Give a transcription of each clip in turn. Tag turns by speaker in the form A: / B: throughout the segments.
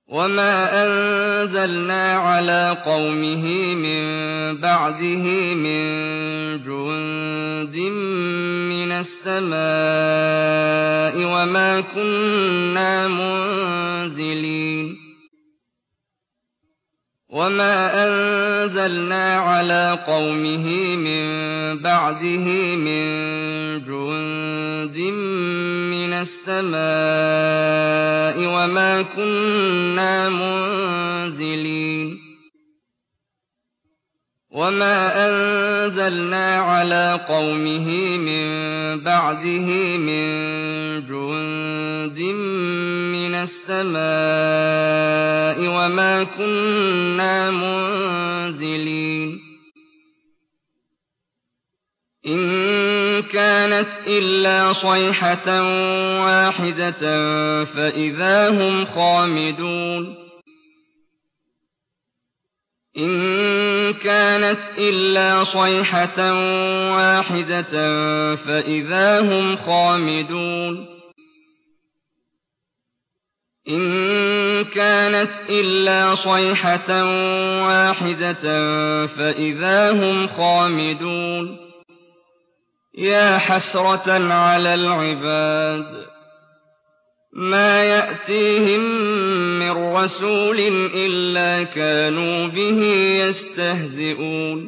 A: وما أنزلنا على قومه من بعده من جند من السماء وما كنا منزلين وما أنزلنا على قومه من بعده من جند من السماء وما كنا منزلين وما أنزلنا على قومه من بعده من جند من السماء وما كنا منزلين إن كانت إلا صيحة واحدة فإذا هم خامدون إن كانت إلا صيحة واحدة فإذا هم خامدون إن كانت إلا صيحة واحدة فإذا هم خامدون يا حسرة على العباد ما يأتيهم من رسول إلا كانوا به يستهزئون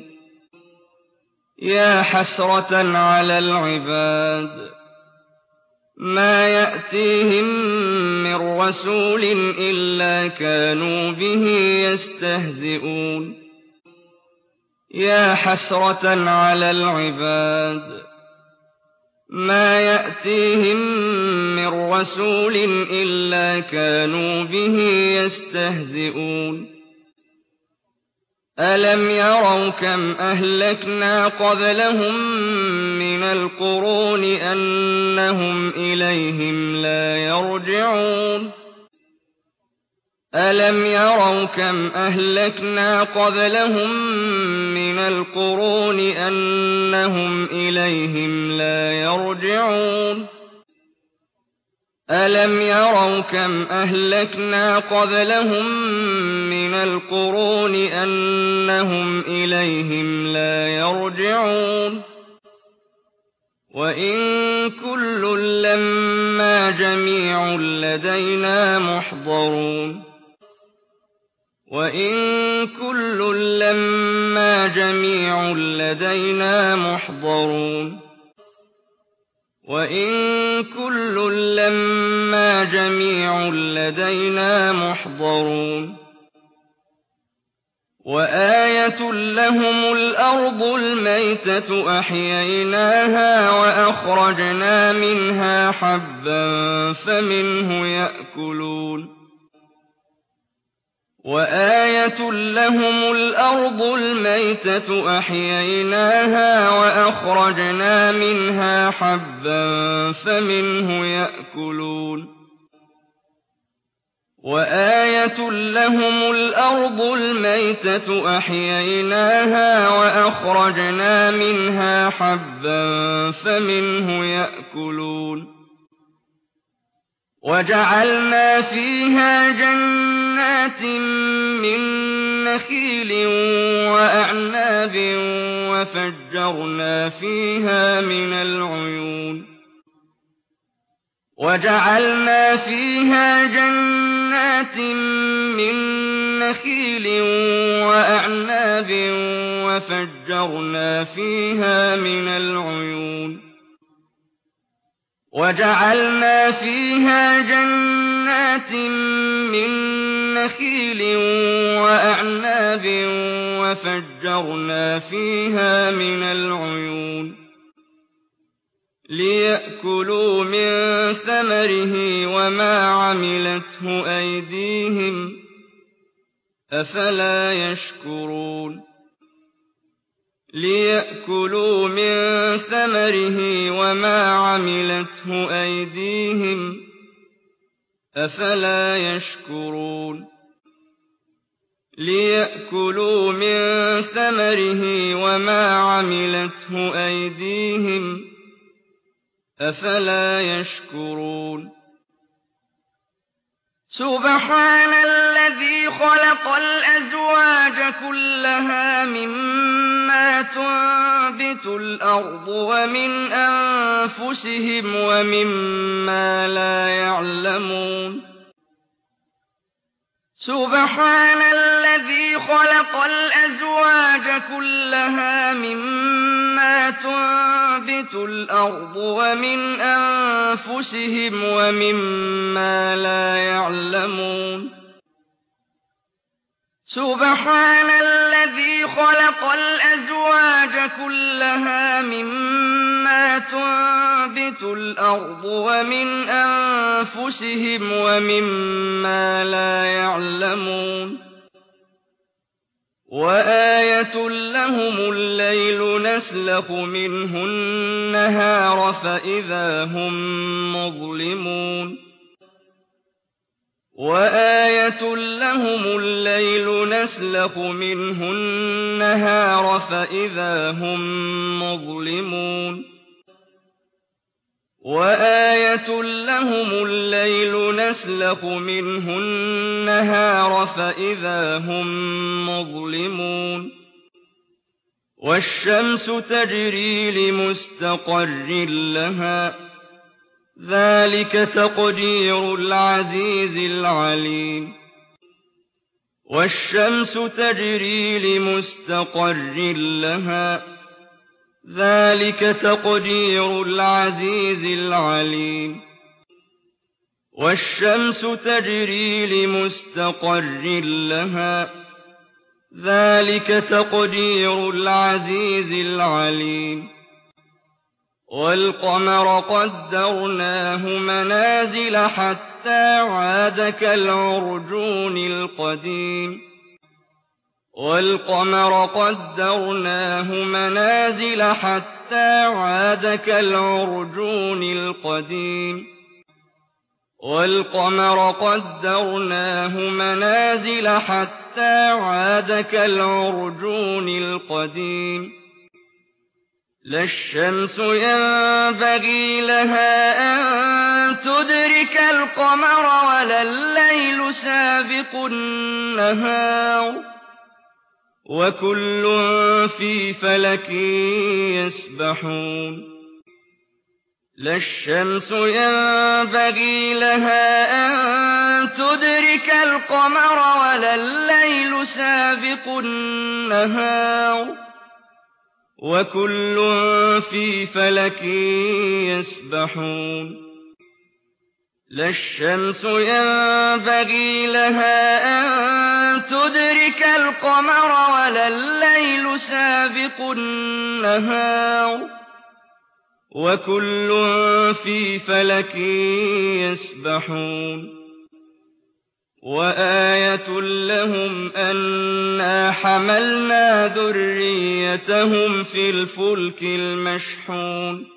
A: يا حسرة على العباد ما يأتيهم من رسول إلا كانوا به يستهزئون يا حسرة على العباد ما يأتيهم من رسول إلا كانوا به يستهزئون ألم يروا كم أهلكنا قبلهم من القرون أنهم إليهم لا يرجعون ألم يروا كم أهلكنا قبلهم من القرون أنهم إليهم لا يرجعون ألم يروا كم أهلكنا قبلهم من القرون أنهم إليهم لا يرجعون وإن كل لما جميع لدينا محضرون وإن كل لما جميع لدينا محضرون وإن كل لما جميع لدينا محضرون وآية لهم الأرض الميتة أحييناها وأخرجنا منها حبا فمنه يأكلون وآية لهم الأرض الميتة أحييناها وأخرجنا منها حبا فمنه يأكلون وآية لهم الأرض الميتة أحييناها وأخرجنا منها حبا فمنه يأكلون وجعلنا فيها جنات من نخيل وأعناب وفجرنا فيها من العيون وجعلنا فيها جنات من نخيل وأعناب وفجرنا فيها من العيون وجعلنا فيها جنات من نخيل وأعناب وفجرنا فيها من العيون ليأكلوا من ثمره وما عملته أيديهم أفلا يشكرون ليأكلوا من ثمره وما عملته أيديهم أفلا يشكرون ليأكلوا من ثمره وما عملته أيديهم أفلا يشكرون سبحان الذي خلق الأزواج كلها مما تنبت الأرض ومن أنفسهم ومما لا يعلمون سبحان الذي خلق الأزواج كلها مما تنبت الأرض ومن أنفسهم ومما لا يعلمون سبحان الذي خلق الأزواج كلها مما تنبت الأرض ومن أنفسهم ومما لا يعلمون وآية لهم الليل نسلخ منه النهار فإذا هم مظلمون وآية لهم الليل نسلخ منه النهار فإذا هم مظلمون وآية لهم الليل نسلخ منه النهار فإذا هم مظلمون والشمس تجري لمستقر لها ذلك تقدير العزيز العليم والشمس تجري لمستقر لها ذلك تقدير العزيز العليم والشمس تجري لمستقر لها ذلك تقدير العزيز العليم والقمر قدرناه منازل حتى عاد كالعرجون القديم والقمر قدرناه منازل حتى عاد كالعرجون القديم والقمر قدرناه منازل حتى عاد كالعرجون القديم لا الشمس ينبغي لها أن تدرك القمر ولا الليل سابق النهار وكل في فلك يسبحون لا الشمس ينبغي لها أن تدرك القمر ولا الليل سابق النهار وكل في فلك يسبحون لا الشمس ينبغي لها أن تدرك القمر ولا الليل سابق النهار وكل في فلك يسبحون وآية لهم أنا حملنا ذريتهم في الفلك المشحون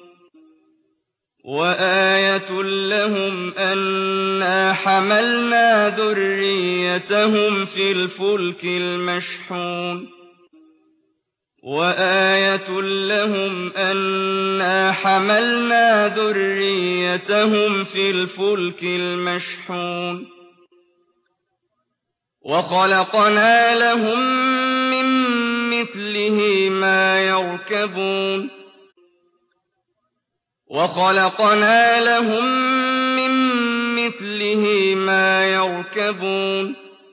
A: وآية لهم أنا حملنا ذريتهم في الفلك المشحون وآية لهم أنا حملنا ذريتهم في الفلك المشحون وخلقنا لهم من مثله ما يركبون وخلقنا لهم من مثله ما يركبون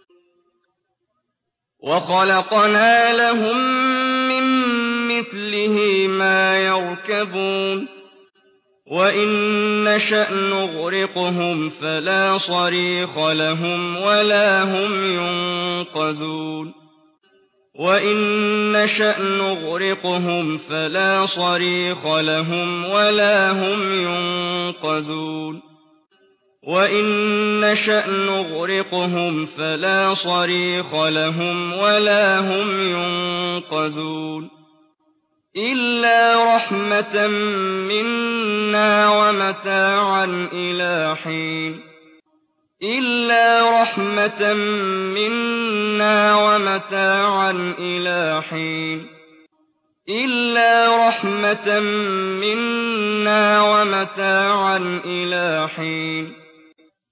A: وخلقنا لهم من مثله ما يركبون وإن نشأ نغرقهم فلا صريخ لهم ولا هم ينقذون وإن نشأ نغرقهم فلا صريخ لهم ولا هم ينقذون وإن نشأ نغرقهم فلا صريخ لهم ولا هم ينقذون إلا رحمة منا ومتاعا إلى حين إلا رحمة منا ومتاعا إلى حين إلا رحمة منا ومتاعا إلى حين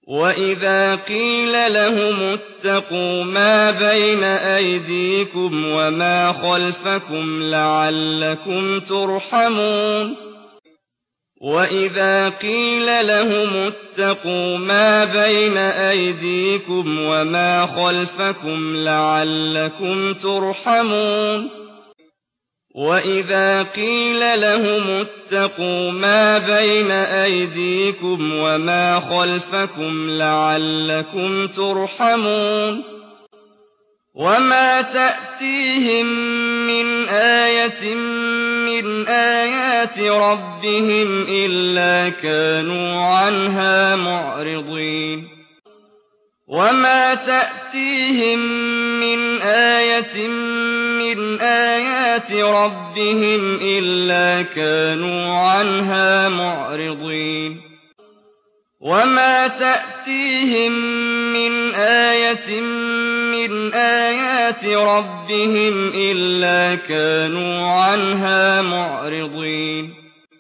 A: وَإِذَا قِيلَ لَهُمُ اتَّقُوا مَا بَيْنَ أَيْدِيكُمْ وَمَا خَلْفَكُمْ لَعَلَّكُمْ تُرْحَمُونَ وَإِذَا قِيلَ لَهُمُ اتَّقُوا مَا بَيْنَ أَيْدِيكُمْ وَمَا خَلْفَكُمْ لَعَلَّكُمْ تُرْحَمُونَ وَإِذَا قِيلَ لَهُمُ اتَّقُوا مَا بَيْنَ أَيْدِيكُمْ وَمَا خَلْفَكُمْ لَعَلَّكُمْ تُرْحَمُونَ وَمَا تَأْتِيهِم مِّنْ آيَةٍ مِّنْ آيَاتِ رَبِّهِمْ إِلَّا كَانُوا عَنْهَا مُعْرِضِينَ وَمَا تَأْتِيهِم مِّنْ آيَةٍ مِّنْ آيَاتِ رَبِّهِمْ إِلَّا كَانُوا عَنْهَا مُعْرِضِينَ وَمَا تَأْتِيهِم مِّنْ آيَةٍ مِّنْ آيَاتِ رَبِّهِمْ إِلَّا كَانُوا عَنْهَا مُعْرِضِينَ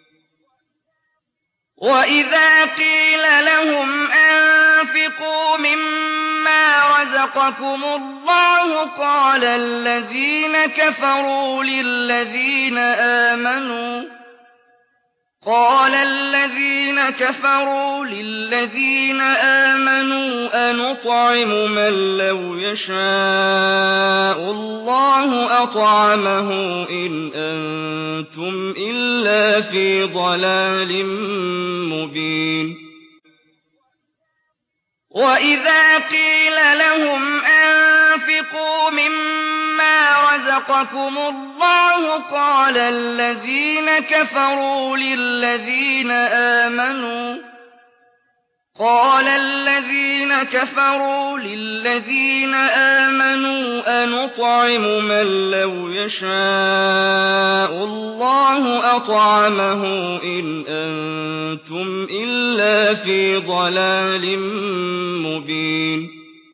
A: وَإِذَا قِيلَ لَهُمْ أَنفِقُوا مِمَّا رَزَقَكُمُ اللَّهُ قَالَ الَّذِينَ كَفَرُوا لِلَّذِينَ آمَنُوا أَنُطْعِمُ مَن لَّوْ يَشَاءُ اللَّهُ أَطْعَمَهُ إِنْ أَنتُمْ إِلَّا فِي ضَلَالٍ مُّبِينٍ وَإِذَا قِيلَ لَهُمْ أَنفِقُوا مِمَّا رَزَقَكُمُ اللَّهُ قَالَ الَّذِينَ كَفَرُوا لِلَّذِينَ آمَنُوا أَنُطْعِمُ مَن لَّوْ يَشَاءُ اللَّهُ أَطْعَمَهُ إِنْ أَنتُمْ إِلَّا فِي ضَلَالٍ مُّبِينٍ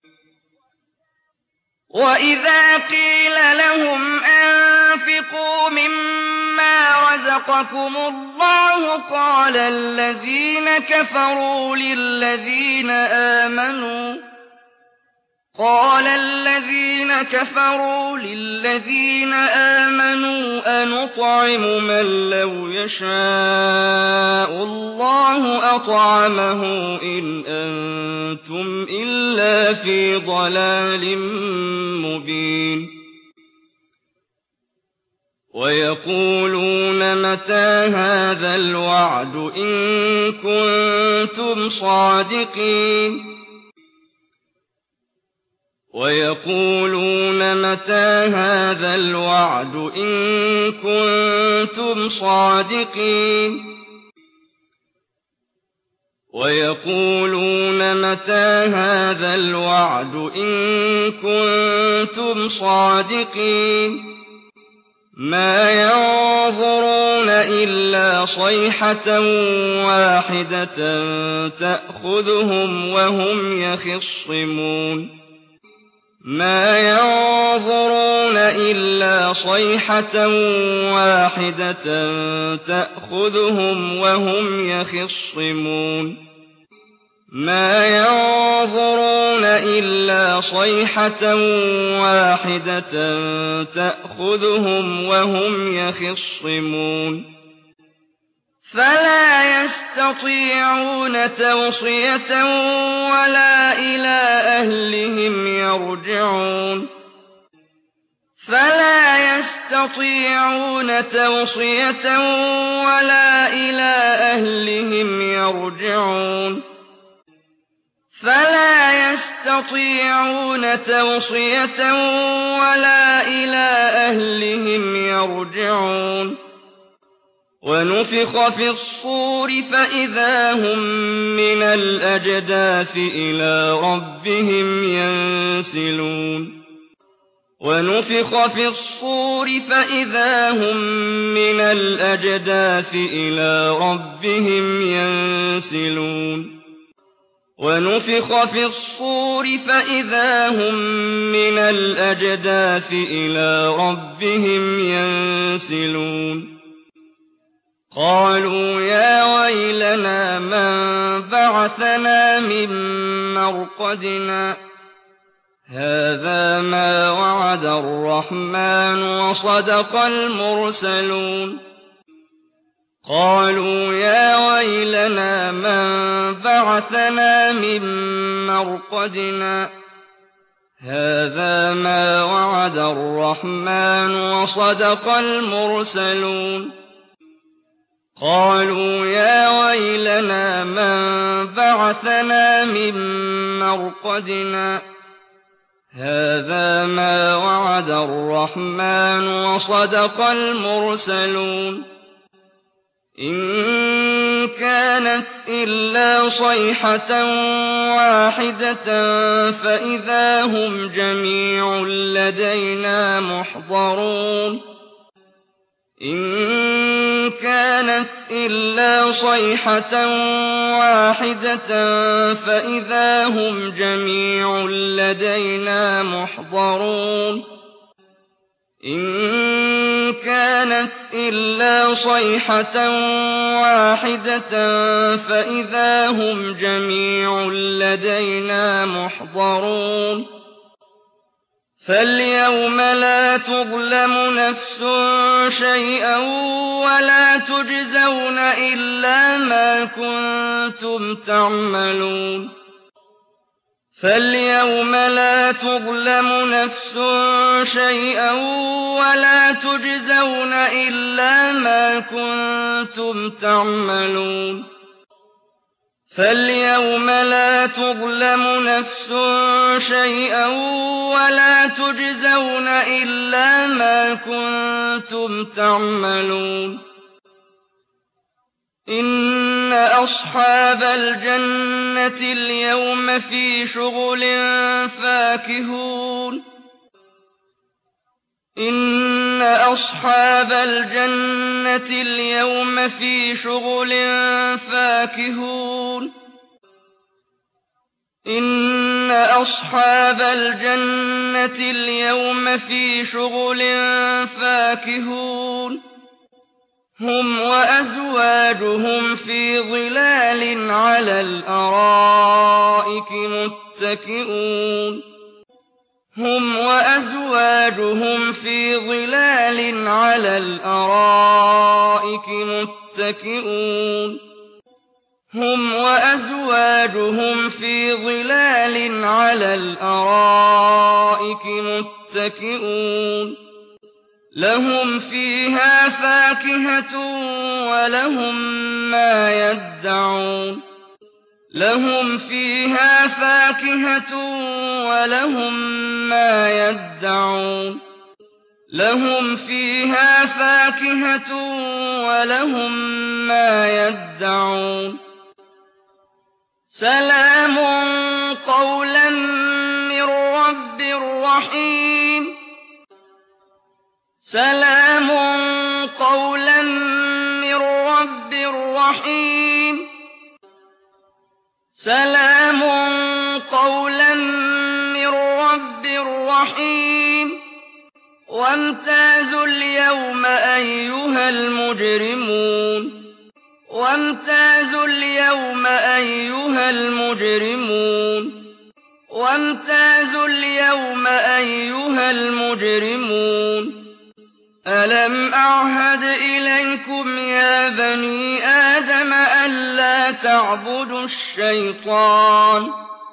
A: وَإِذَا قِيلَ لَهُمْ أَنفِقُوا مِمَّا رَزَقَكُمُ اللَّهُ قَالَ الَّذِينَ كَفَرُوا لِلَّذِينَ آمَنُوا أَنُطْعِمُ مَن لَّوْ يَشَاءُ اللَّهُ أَطْعَمَهُ إِنْ أَنتُمْ إِلَّا فِي ضَلَالٍ مُّبِينٍ وَيَقُولُونَ مَتَىٰ هَٰذَا الْوَعْدُ إِن كُنتُمْ صَادِقِينَ وَيَقُولُونَ مَتَىٰ هَٰذَا الْوَعْدُ إِن كُنتُمْ صَادِقِينَ وَيَقُولُونَ مَتَىٰ هَٰذَا الْوَعْدُ إِن كُنتُمْ صَادِقِينَ مَا يَنظُرُونَ إِلَّا صَيْحَةً وَاحِدَةً تَأْخُذُهُمْ وَهُمْ يَخِصِّمُونَ مَا يَنظُرُونَ إِلَّا صَيْحَةً وَاحِدَةً تَأْخُذُهُمْ وَهُمْ يَخِصِّمُونَ مَا يَنظُرُونَ إِلَّا صَيْحَةً وَاحِدَةً تَأْخُذُهُمْ وَهُمْ يَخِصِّمُونَ فَلَا يَسْتَطِيعُونَ تَوْصِيَةً وَلَا إِلَىٰ أَهْلِهِمْ يَرْجِعُونَ فَلَا يَسْتَطِيعُونَ تَوْصِيَةً وَلَا إِلَىٰ أَهْلِهِمْ يَرْجِعُونَ فَلَا يَسْتَطِيعُونَ تَوْصِيَةً وَلَا إِلَىٰ أَهْلِهِمْ يَرْجِعُونَ وَنُفِخَ فِي الصُّورِ فَإِذَا هُم مِّنَ الْأَجْدَاثِ إِلَىٰ رَبِّهِمْ يَنسِلُونَ وَنُفِخَ فِي الصُّورِ فَإِذَا هُم مِّنَ الْأَجْدَاثِ إِلَىٰ رَبِّهِمْ يَنسِلُونَ وَنُفِخَ فِي الصُّورِ فَإِذَا هُم مِّنَ الْأَجْدَاثِ إِلَىٰ رَبِّهِمْ يَنسِلُونَ قالوا يا ويلنا من بعثنا من مرقدنا هذا ما وعد الرحمن وصدق المرسلون قالوا يا ويلنا من بعثنا من مرقدنا هذا ما وعد الرحمن وصدق المرسلون قالوا يا ويلنا من بعثنا من مرقدنا هذا ما وعد الرحمن وصدق المرسلون إن كانت إلا صيحة واحدة فإذا هم جميع لدينا محضرون إن كانت إلا صيحة واحدة فإذا هم جميع لدينا محضرون إن كانت إلا صيحة واحدة فإذا هم جميع لدينا محضرون فاليوم لا تظلم نفس شيئا ولا تجزون إلا ما كنتم تعملون فاليوم لا تظلم نفس شيئا ولا تجزون إلا ما كنتم تعملون فاليوم لا تظلم نفس شيئا ولا تجزون إلا ما كنتم تعملون إن أصحاب الجنة اليوم في شغل فاكهون إن أصحاب الجنة اليوم في شغل فاكهون إن أصحاب الجنة اليوم في شغل فاكهون هم وأزواجهم في ظلال على الأرائك متكئون هم وأزواجهم في ظلال على الأرائك متكئون هم وأزواجهم في ظلال على الأرائك متكئون لهم فيها فاكهة ولهم ما يدعون لهم فيها فاكهة ولهم ما يدعون لهم فيها فاكهة ولهم ما يدعون سلام قولا من رب رحيم سلام قولا من رب رحيم سلام قولا من رب رحيم وامتازوا اليوم أيها المجرمون وامتازوا اليوم أيها المجرمون وامتازوا اليوم أيها المجرمون ألم أعهد إليكم يا بني آدم ألا تعبدوا الشيطان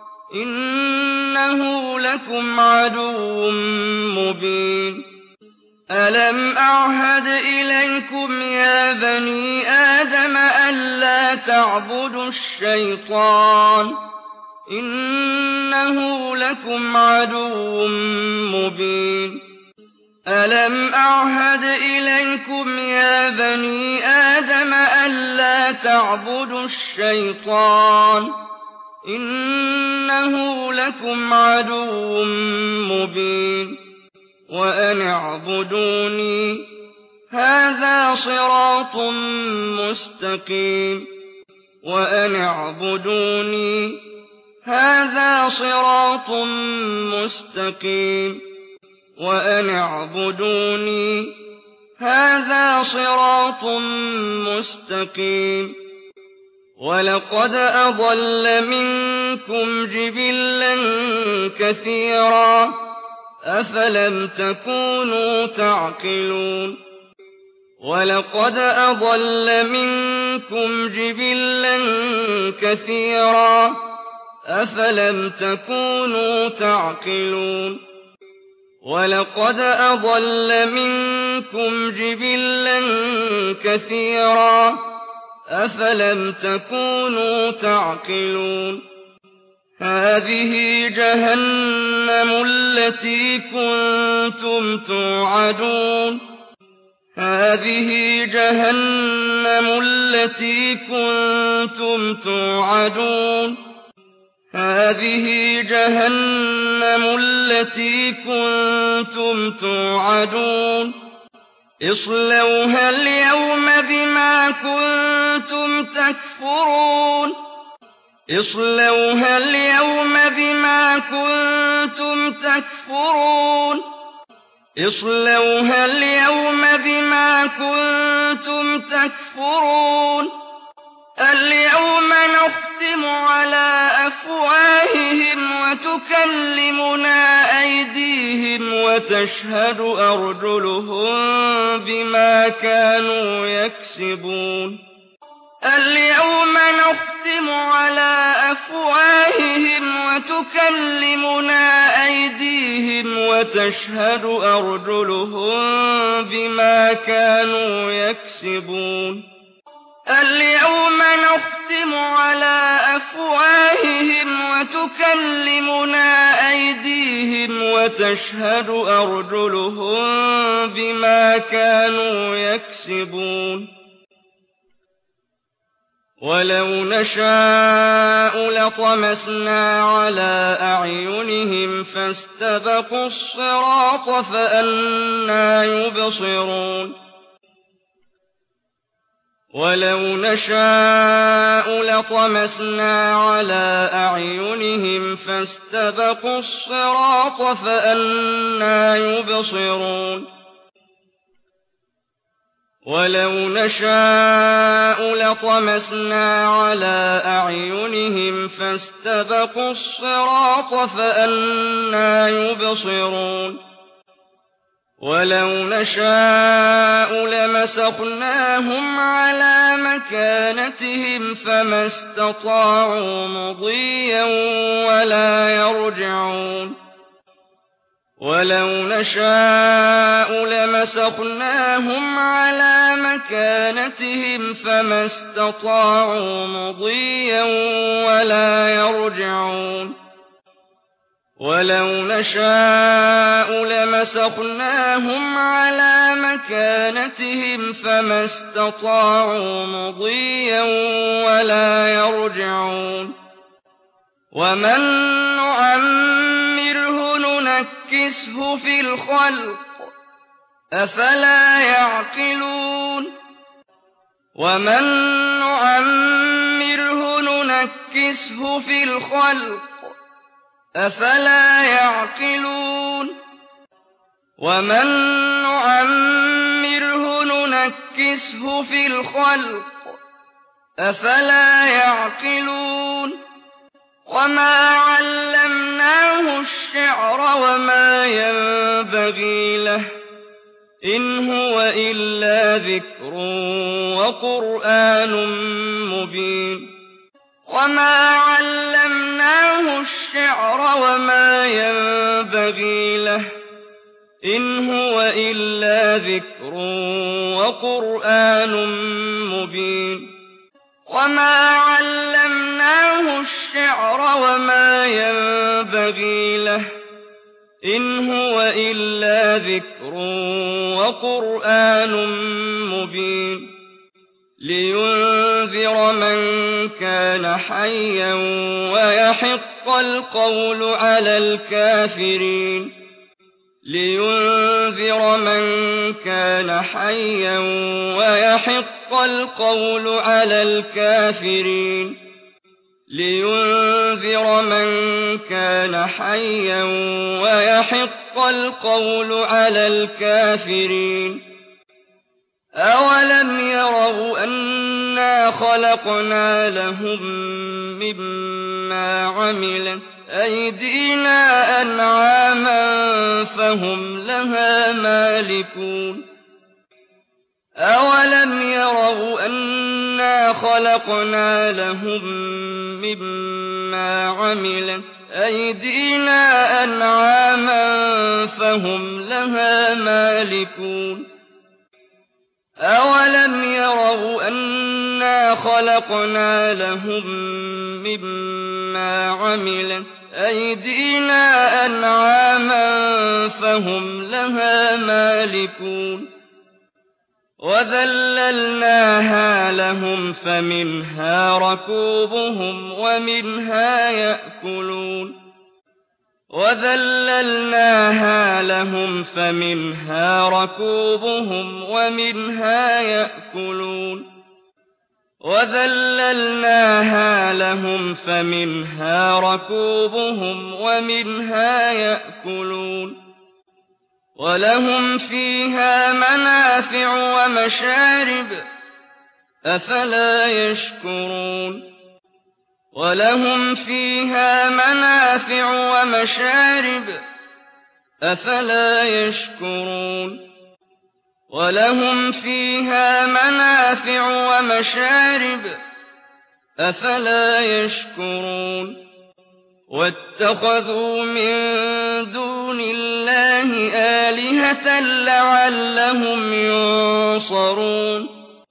A: إنه لكم عدو مبين ألم أعهد إليكم يا بني آدم ألا تعبدوا الشيطان إنه لكم عدو مبين ألم أعهد إليكم يا بني آدم ألا تعبدوا الشيطان إنه لكم عدو مبين وأن اعبدوني هذا صراط مستقيم وأن اعبدوني هذا صراط مستقيم وأن اعبدوني هَٰذَا صِرَاطٌ مُّسْتَقِيمٌ وَلَقَدْ أَضَلَّ مِنكُمْ جِبِلًّا كَثِيرًا ۖ أَفَلَمْ تَكُونُوا تَعْقِلُونَ وَلَقَدْ أَضَلَّ مِنكُمْ جِبِلًّا كَثِيرًا ۖ أَفَلَمْ تَكُونُوا تَعْقِلُونَ وَلَقَدْ أَضَلَّ مِنكُمْ جِبِلًّا كَثِيرًا ۖ أَفَلَمْ تَكُونُوا تَعْقِلُونَ هَٰذِهِ جَهَنَّمُ الَّتِي كُنتُمْ تُوعَدُونَ هَٰذِهِ جَهَنَّمُ الَّتِي كُنتُمْ تُوعَدُونَ هَٰذِهِ جَهَنَّمُ الَّتِي كُنتُمْ تُوعَدُونَ اصْلَوْهَا الْيَوْمَ بِمَا كُنتُمْ تَكْفُرُونَ اصْلَوْهَا الْيَوْمَ بِمَا كُنتُمْ تَكْفُرُونَ اصْلَوْهَا الْيَوْمَ بِمَا كُنتُمْ تَكْفُرُونَ الْيَوْمَ نَخْتِمُ عَلَىٰ أَفْوَاهِهِمْ وَتُكَلِّمُنَا أَيْدِيهِمْ وَتَشْهَدُ أَرْجُلُهُم بِمَا كَانُوا يَكْسِبُونَ الْيَوْمَ نَخْتِمُ عَلَىٰ أَفْوَاهِهِمْ وَتُكَلِّمُنَا أَيْدِيهِمْ وَتَشْهَدُ أَرْجُلُهُم بِمَا كَانُوا يَكْسِبُونَ الْيَوْمَ نَخْتِمُ عَلَىٰ أَفْوَاهِهِمْ وَتُكَلِّمُنَا أَيْدِيهِمْ وَتَشْهَدُ أَرْجُلُهُم بِمَا كَانُوا يَكْسِبُونَ وَلَوْ نَشَاءُ لَطَمَسْنَا عَلَىٰ أَعْيُنِهِمْ فَاسْتَبَقُوا الصِّرَاطَ فَأَنَّىٰ يُبْصِرُونَ وَلَوْ نَشَاءُ لَطَمَسْنَا عَلَىٰ أَعْيُنِهِمْ فَاسْتَبَقُوا الصِّرَاطَ فَأَنَّىٰ يُبْصِرُونَ وَلَوْ نَشَاءُ لَطَمَسْنَا عَلَىٰ أَعْيُنِهِمْ فَاسْتَبَقُوا الصِّرَاطَ فَأَنَّىٰ يُبْصِرُونَ وَلَوْ نَشَاءُ لَمَسَخْنَاهُمْ عَلَىٰ مَكَانَتِهِمْ فَمَا اسْتَطَاعُوا مُضِيًّا وَلَا يَرْجِعُونَ وَلَوْ نَشَاءُ لَمَسَخْنَاهُمْ عَلَىٰ مَكَانَتِهِمْ فَمَا اسْتَطَاعُوا مُضِيًّا وَلَا يَرْجِعُونَ وَلَوْ نَشَاءُ لَمَسَخْنَاهُمْ عَلَىٰ مَكَانَتِهِمْ فَمَا اسْتَطَاعُوا مُضِيًّا وَلَا يَرْجِعُونَ وَمَن نُّعَمِّرْهُ نُنَكِّسْهُ فِي الْخَلْقِ ۖ أَفَلَا يَعْقِلُونَ وَمَن نُّعَمِّرْهُ نُنَكِّسْهُ فِي الْخَلْقِ ۖ أَفَلَا يَعْقِلُونَ وَمَن نُّعَمِّرْهُ نُنَكِّسْهُ فِي الْخَلْقِ ۖ أَفَلَا يَعْقِلُونَ وَمَا عَلَّمْنَاهُ الشِّعْرَ وَمَا يَنبَغِي لَهُ ۚ إِنْ هُوَ إِلَّا ذِكْرٌ وَقُرْآنٌ مُّبِينٌ وَمَا عَلَّمْنَاهُ الشِّعْرَ وَمَا يَنبَغِي لَهُ ۚ إِنْ هُوَ إِلَّا ذِكْرٌ وَقُرْآنٌ مُّبِينٌ وَمَا عَلَّمْنَاهُ الشِّعْرَ وَمَا يَنبَغِي لَهُ ۚ إِنْ هُوَ إِلَّا ذِكْرٌ وَقُرْآنٌ مُّبِينٌ لِّيُنذِرَ مَن كَانَ حَيًّا وَيَحِقَّ الْقَوْلُ عَلَى الْكَافِرِينَ لِيُنذِرَ مَن كَانَ حَيًّا وَيَحِقَّ الْقَوْلُ عَلَى الْكَافِرِينَ لِيُنذِرَ مَن كَانَ حَيًّا وَيَحِقَّ الْقَوْلُ عَلَى الْكَافِرِينَ أَوَلَمْ يَرَوْا أَنَّا خَلَقْنَا لَهُم مِّمَّا عَمِلَتْ أَيْدِينَا أَنْعَامًا فَهُمْ لَهَا مَالِكُونَ أَوَلَمْ يَرَوْا أَنَّا خَلَقْنَا لَهُم مِّمَّا عَمِلَتْ أَيْدِينَا أَنْعَامًا فَهُمْ لَهَا مَالِكُونَ أَوَلَمْ يَرَوْا أَنَّا خَلَقْنَا لَهُم مِّمَّا عَمِلَتْ أَيْدِينَا أَنْعَامًا فَهُمْ لَهَا مَالِكُونَ وَذَلَّلْنَاهَا لَهُمْ فَمِنْهَا رَكُوبُهُمْ وَمِنْهَا يَأْكُلُونَ وَذَلَّلْنَاهَا لَهُمْ فَمِنْهَا رَكُوبُهُمْ وَمِنْهَا يَأْكُلُونَ وَذَلَّلْنَاهَا لَهُمْ فَمِنْهَا رَكُوبُهُمْ وَمِنْهَا يَأْكُلُونَ وَلَهُمْ فِيهَا مَنَافِعُ وَمَشَارِبُ أَفَلَا يَشْكُرُونَ وَلَهُمْ فِيهَا مَنَافِعُ وَمَشَارِبُ أَفَلَا يَشْكُرُونَ وَلَهُمْ فِيهَا مَنَافِعُ وَمَشَارِبُ أَفَلَا يَشْكُرُونَ وَاتَّخَذُوا مِن دُونِ اللَّهِ آلِهَةً لَّعَلَّهُمْ يُنصَرُونَ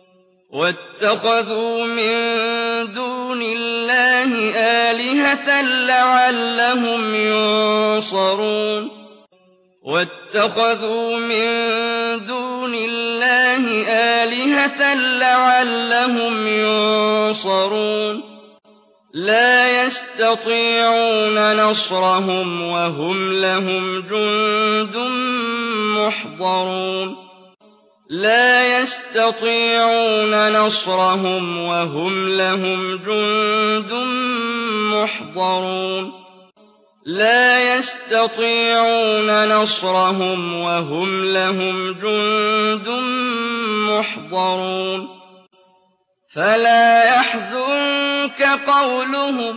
A: وَاتَّخَذُوا مِن دُونِ اللَّهِ آلِهَةً لَّعَلَّهُمْ يُنصَرُونَ وَاتَّخَذُوا مِن دُونِ اللَّهِ آلِهَةً لَّعَلَّهُمْ يُنصَرُونَ لَا يَسْتَطِيعُونَ نَصْرَهُمْ وَهُمْ لَهُمْ جُندٌ مُّحْضَرُونَ لَا يَسْتَطِيعُونَ نَصْرَهُمْ وَهُمْ لَهُمْ جُندٌ مُّحْضَرُونَ لَا يَسْتَطِيعُونَ نَصْرَهُمْ وَهُمْ لَهُمْ جُندٌ مُّحْضَرُونَ فَلَا يَحْزُنكَ قَوْلُهُمْ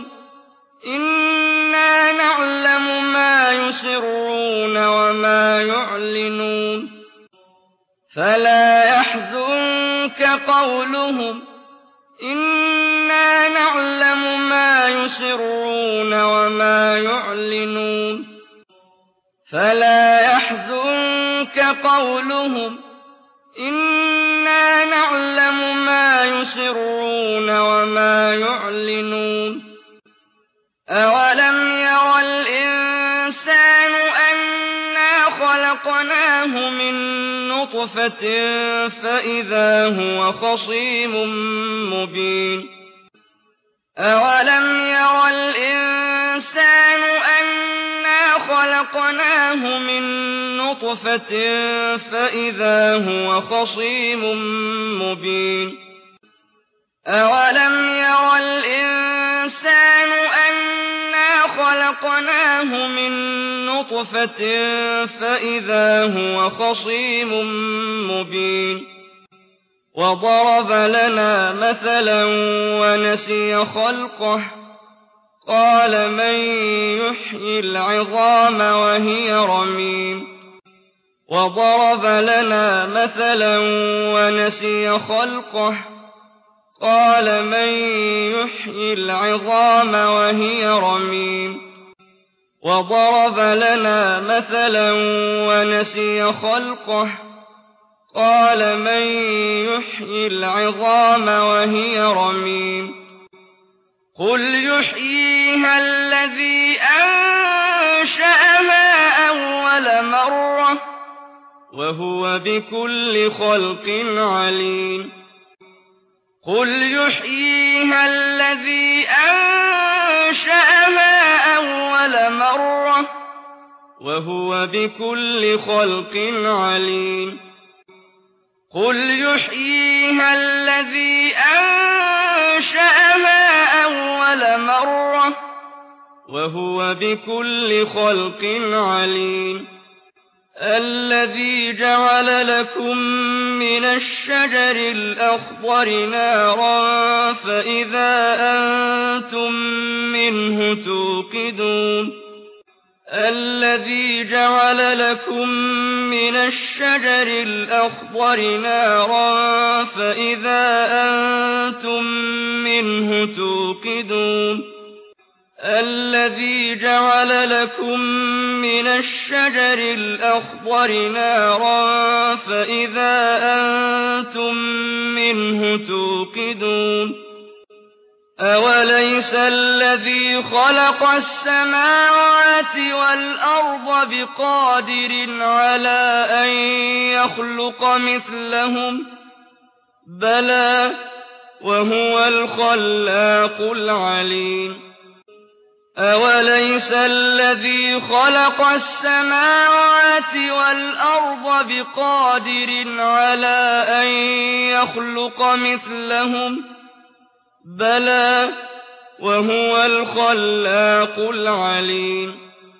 A: إِنَّا نَعْلَمُ مَا يُسِرُّونَ وَمَا يُعْلِنُونَ فَلَا يَحْزُنكَ قَوْلُهُمْ إِنَّا نَعْلَمُ مَا يُسِرُّونَ وَمَا يُعْلِنُونَ فَلَا يَحْزُنكَ قَوْلُهُمْ إِنَّا نَعْلَمُ مَا يُسِرُّونَ وَمَا يُعْلِنُونَ أَوَلَمْ يَرَ الْإِنسَانُ أَنَّا خَلَقْنَاهُ مِن نُّطْفَةٍ فَإِذَا هُوَ خَصِيمٌ مُّبِينٌ أَوَلَمْ يَرَ الْإِنسَانُ أَنَّا خَلَقْنَاهُ مِن نُّطْفَةٍ فَإِذَا هُوَ خَصِيمٌ مُّبِينٌ أَوَلَمْ يَرَ الْإِنسَانُ أَنَّا خَلَقْنَاهُ مِن نُّطْفَةٍ فَإِذَا هُوَ خَصِيمٌ مُّبِينٌ وَضَرَبَ لَنَا مَثَلًا وَنَسِيَ خَلْقَهُ قَالَ مَن يُحْيِي الْعِظَامَ وَهِيَ رَمِيمٌ وَضَرَبَ لَنَا مَثَلًا وَنَسِيَ خَلْقَهُ قَالَ مَن يُحْيِي الْعِظَامَ وَهِيَ رَمِيمٌ وَضَرَبَ لَنَا مَثَلًا وَنَسِيَ خَلْقَهُ قَالَ مَن يُحْيِي الْعِظَامَ وَهِيَ رَمِيمٌ قُلْ يُحْيِيهَا الَّذِي أَنشَأَهَا أَوَّلَ مَرَّةٍ وَهُوَ بِكُلِّ خَلْقٍ عَلِيمٌ قُلْ يُحْيِيهَا الَّذِي أَنشَأَهَا أَوَّلَ مَرَّةٍ وَهُوَ بِكُلِّ خَلْقٍ عَلِيمٌ قُلْ يُحْيِيهَا الَّذِي أَنشَأَهَا أَوَّلَ مَرَّةٍ وَهُوَ بِكُلِّ خَلْقٍ عَلِيمٌ الذي جعل لكم من الشجر الأخضر نارا فإذا أنتم منه توقدون الذي جعل لكم من الشجر الأخضر نارا فإذا أنتم منه توقدون الذي جعل لكم من الشجر الأخضر نارا فإذا أنتم منه توقدون أوليس الذي خلق السماوات والأرض بقادر على أن يخلق مثلهم بلى وهو الخلاق العليم أوليس الذي خلق السماوات والأرض بقادر على أن يخلق مثلهم بلى وهو الخلاق العليم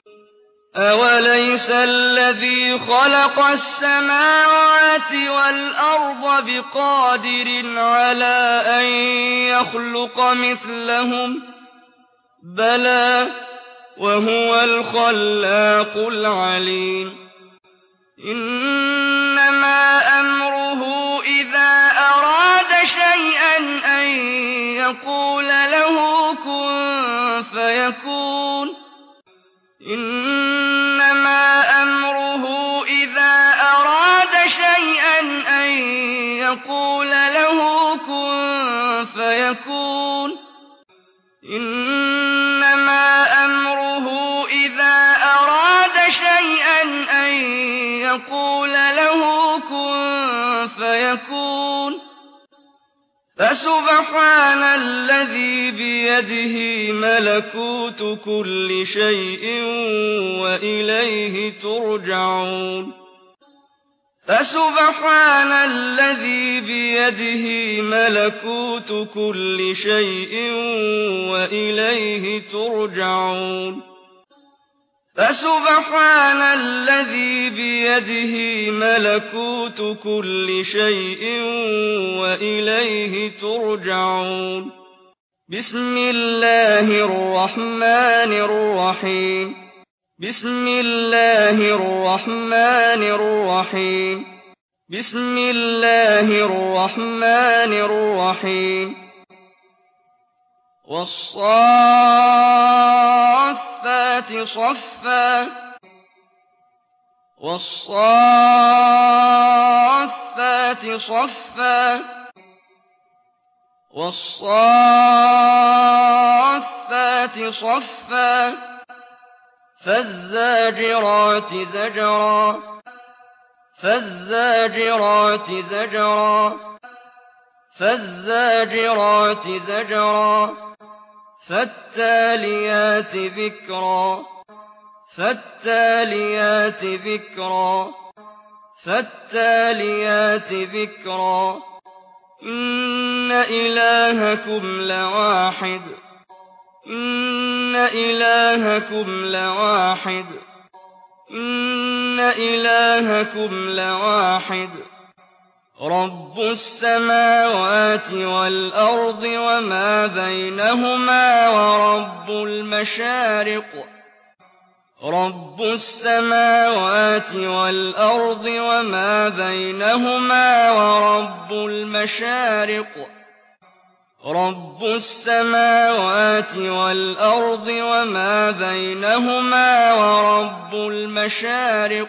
A: أوليس الذي خلق السماوات والأرض بقادر على أن يخلق مثلهم بلى وهو الخلاق العليم إنما أمره إذا أراد شيئا أن يقول له كن فيكون إنما أمره إذا أراد شيئا أن يقول له كن فيكون إنما أمره إذا أراد شيئا أن يقول له كن فيكون فسبحان الذي بيده ملكوت كل شيء وإليه ترجعون فسبحان الذي بيده ملكوت كل شيء وإليه ترجعون فسبحان الذي بيده ملكوت كل شيء وإليه ترجعون بسم الله الرحمن الرحيم بسم الله الرحمن الرحيم بسم الله الرحمن الرحيم والصافات صفا والصافات صفا والصافات صفا فالزاجرات زجرا فالزاجرات زجرا فالزاجرات زجرا فالتاليات ذكرا فالتاليات ذكرا فالتاليات ذكرا إن إلهكم لواحد إن إلهكم لواحد إن إلهكم لواحد رب السماوات والأرض وما بينهما ورب المشارق رب السماوات والأرض وما بينهما ورب المشارق رب السماوات والأرض وما بينهما ورب المشارق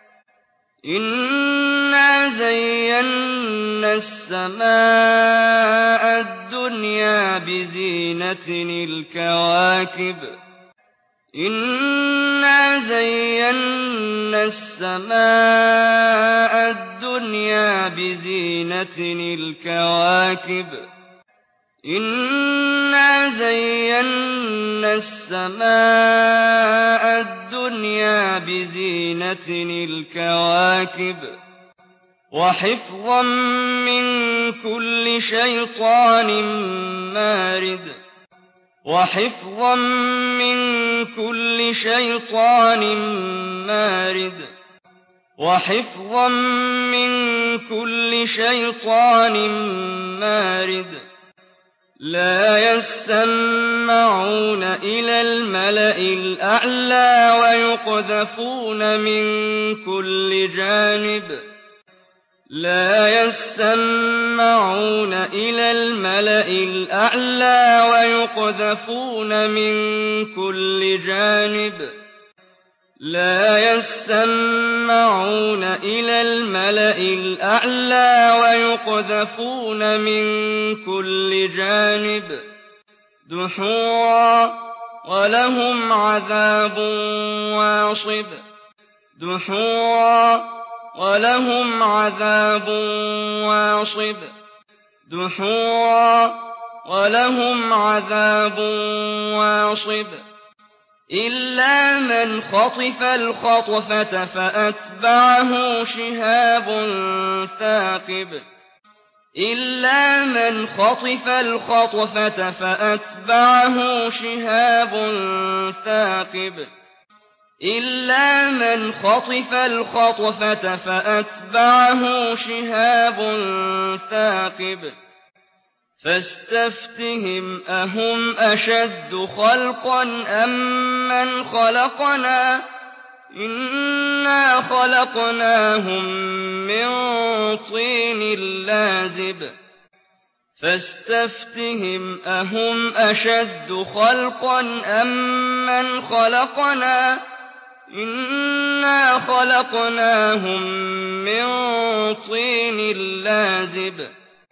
A: إنا زينا السماء الدنيا بزينة الكواكب إنا زينا السماء الدنيا بزينة الكواكب إنا زينا السماء الدنيا بزينة الكواكب وحفظا من كل شيطان مارد وحفظا من كل شيطان مارد وحفظا من كل شيطان مارد لا يسمعون إلى الملأ الأعلى ويقذفون من كل جانب لا يسمعون إلى الملأ الأعلى ويقذفون من كل جانب لا يسمعون إلى الملأ الأعلى ويقذفون من كل جانب دحورا ولهم عذاب واصب دحورا ولهم عذاب واصب دحورا ولهم عذاب واصب إلا من خطف الخطفة فأتبعه شهاب ثاقب إلا من خطف الخطفة فأتبعه شهاب ثاقب إلا من خطف الخطفة فأتبعه شهاب ثاقب فاستفتهم أهم أشد خلقا أم من خلقنا إنا خلقناهم من طين لازب فاستفتهم أهم أشد خلقا أم من خلقنا إنا خلقناهم من طين لازب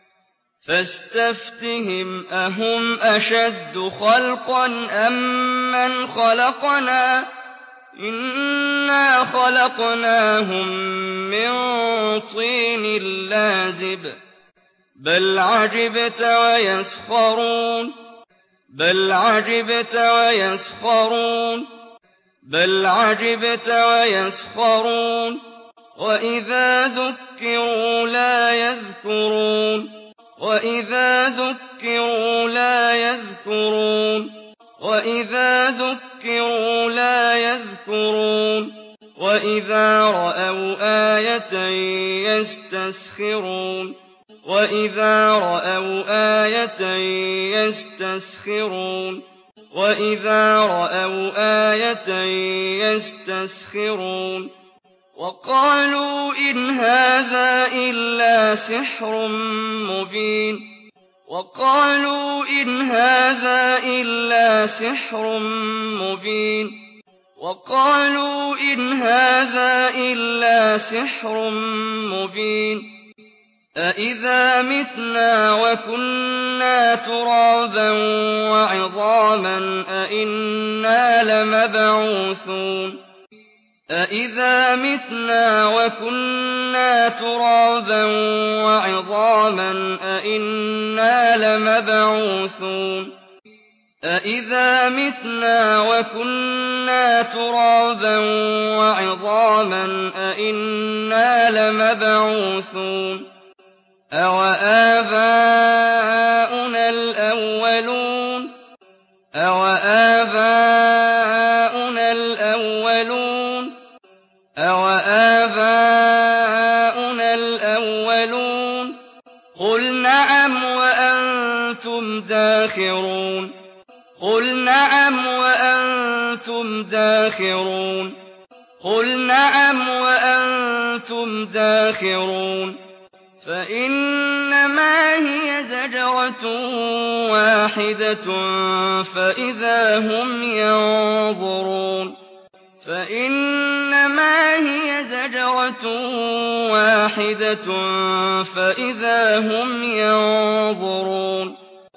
A: فاستفتهم أهم أشد خلقا أم من خلقنا إنا خلقناهم من طين لازب بل عجبت ويسخرون بل عجبت ويسخرون بل عجبت ويسخرون وإذا ذكروا لا يذكرون وإذا ذكروا لا يذكرون وإذا ذكروا لا يذكرون وإذا رأوا آية يستسخرون وإذا رأوا آية يستسخرون وإذا رأوا آية يستسخرون وقالوا إن هذا إلا سحر مبين وقالوا إن هذا إلا سحر مبين وقالوا إن هذا إلا سحر مبين أإذا متنا وكنا ترابا وعظاما أإنا لمبعوثون أإذا متنا وكنا ترابا وعظاما أإنا لمبعوثون أإذا متنا وكنا ترابا وعظاما أإنا لمبعوثون أوآباؤنا الأولون أوآباؤنا الأولون أوآباؤنا الأولون قل نعم وأنتم داخرون قل نعم وأنتم داخرون قل نعم وأنتم داخرون فإنما هي زجرة واحدة فإذا هم ينظرون فإنما هي زجرة واحدة فإذا هم ينظرون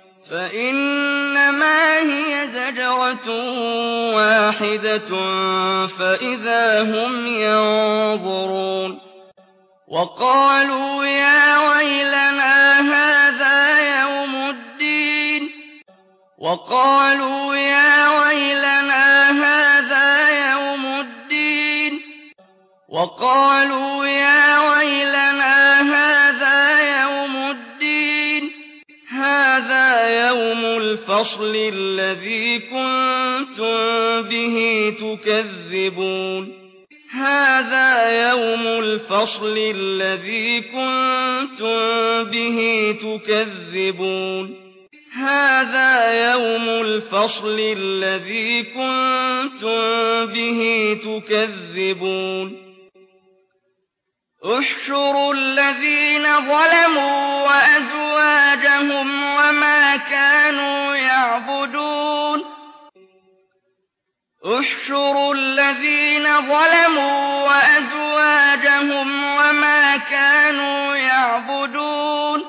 A: فإنما هي زجرة واحدة فإذا هم ينظرون وقالوا يا ويلنا هذا يوم الدين وقالوا يا ويلنا هذا يوم الدين وقالوا يا ويلنا هذا يوم الدين هذا يوم الفصل الذي كنتم به تكذبون هَٰذَا يَوْمُ الْفَصْلِ الَّذِي كُنتُم بِهِ تُكَذِّبُونَ هَٰذَا يَوْمُ الْفَصْلِ الَّذِي كُنتُم بِهِ تُكَذِّبُونَ احْشُرُوا الَّذِينَ ظَلَمُوا وَأَزْوَاجَهُمْ وَمَا كَانُوا يَعْبُدُونَ احْشُرُوا الَّذِينَ ظَلَمُوا وَأَزْوَاجَهُمْ وَمَا كَانُوا يَعْبُدُونَ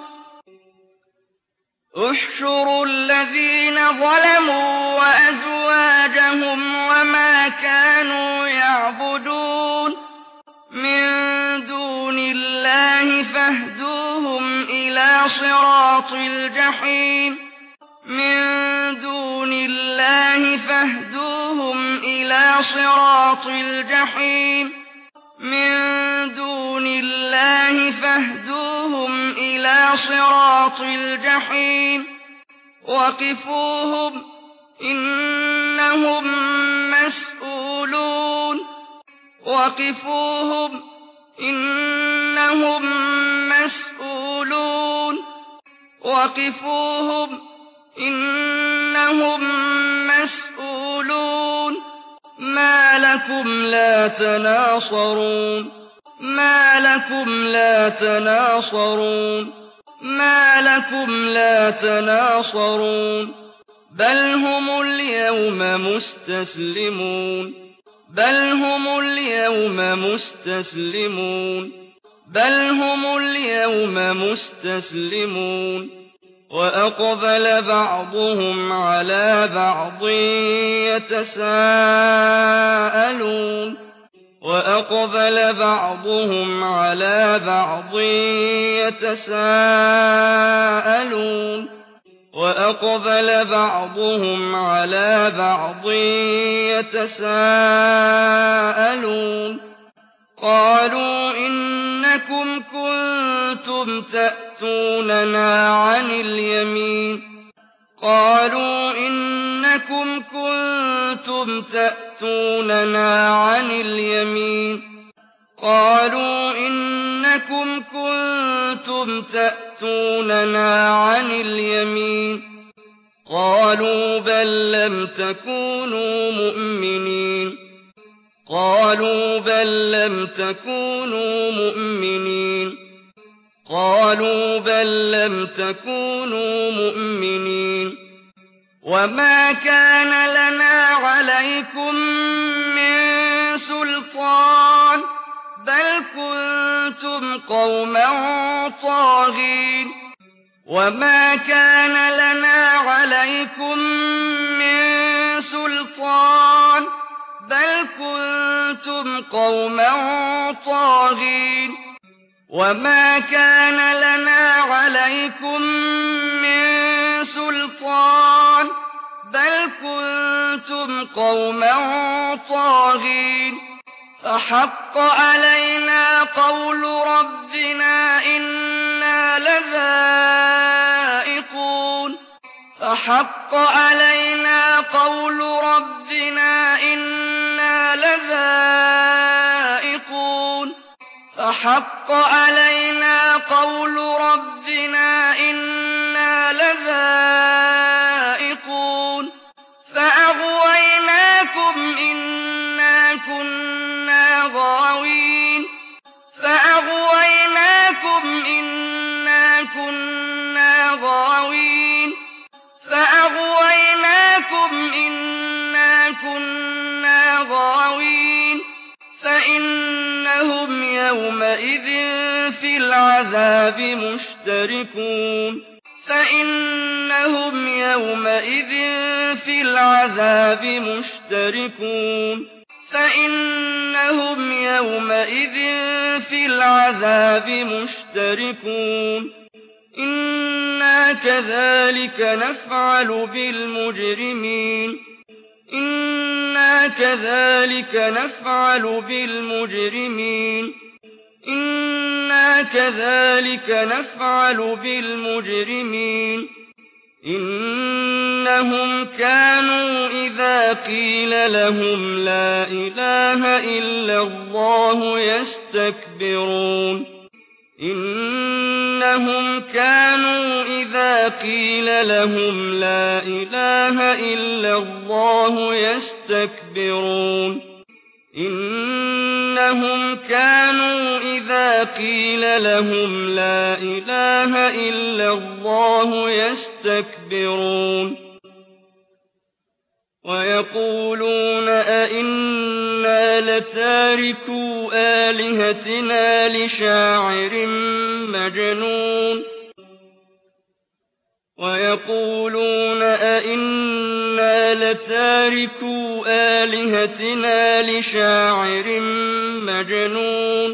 A: احْشُرُوا الَّذِينَ ظَلَمُوا وَأَزْوَاجَهُمْ وَمَا كَانُوا يَعْبُدُونَ مِن دُونِ اللَّهِ فاهْدُوهُمْ إِلَىٰ صِرَاطِ الْجَحِيمِ مِن دُونِ اللَّهِ فاهْدُوهُمْ إِلَىٰ صِرَاطِ الْجَحِيمِ مِن دُونِ اللَّهِ فاهْدُوهُمْ إِلَىٰ صِرَاطِ الْجَحِيمِ وَقِفُوهُمْ إِنَّهُم مسؤولون وَقِفُوهُمْ إِنَّهُم مسؤولون وَقِفُوهُمْ إِنَّهُم مسؤولون مَا لَكُمْ لَا تَنَاصَرُونَ مَا لَكُمْ لَا تَنَاصَرُونَ مَا لَكُمْ لَا تَنَاصَرُونَ بَلْ هُمُ الْيَوْمَ مُسْتَسْلِمُونَ بَلْ هُمُ الْيَوْمَ مُسْتَسْلِمُونَ بَلْ هُمُ الْيَوْمَ مُسْتَسْلِمُونَ وَأَقْبَلَ بَعْضُهُمْ عَلَىٰ بَعْضٍ يَتَسَاءَلُونَ وَأَقْبَلَ بَعْضُهُمْ عَلَىٰ بَعْضٍ يَتَسَاءَلُونَ وَأَقْبَلَ بَعْضُهُمْ عَلَىٰ بَعْضٍ يَتَسَاءَلُونَ قَالُوا إِنَّكُمْ كُنتُمْ تَأْتُونَنَا عَنِ الْيَمِينِ قَالُوا إِنَّكُمْ كُنتُمْ تَأْتُونَنَا عَنِ الْيَمِينِ قَالُوا إِنَّكُمْ كُنتُمْ تَأْتُونَنَا عَنِ الْيَمِينِ قَالُوا بَل لَّمْ تَكُونُوا مُؤْمِنِينَ قَالُوا بَل لَّمْ تَكُونُوا مُؤْمِنِينَ قَالُوا بَل لَّمْ تَكُونُوا مُؤْمِنِينَ وَمَا كَانَ لَنَا عَلَيْكُم مِّن سُلْطَانٍ بَلْ كُنتُمْ قَوْمًا طَاغِينَ وَمَا كَانَ لَنَا عَلَيْكُم مِّن سُلْطَانٍ بَلْ كُنتُمْ قَوْمًا طَاغِينَ وَمَا كَانَ لَنَا عَلَيْكُم مِّن سُلْطَانٍ بَلْ كُنتُمْ قَوْمًا طَاغِينَ فَحَقَّ عَلَيْنَا قَوْلُ رَبِّنَا إِنَّا لَذَائِقُونَ فَحَقَّ عَلَيْنَا قَوْلُ رَبِّنَا إِنَّا لَذَائِقُونَ فَحَقَّ عَلَيْنَا قَوْلُ رَبِّنَا إِنَّا لَذَائِقُونَ فَأَغْوَيْنَاكُمْ إِنَّا كُنَّا غَاوِينَ فَأَغْوَيْنَاكُمْ إِنَّا كُنَّا غَاوِينَ فَأَغْوَيْنَاكُمْ إِنَّا كُنَّا غَاوِينَ فَإِنَّهُمْ يَوْمَئِذٍ فِي الْعَذَابِ مُشْتَرِكُونَ فَإِنَّهُمْ يَوْمَئِذٍ فِي الْعَذَابِ مُشْتَرِكُونَ فَإِنَّهُمْ يَوْمَئِذٍ فِي الْعَذَابِ مُشْتَرِكُونَ إِنَّا كَذَٰلِكَ نَفْعَلُ بِالْمُجْرِمِينَ إِنَّا كَذَٰلِكَ نَفْعَلُ بِالْمُجْرِمِينَ إِنَّا كَذَٰلِكَ نَفْعَلُ بِالْمُجْرِمِينَ إنهم كانوا إذا قيل لهم لا إله إلا الله يستكبرون إنهم كانوا إذا قيل لهم لا إله إلا الله يستكبرون إنهم كانوا إذا قيل لهم لا إله إلا الله يستكبرون ويقولون أئنا لتاركو آلهتنا لشاعر مجنون ويقولون أئنا لتاركو آلهتنا لشاعر مجنون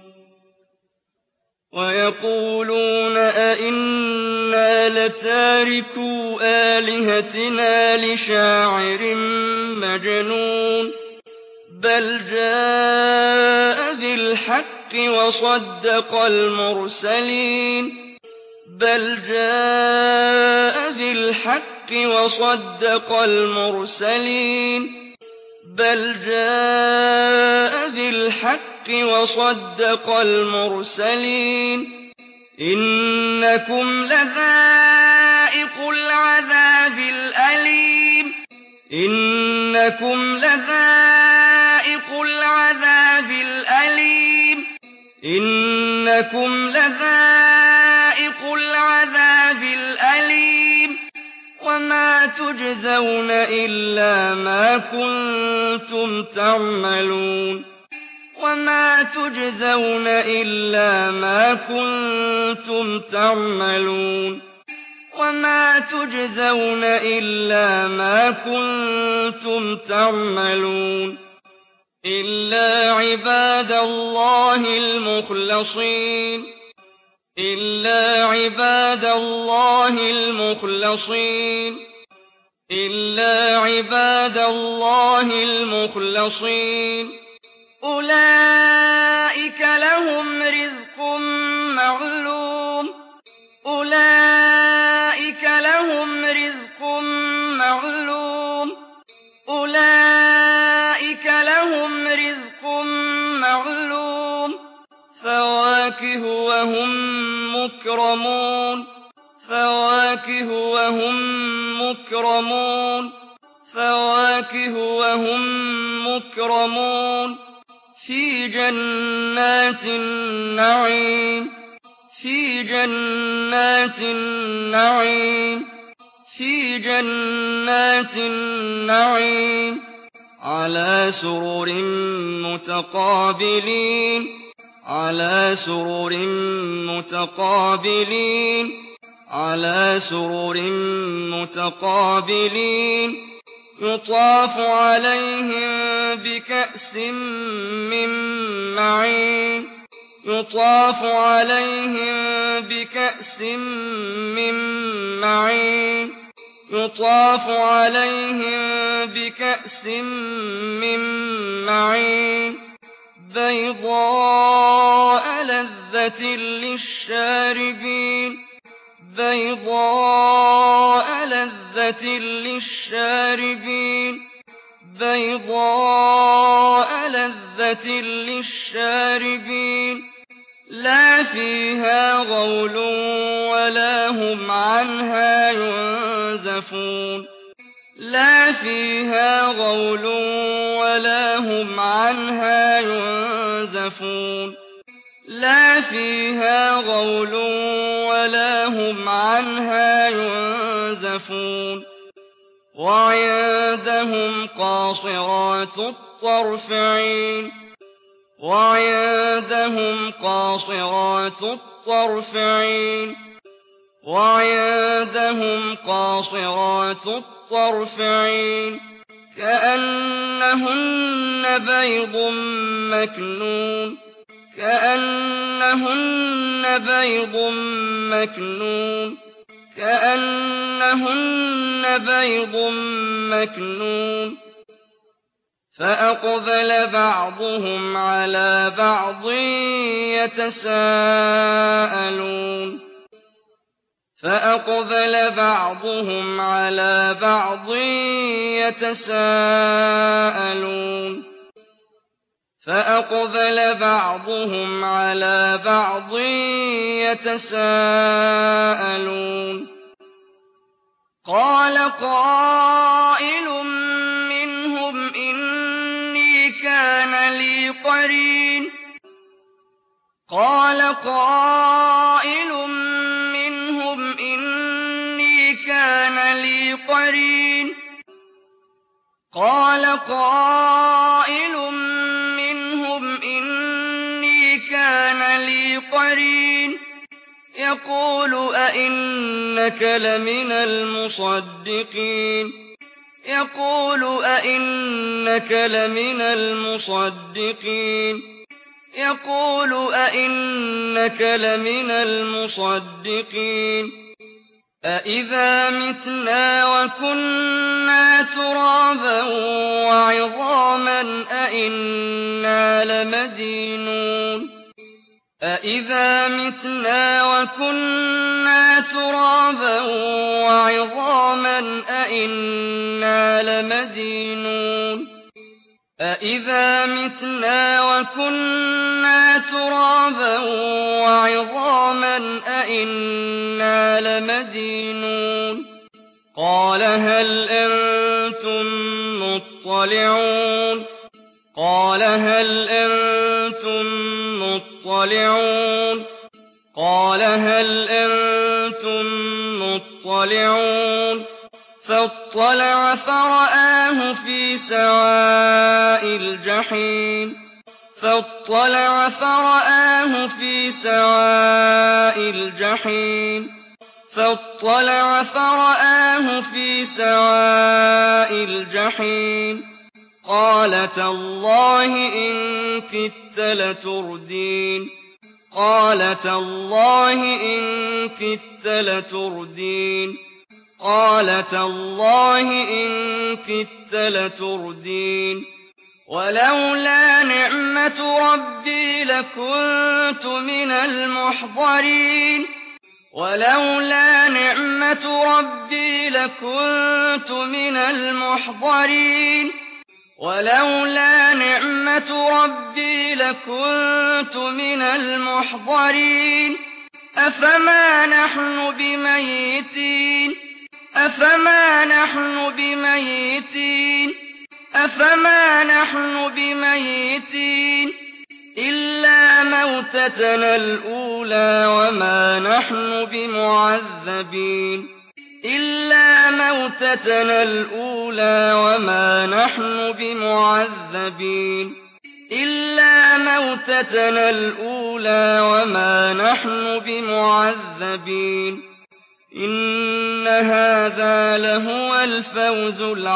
A: ويقولون أئنا لتاركو آلهتنا لشاعر مجنون بل جاء بالحق وصدق المرسلين بل جاء بالحق وصدق المرسلين بل جاء بالحق وصدق المرسلين إنكم لذائق العذاب الأليم إنكم لذائق العذاب الأليم إنكم لذائق العذاب الأليم وما تجزون إلا ما كنتم تعملون وما تجزون إلا ما كنتم تعملون وما تجزون إلا ما كنتم تعملون إلا عباد الله المخلصين إلا عباد الله المخلصين إلا عباد الله المخلصين أولئك لهم رزق معلوم أولئك لهم رزق معلوم أولئك لهم رزق معلوم فواكه وهم مكرمون فواكه وهم مكرمون فواكه وهم مكرمون في جنات النعيم في جنات النعيم في جنات النعيم على سرر متقابلين على سرر متقابلين على سرر متقابلين يطاف عليهم بكأس من معين يطاف عليهم بكأس من معين يطاف عليهم بكأس من معين بيضاء لذة للشاربين بيضاء لذة للشاربين بيضاء لذة للشاربين لا فيها غول ولا هم عنها ينزفون لا فيها غول ولا هم عنها ينزفون لا فيها غول ولا هم عنها ينزفون وعندهم قاصرات الطرف عين وعندهم قاصرات الطرف عين وعندهم قاصرات الطرف عين كأنهن بيض مكنون كأنهن بيض مكنون كأنهن بيض مكنون فأقبل بعضهم على بعض يتساءلون فأقبل بعضهم على بعض يتساءلون فأقبل بعضهم على بعض يتساءلون قال قائل منهم إني كان لي قرين يقول أئنك لمن المصدقين أئذا متنا وكنا ترابا وعظاما أئنا لمدينون قال هل أنتم مطلعون فاطلع فرآه في سواء الجحيم قال تالله إن كدت لتردين ولولا نعمة ربي لكنت من المحضرين أفما نحن بميتين إلا موتتنا الأولى وما نحن بمعذبين إن هذا لهو الفوز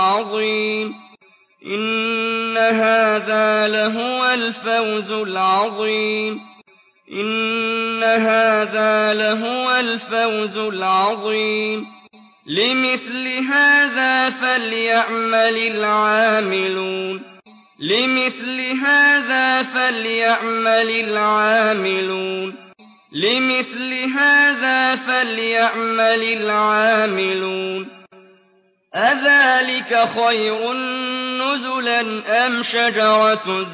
A: العظيم لمثل هذا فليعمل العاملون أذلك خير نزلا أم شجرة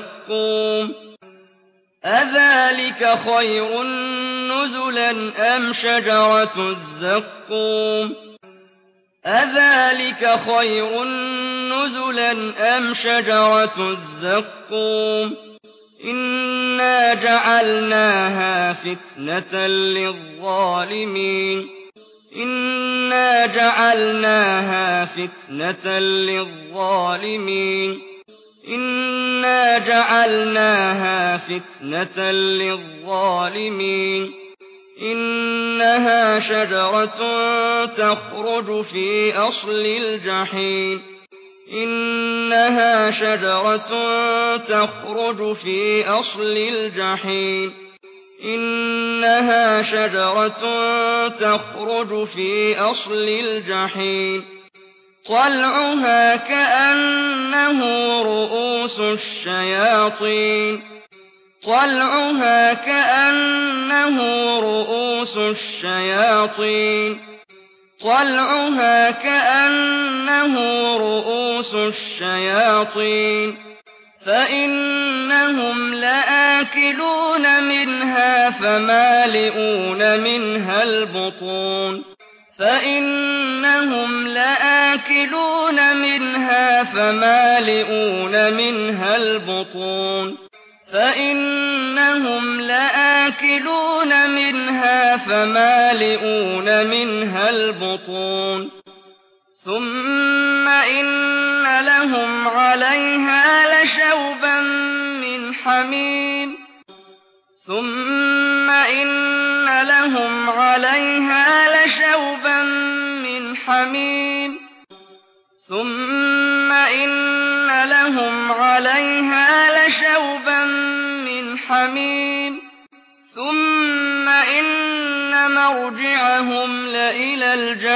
A: الزقوم إنا جعلناها فتنة للظالمين إنها شجرة تخرج في أصل الجحيم طلعها كأنه رؤوس الشياطين طلعها كأنه رءوس الشياطين فإنهم لآكلون منها فمالئون منها البطون ثم إن لهم عليها لشوبا من حميم ثم إن مرجعهم لإلى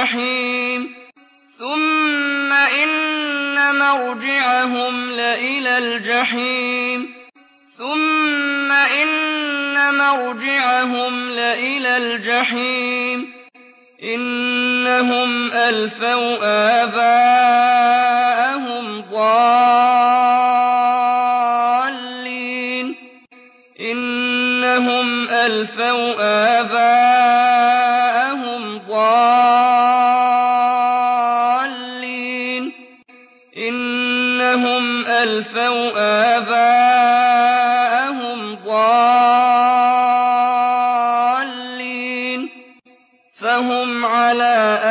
A: الجحيم إنهم ألفوا آباءهم ضالين فهم على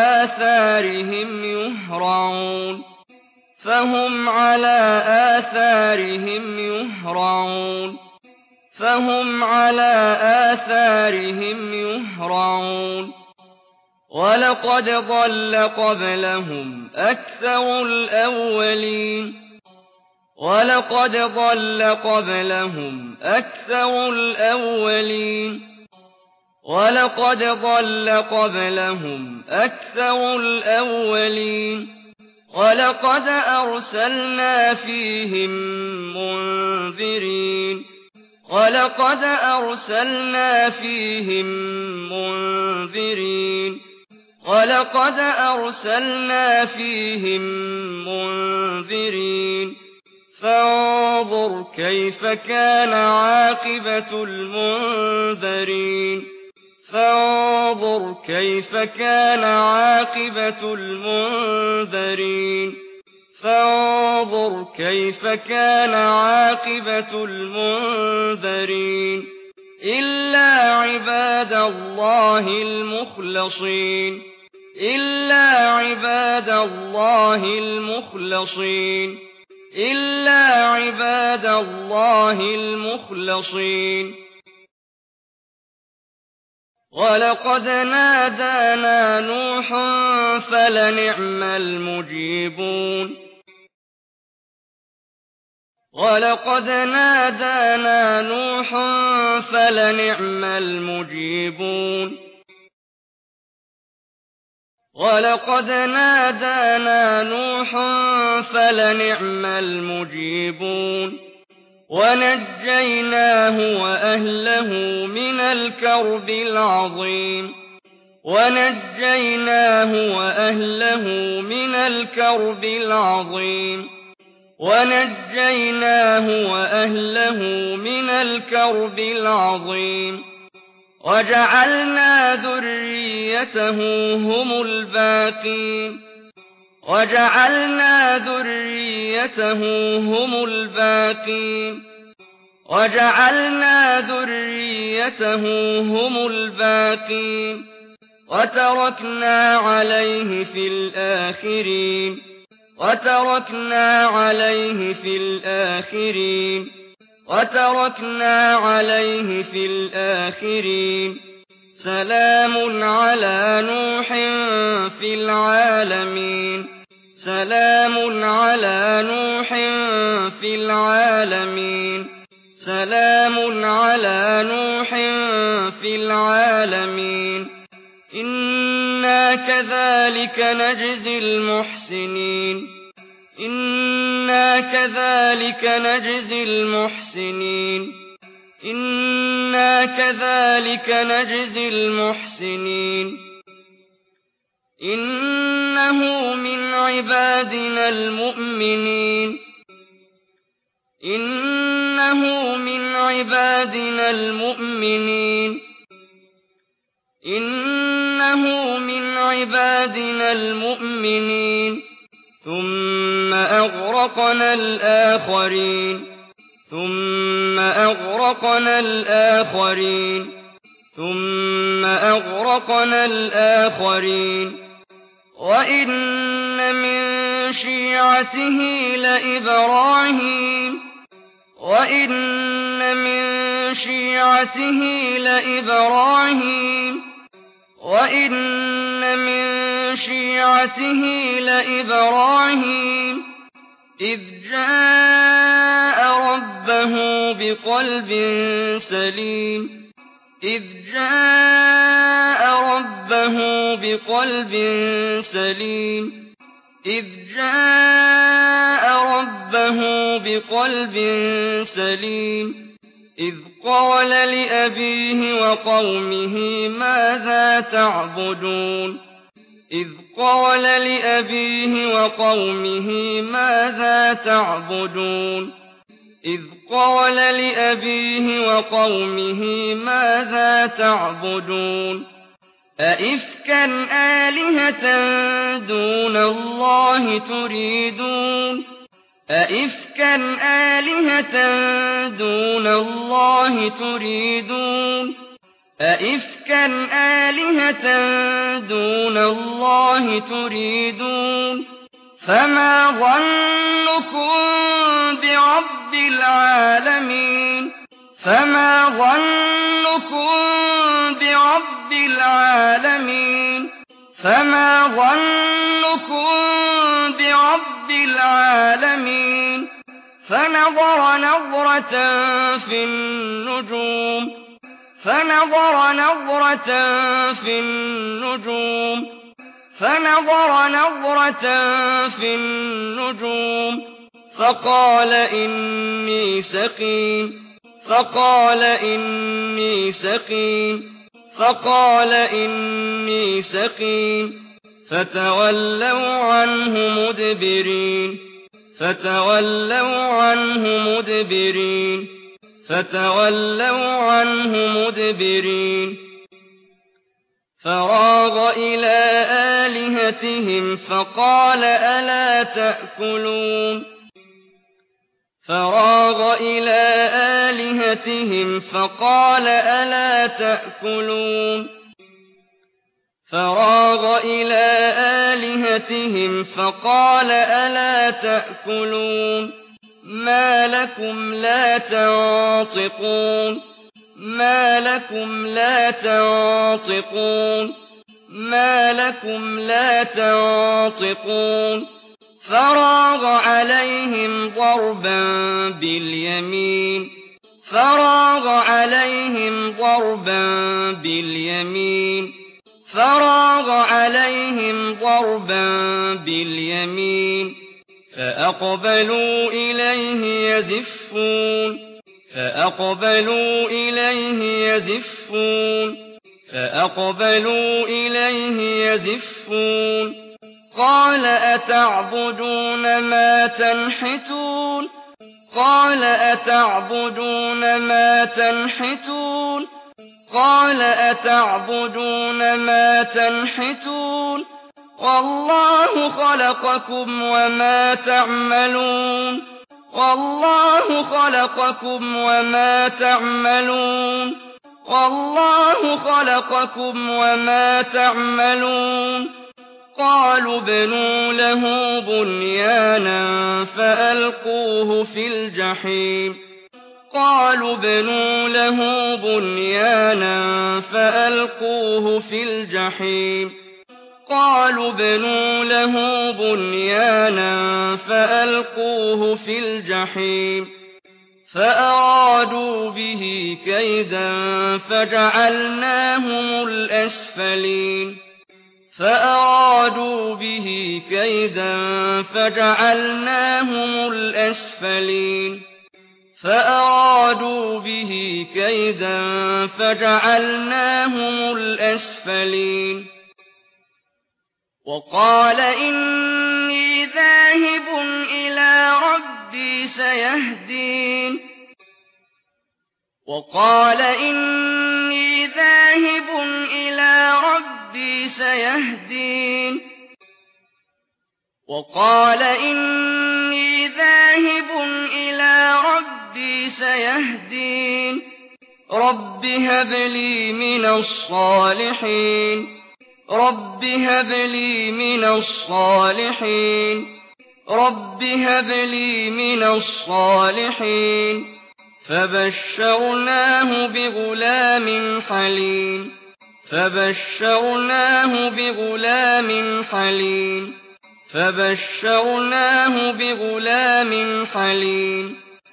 A: آثارهم يهرعون ولقد ضل قبلهم أكثر الأولين ولقد أرسلنا فيهم منذرين فانظر كيف كان عاقبة المنذرين إلا عباد الله المخلصين ولقد نادانا نوح فلنعم المجيبون ونجيناه وأهله من الكرب العظيم وجعلنا ذريته هم الباقين وتركنا عليه في الآخرين سلام على نوح في العالمين إنا كذلك نجزي المحسنين إنا كذلك نجزي المحسنين إنه من عبادنا المؤمنين إنه من عبادنا المؤمنين إنه من عبادنا المؤمنين ثم أغرقنا الآخرين ثم أغرقنا الآخرين ثم أغرقنا الآخرين وإن من شيعته لإبراهيم وإن من شيعته لإبراهيم وإن من شيعته لإبراهيم إذ جاء ربه بقلب سليم إذ جاء ربه بقلب سليم إذ جاء ربه بقلب سليم إذ قال لأبيه وقومه ماذا تعبدون إذ قال لأبيه وقومه ماذا تعبدون إذ قال لأبيه وقومه ماذا تعبدون أئفكا آلهة دون الله تريدون أئفكا آلهة دون الله تريدون أئفكا آلهة دون الله تريدون فما ظنكم برب العالمين فما ظنكم برب العالمين فما ظنكم برب العالمين فنظر نظرة في النجوم فنظر نظرة في النجوم فنظر نظرة في النجوم فقال إني سقيم فقال إني سقيم فقال إني سقيم فتولوا عنه مدبرين فتولوا عنه مدبرين فتولوا عنه مدبرين فراغ إلى آلهتهم فقال ألا تأكلون فراغ إلى آلهتهم فقال ألا تأكلون فراغ إلى آلهتهم فقال ألا تأكلون ما لكم لا تنطقون ما لكم لا تنطقون ما لكم لا تنطقون فراغ عليهم ضربا باليمين فراغ عليهم ضربا باليمين فراغ عليهم ضربا باليمين فأقبلوا إليه يزفون فأقبلوا إليه يزفون فأقبلوا إليه يزفون قال أتعبدون ما تنحتون قال أتعبدون ما تنحتون قال أتعبدون ما تنحتون والله خلقكم وما تعملون والله خلقكم وما تعملون والله خلقكم وما تعملون قالوا ابنوا له بنيانا فألقوه في الجحيم قالوا ابنوا له بنيانا فألقوه في الجحيم قالوا ابنوا له بنيانا فألقوه في الجحيم فأرادوا به كيدا فجعلناهم الأسفلين فأرادوا به كيدا فجعلناهم الأسفلين فأرادوا فأرادوا به كيدا فجعلناهم الأسفلين وقال إني ذاهب إلى ربي سيهدين وقال إني ذاهب إلى ربي سيهدين وقال إني ذاهب إلى ربي سيهدين رب هب لي من الصالحين رب هب لي من الصالحين رب هب لي من الصالحين فبشرناه بغلام حليم فبشرناه بغلام حليم فبشرناه بغلام حليم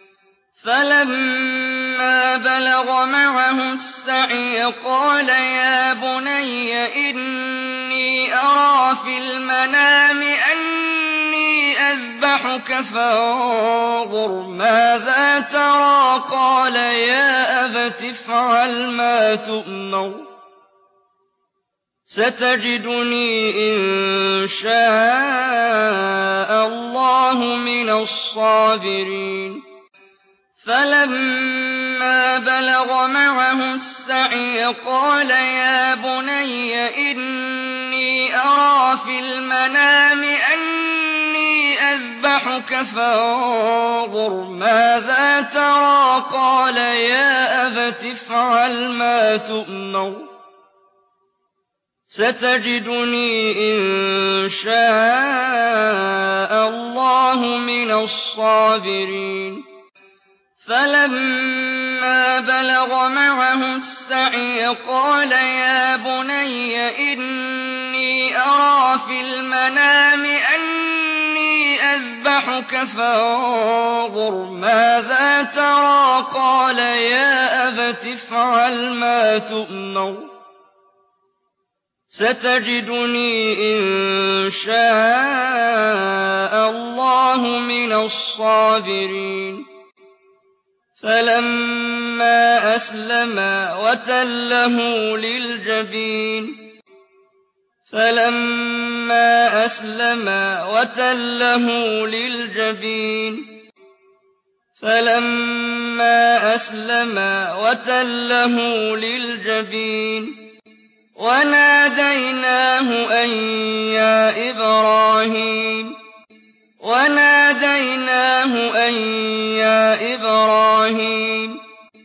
A: فلما بلغ معه السعي قال يا بني إني أرى في المنام أني أذبحك فانظر ماذا ترى قال يا أبت افعل ما تؤمر ستجدني إن شاء الله من الصابرين فلما بلغ معه السعي قال يا بني إني أرى في المنام أني أذبحك فانظر ماذا ترى قال يا أبت افعل ما تؤمر ستجدني إن شاء الله من الصابرين فلما بلغ معه السعي قال يا بني إني أرى في المنام أني أذبحك فانظر ماذا ترى قال يا أبت افعل ما تؤمر ستجدني إن شاء الله من الصابرين فلما أسلما وتله للجبين فلما أسلما وتله للجبين فلما أسلما وتله للجبين وناديناه أن يا إبراهيم وناديناه أن يا إبراهيم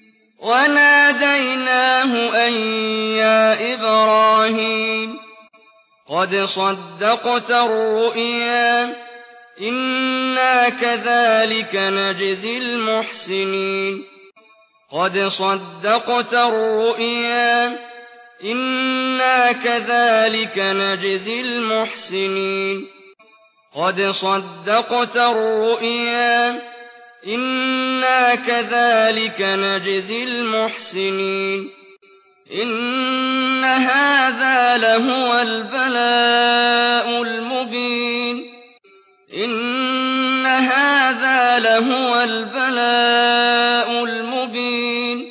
A: وناديناه أن يا إبراهيم قد صدقت الرؤيا إنا كذلك نجزي المحسنين قد صدقت الرؤيا إنا كذلك نجزي المحسنين قد صدقت الرؤيا إنا كذلك نجزي المحسنين إن هذا لهو البلاء المبين إن هذا لهو البلاء المبين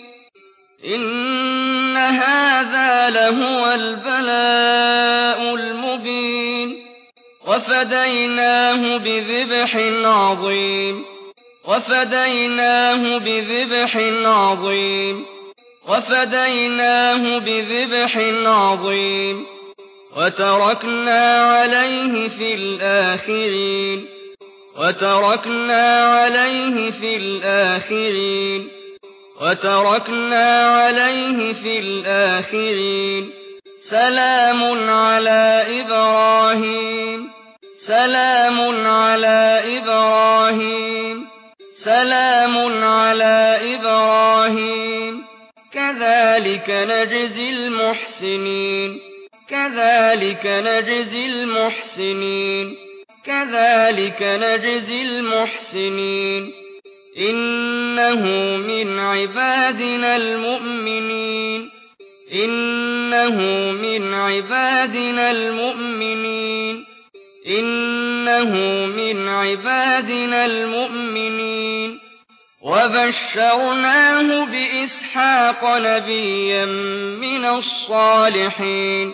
A: إن هذا لهو البلاء المبين وفديناه بذبح عظيم وفديناه بذبح عظيم وفديناه بذبح عظيم وتركنا عليه في الآخرين وتركنا عليه في الآخرين وتركنا عليه في الآخرين سلام على إبراهيم سلام على إبراهيم سلام على إبراهيم كذلك نجزي المحسنين كذلك نجزي المحسنين كذلك نجزي المحسنين إنه من عبادنا المؤمنين إنه من عبادنا المؤمنين إنه من عبادنا المؤمنين وبشرناه بإسحاق نبيا من الصالحين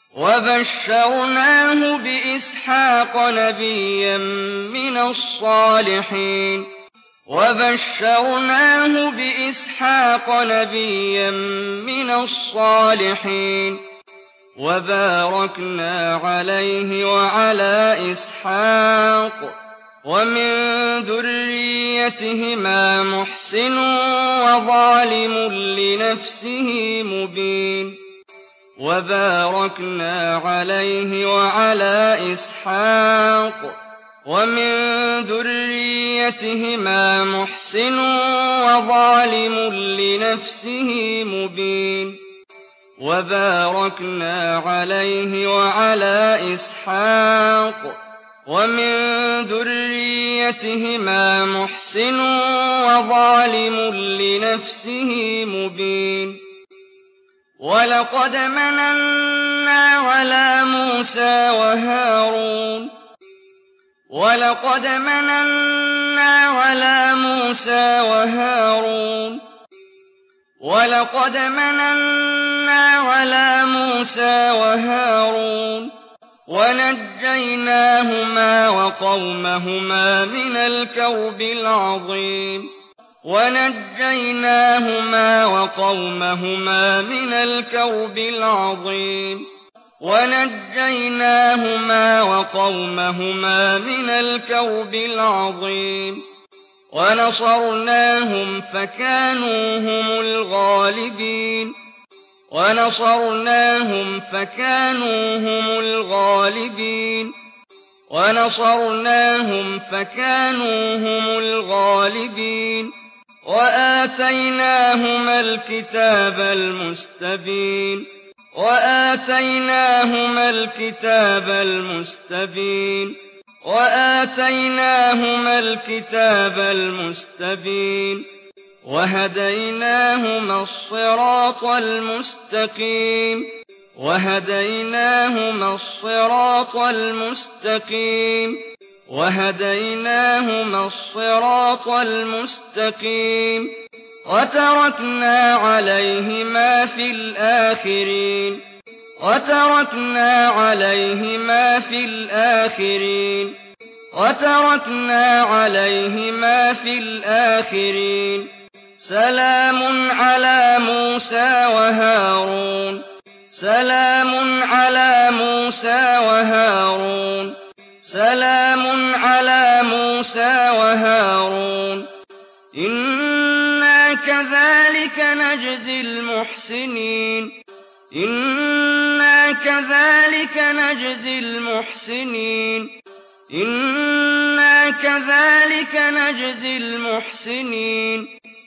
A: وبشرناه بإسحاق نبيا من الصالحين وبشرناه بإسحاق نبيا من الصالحين وباركنا عليه وعلى إسحاق ومن ذريتهما محسن وظالم لنفسه مبين وباركنا عليه وعلى إسحاق ومن ذريتهما محسن وظالم لنفسه مبين وباركنا عليه وعلى إسحاق ومن ذريتهما محسن وظالم لنفسه مبين ولقد مننا على موسى وهارون ولقد مننا على موسى وهارون ولقد مننا على موسى وهارون ونجيناهما وقومهما من الكرب العظيم ونجيناهما وقومهما من الكرب العظيم ونجيناهما وقومهما من الكرب العظيم ونصرناهم فكانوا هم الغالبين ونصرناهم فكانوا هم الغالبين ونصرناهم فكانوا هم الغالبين وآتيناهما الكتاب المستبين وآتيناهما الكتاب المستبين وآتيناهما الكتاب المستبين وهديناهما الصراط المستقيم وهديناهما الصراط المستقيم وهديناهما الصراط المستقيم وتركنا عليهما في الآخرين وتركنا عليهما في الآخرين وتركنا عليهما في الآخرين سلام على موسى وهارون سلام على موسى وهارون سلام على موسى وهارون إنا كذلك نجزي المحسنين إنا كذلك نجزي المحسنين إنا كذلك نجزي المحسنين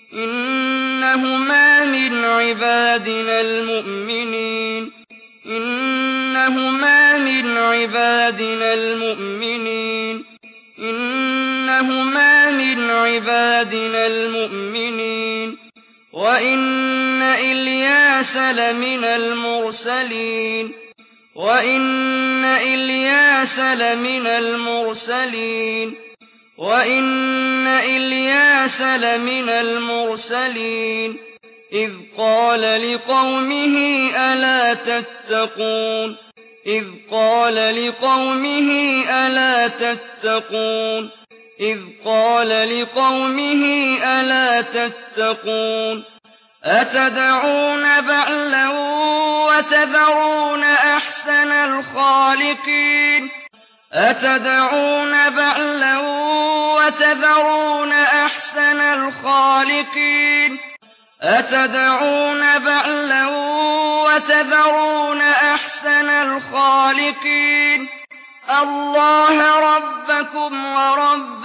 A: إنهما من عبادنا المؤمنين إنهما من عبادنا المؤمنين إنهما من عبادنا المؤمنين وإن إلياس لمن المرسلين وإن إلياس لمن المرسلين وإن إلياس لمن المرسلين إذ قال لقومه ألا تتقون إذ قال لقومه ألا تتقون إذ قال لقومه ألا تتقون أتدعون بعلا وتذرون أحسن الخالقين أتدعون بعلا وتذرون أحسن الخالقين أتدعون بعلا وتذرون أحسن الخالقين الله ربكم ورب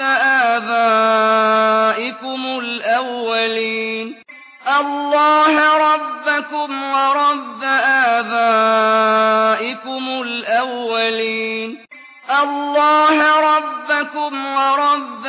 A: آبائكم الأولين الله ربكم ورب آبائكم الأولين الله ربكم ورب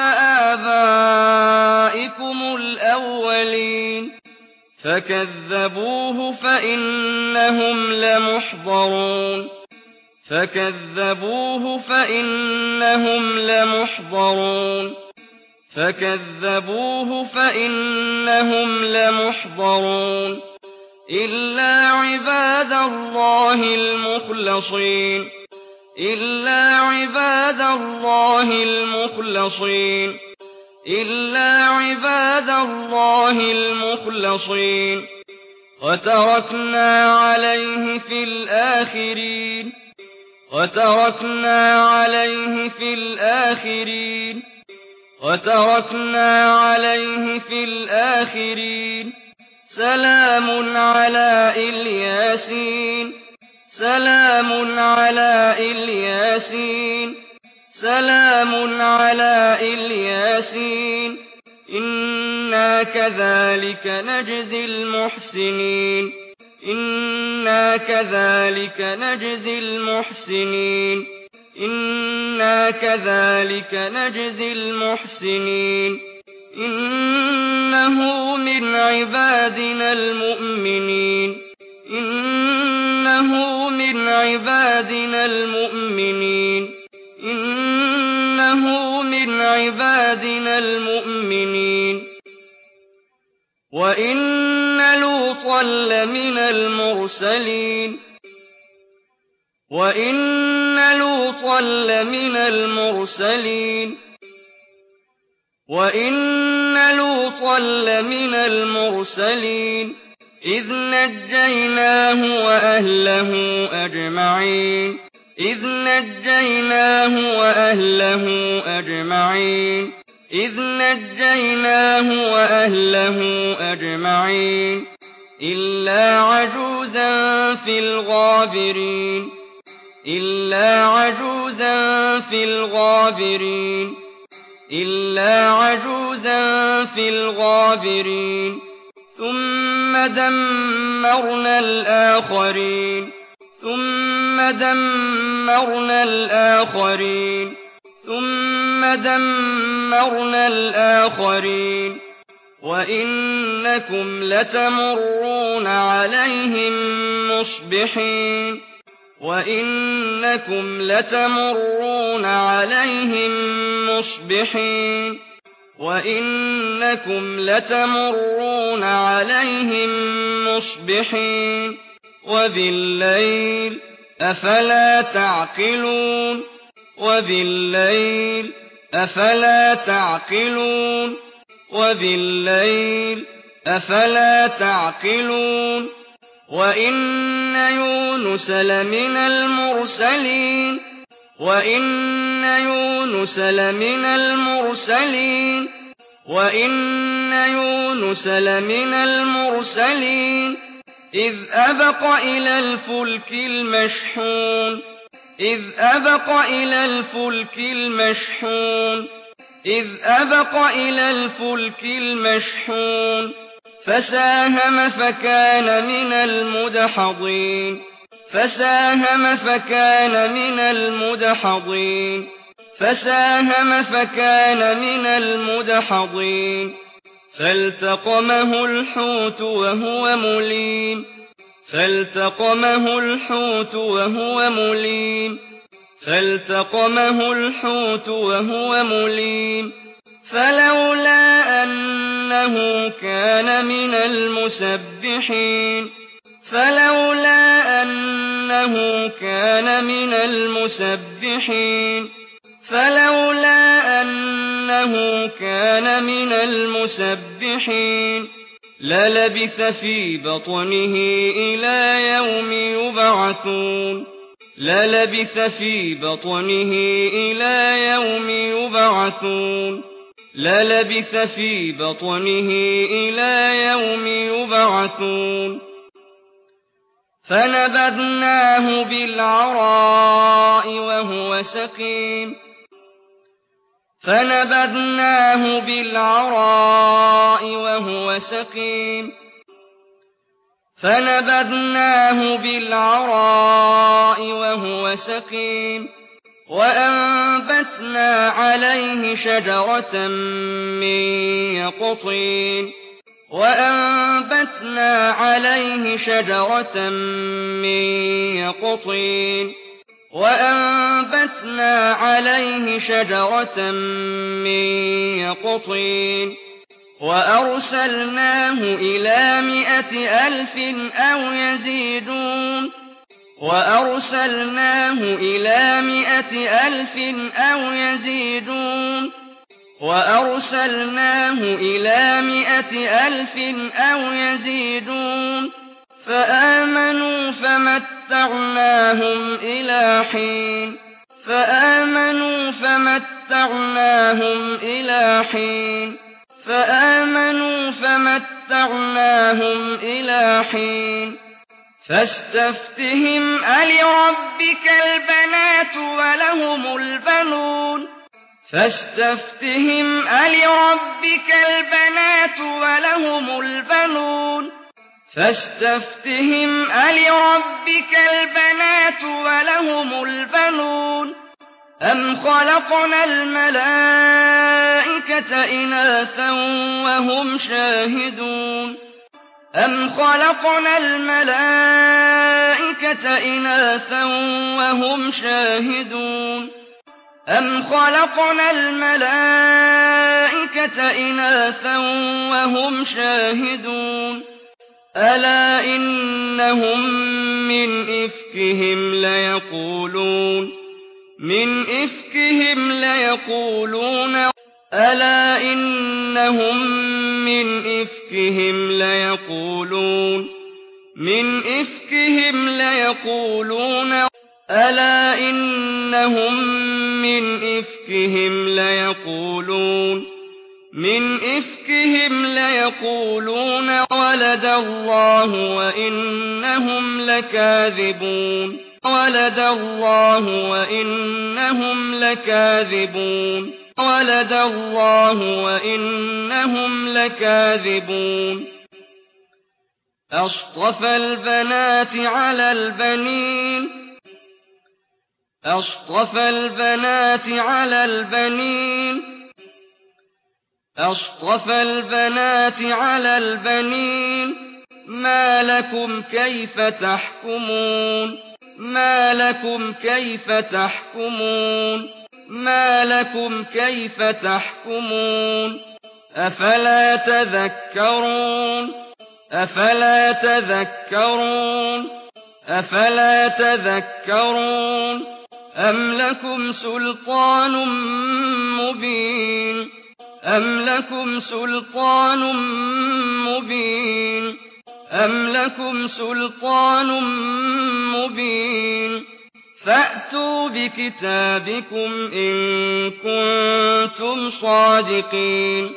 A: آبائكم الأولين فكذبوه فإنهم لمحضرون فكذبوه فإنهم لمحضرون فكذبوه فإنهم لمحضرون إلا عباد الله المخلصين إلا عباد الله المخلصين إلا عباد الله المخلصين وتركنا عليه في الآخرين وتركنا عليه في الآخرين وتركنا عليه في الآخرين سلام على الياسين سلام على الياسين سلام على الياسين إنا كذلك نجزي المحسنين إنا كذلك نجزي المحسنين إنا كذلك نجزي المحسنين إنه من عبادنا المؤمنين إنه من عبادنا المؤمنين إنه من عبادنا المؤمنين وإن لوطا لمن المرسلين وإن لوطا لمن المرسلين وإن لوطا لمن المرسلين إذ نجيناه وأهله أجمعين إذ نجيناه وأهله أجمعين إذ نجيناه وأهله أجمعين إلا عجوزا في الغابرين إلا عجوزا في الغابرين إلا عجوزا في الغابرين ثم دمرنا الآخرين ثم دمرنا الآخرين ثم دمرنا الآخرين وإنكم لتمرون عليهم مصبحين وإنكم لتمرون عليهم مصبحين وإنكم لتمرون عليهم مصبحين وبالليل أفلا تعقلون وبالليل أفلا تعقلون وبالليل أفلا تعقلون وإن يونس لمن المرسلين وإن يونس لمن المرسلين وإن يونس لمن المرسلين إذ أبق إلى الفلك المشحون إذ أبق إلى الفلك المشحون إذ أبق إلى الفلك المشحون فساهم فكان من المدحضين فساهم فكان من المدحضين فساهم فكان من المدحضين فالتقمه الحوت وهو مليم فالتقمه الحوت وهو مليم فالتقمه الحوت وهو مليم فلولا أنه كان من المسبحين فلولا أنه كان من المسبحين فلولا أنه كان من المسبحين للبث في بطنه إلى يوم يبعثون للبث في بطنه إلى يوم يبعثون للبث في بطنه إلى يوم يبعثون فنبذناه بالعراء وهو سقيم فنبذناه بالعراء وهو سقيم فنبذناه بالعراء وهو سقيم وأنبتنا عليه شجرة من يقطين وأنبتنا عليه شجرة من يقطين وأنبتنا عليه شجرة من يقطين وأرسلناه إلى 100,000 أو يزيدون وأرسلناه إلى 100,000 أو يزيدون وأرسلناه إلى 100,000 أو يزيدون فآمنوا فمتعناهم إلى حين فآمنوا فمتعناهم إلى حين فآمنوا فمتعناهم إلى حين فاستفتهم ألربك البنات ولهم البنون فاستفتهم ألربك البنات ولهم البنون فاستفتهم ألربك البنات ولهم البنون أم خلقنا الملائكة إناثا وهم شاهدون أم خلقنا الملائكة إناثا وهم شاهدون أم خلقنا الملائكة إناثا وهم شاهدون ألا إنهم من إفكهم ليقولون ألا إنهم من إفكهم ليقولون ألا إنهم من إفكهم ليقولون ولد الله وإنهم لكاذبون أصطفى البنات على البنين أصطفى البنات على البنين ما لكم كيف تحكمون أفلا تذكرون أم لكم سلطان مبين فأتوا بكتابكم إن كنتم صادقين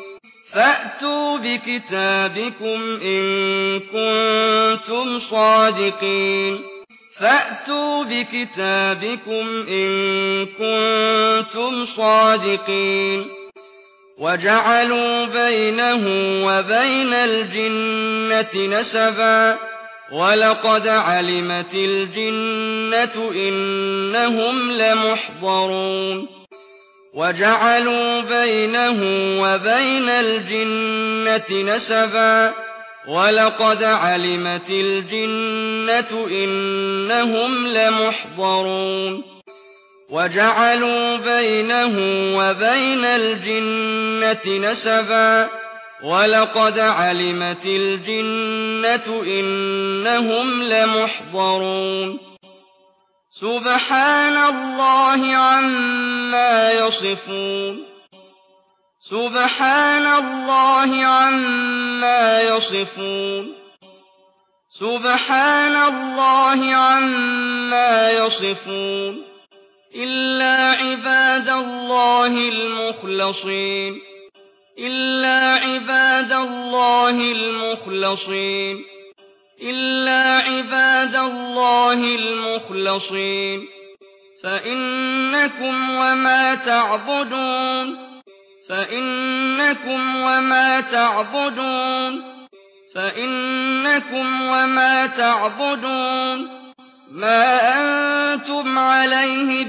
A: وجعلوا بينه وبين الجنة نسبا ولقد علمت الجنة إنهم لمحضرون وجعلوا بينه وبين الجنة نسبا ولقد علمت الجنة إنهم لمحضرون وجعلوا بينه وبين الجنة نسبا ولقد علمت الجنة إنهم لمحضرون سبحان الله عما يصفون سبحان الله عما يصفون إلا عباد الله المخلصين فإنكم وما تعبدون ما أنتم عليه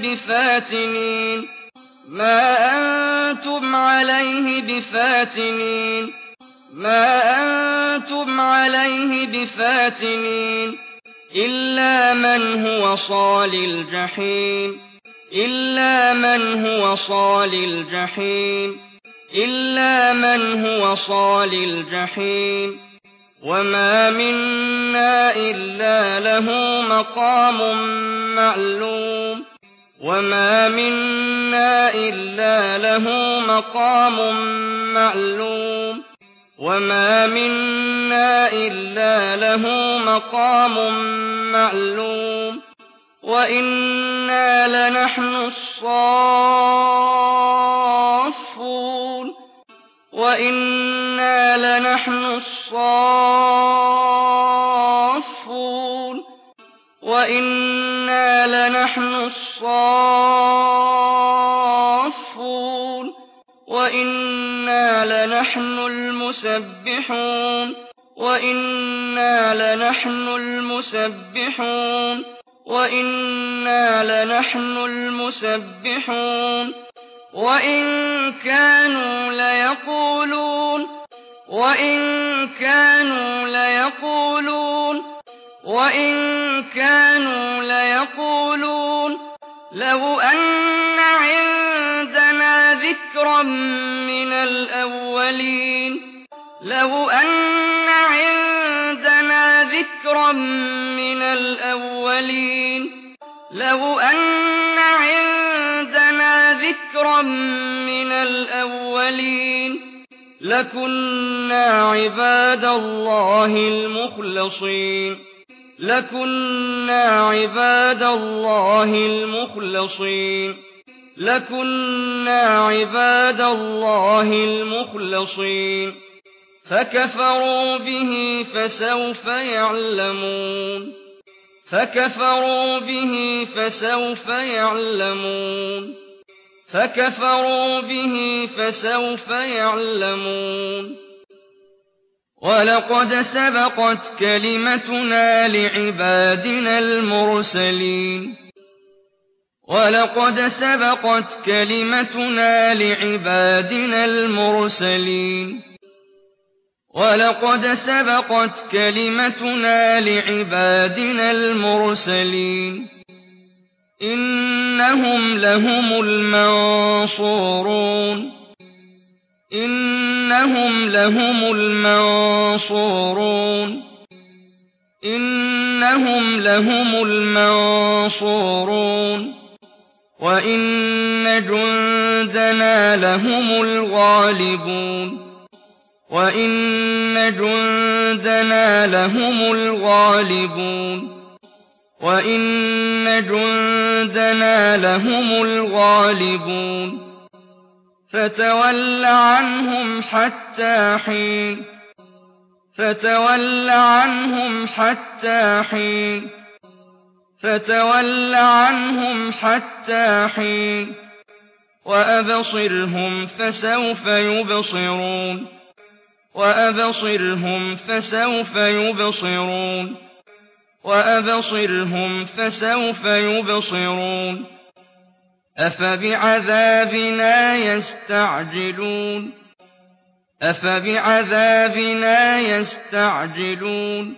A: بفاتنين إلا من هو صال الجحيم إلا من هو صال الجحيم إلا من هو صال الجحيم وما منا إلا له مقام معلوم وما منا إلا له مقام معلوم وما منا إلا له مقام معلوم وإنا لنحن الصافون وإنا لنحن الصافون وإنا لنحن الصافون وإنا لنحن المسبحون وإنا لنحن المسبحون وإنا لنحن المسبحون وإن كانوا ليقولون وإن كانوا ليقولون وإن كانوا ليقولون لو أن عندنا ذكرا من الأولين لو أن عندنا ذكرا من الأولين لو أن عندنا ذكرا من الأولين لكنا عباد الله المخلصين لكنا عباد الله المخلصين لكنا عباد الله المخلصين فكفروا به فسوف يعلمون فكفروا به فسوف يعلمون فكفروا به فسوف يعلمون ولقد سبقت كلمتنا لعبادنا المرسلين ولقد سبقت كلمتنا لعبادنا المرسلين ولقد سبقت كلمتنا لعبادنا المرسلين إنهم لهم المنصورون إنهم لهم المنصورون إنهم لهم المنصورون وإن جندنا لهم الغالبون وإن جندنا لهم الغالبون وإن جندنا لهم الغالبون فتول عنهم حتى حين فتول عنهم حتى حين فتول عنهم حتى حين وأبصرهم فسوف يبصرون وأبصرهم فسوف يبصرون وأبصرهم فسوف يبصرون أفبعذابنا يستعجلون أفبعذابنا يستعجلون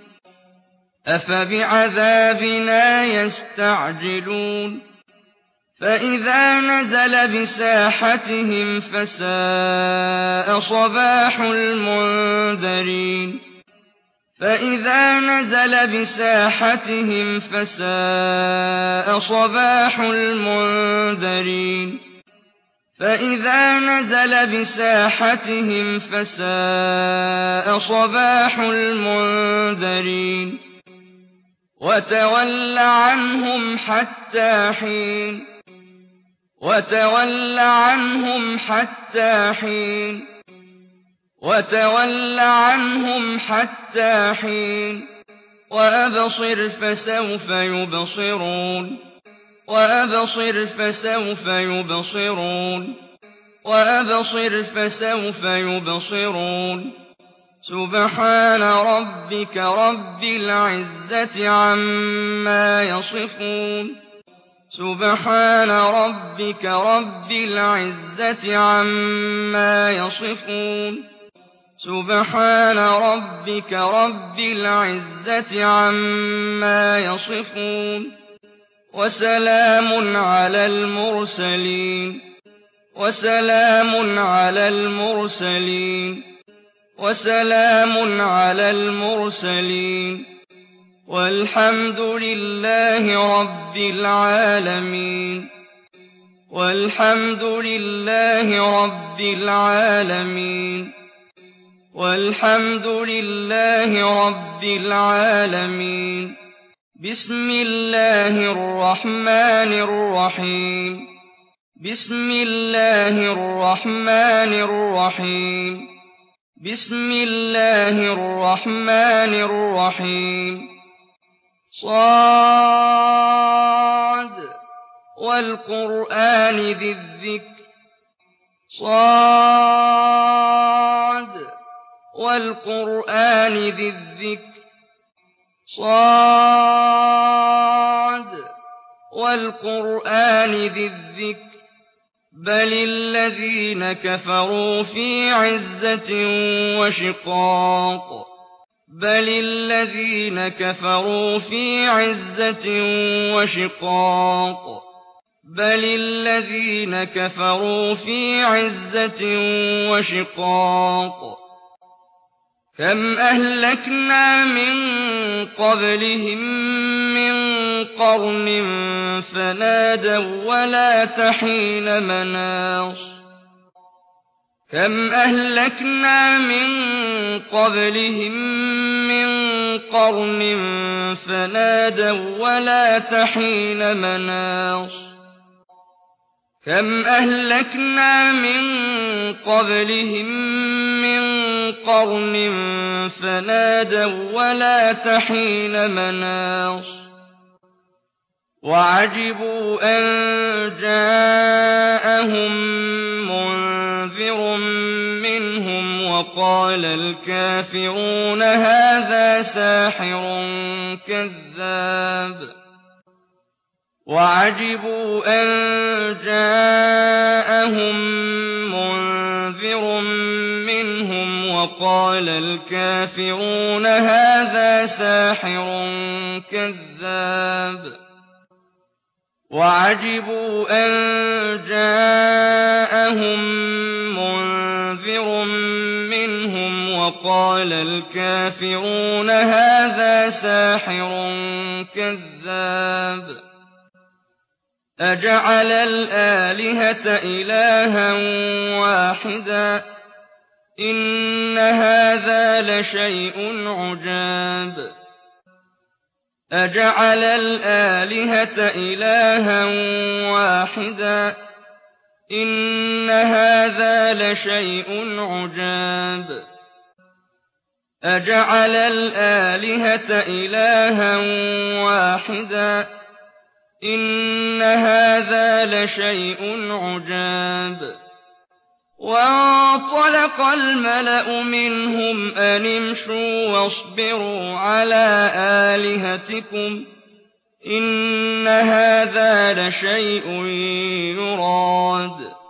A: أفبعذابنا يستعجلون فإذا نزل بساحتهم فساء صباح المنذرين فإذا نزل بساحتهم فساء صباح المنذرين فإذا نزل بساحتهم فساء صباح المنذرين وتول عنهم حتى حين وتول عنهم حتى حين وتول عنهم حتى حين وأبصر فسوف يبصرون وأبصر فسوف يبصرون وأبصر فسوف يبصرون سبحان ربك رب العزة عما يصفون سبحان ربك رب العزة عما يصفون سبحان ربك رب العزة عما يصفون وسلام على المرسلين والحمد لله رب العالمين بسم الله الرحمن الرحيم صاد والقرآن ذي الذكر بل الذين كفروا في عزة وشقاق كم أهلكنا من قبلهم من قرن فنادوا ولا تحين مناص وعجبوا أن جاءهم منذر منهم وقال الكافرون هذا ساحر كذاب أجعل الآلهة إلها واحدا إن هذا لشيء عجاب وانطلق الملأ منهم أن امشوا واصبروا على آلهتكم إن هذا لشيء يراد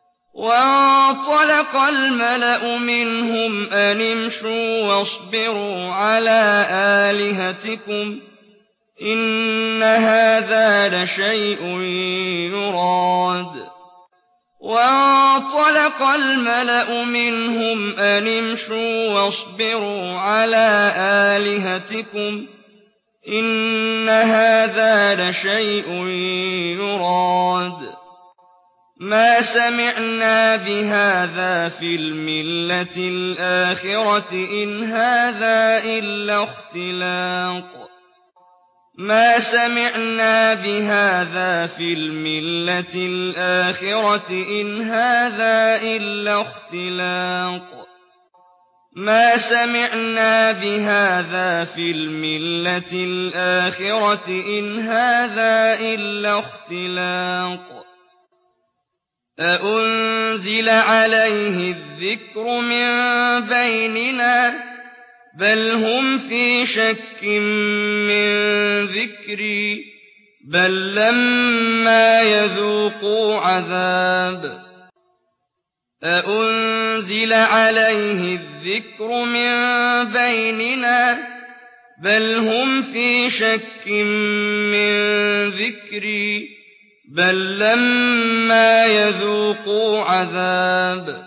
A: وانطلق الملأ منهم أن امشوا واصبروا على آلهتكم إن هذا لشيء يراد ما سمعنا بهذا في الملة الآخرة إن هذا إلا اختلاق أأنزل عليه الذكر من بيننا بل هم في شك من ذكري بل لما يذوقوا عذاب أأنزل عليه الذكر من بيننا بل هم في شك من ذكري بل لما يذوقوا عذاب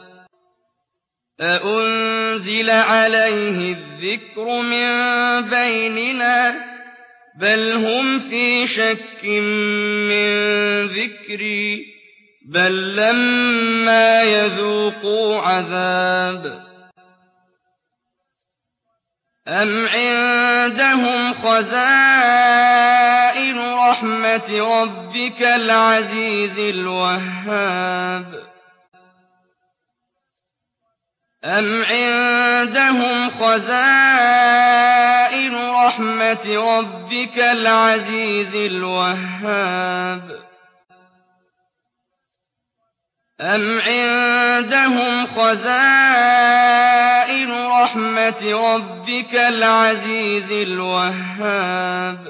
A: أأنزل عليه الذكر من بيننا بل هم في شك من ذكري بل لما يذوقوا عذاب أم عندهم خزائن رحمة ربك العزيز الوهاب أم عندهم خزائن رحمة ربك العزيز الوهاب أم عندهم خزائن رحمة ربك العزيز الوهاب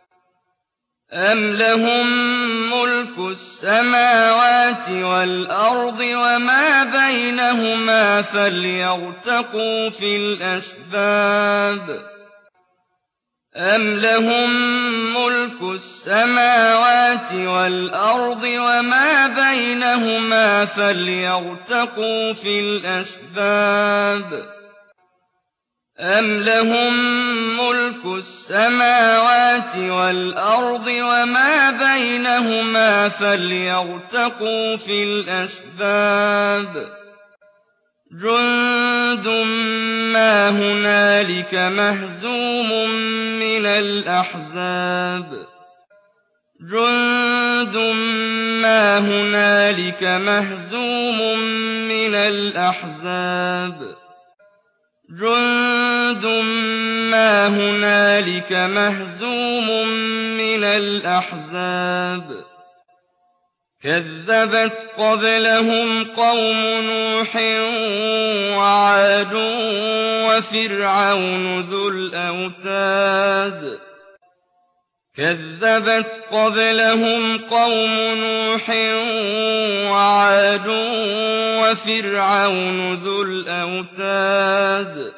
A: أم لهم ملك السماوات والأرض وما بينهما فليرتقوا في الأسباب أم لهم ملك السماوات والأرض وما بينهما فليرتقوا في الأسباب أم لهم ملك السماوات والأرض وما بينهما فليرتقوا في الأسباب جند ما هنالك مهزوم من الأحزاب جند ما هنالك مهزوم من الأحزاب جند ما هنالك مهزوم من الأحزاب كذبت قبلهم قوم نوح وعاد وفرعون ذو الأوتاد كذبت قبلهم قوم نوح وعاد وفرعون ذو الأوتاد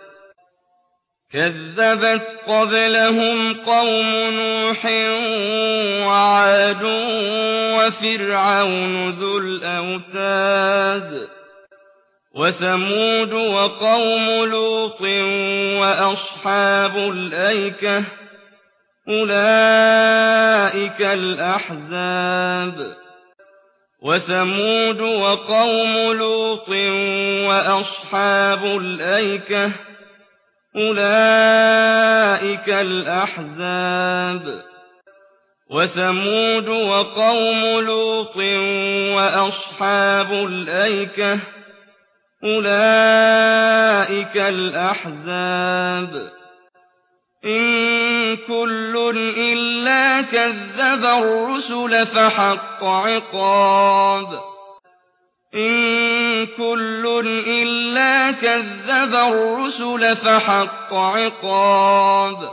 A: كذبت قبلهم قوم نوح وعاد وفرعون ذو الأوتاد وثمود وقوم لوط وأصحاب الأيكة أولئك الأحزاب وثمود وقوم لوط وأصحاب الأيكة أولئك الأحزاب وثمود وقوم لوط وأصحاب الأيكة أولئك الأحزاب إن كل إلا كذب الرسل فحق عقاب إن كل إلا كذب الرسل فحق عقاب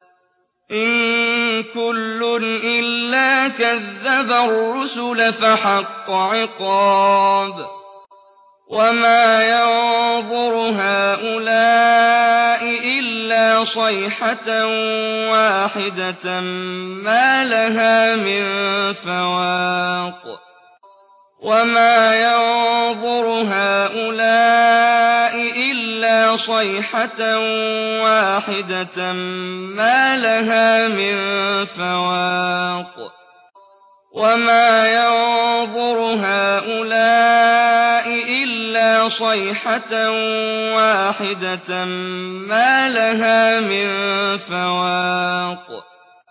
A: إن كل إلا كذب الرسل فحق عقاب وما ينظر هؤلاء إلا صيحة واحدة ما لها من فواق وما ينظر هؤلاء إلا صيحة واحدة ما لها من فواق وما ينظر هؤلاء إلا صيحة واحدة ما لها من فواق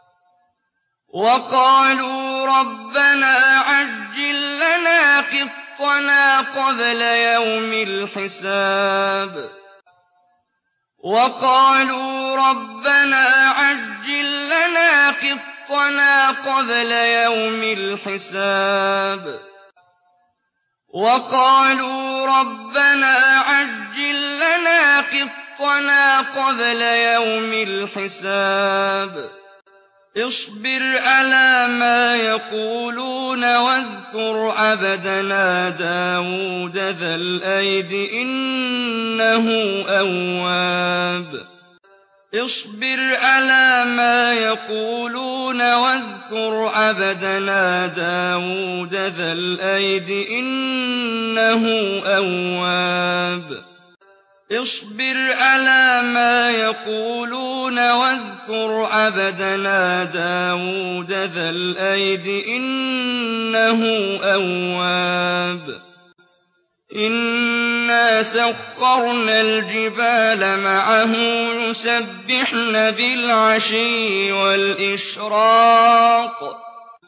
A: وقالوا ربنا عجل لنا قطنا قبل يوم الحساب وقالوا ربنا عجل لنا قطنا قبل يوم الحساب وقالوا ربنا عجل لنا قطنا قبل يوم الحساب اصبر على ما يقولون واذكر عبدنا داود ذا الأيد إنه أواب اصبر على ما يقولون واذكر عبدنا داود ذا الأيد إنه أواب اصبر على ما يقولون واذكر عبدنا داود ذا الأيد إنه أواب إنا سخرنا الجبال معه يسبحن بالعشي والإشراق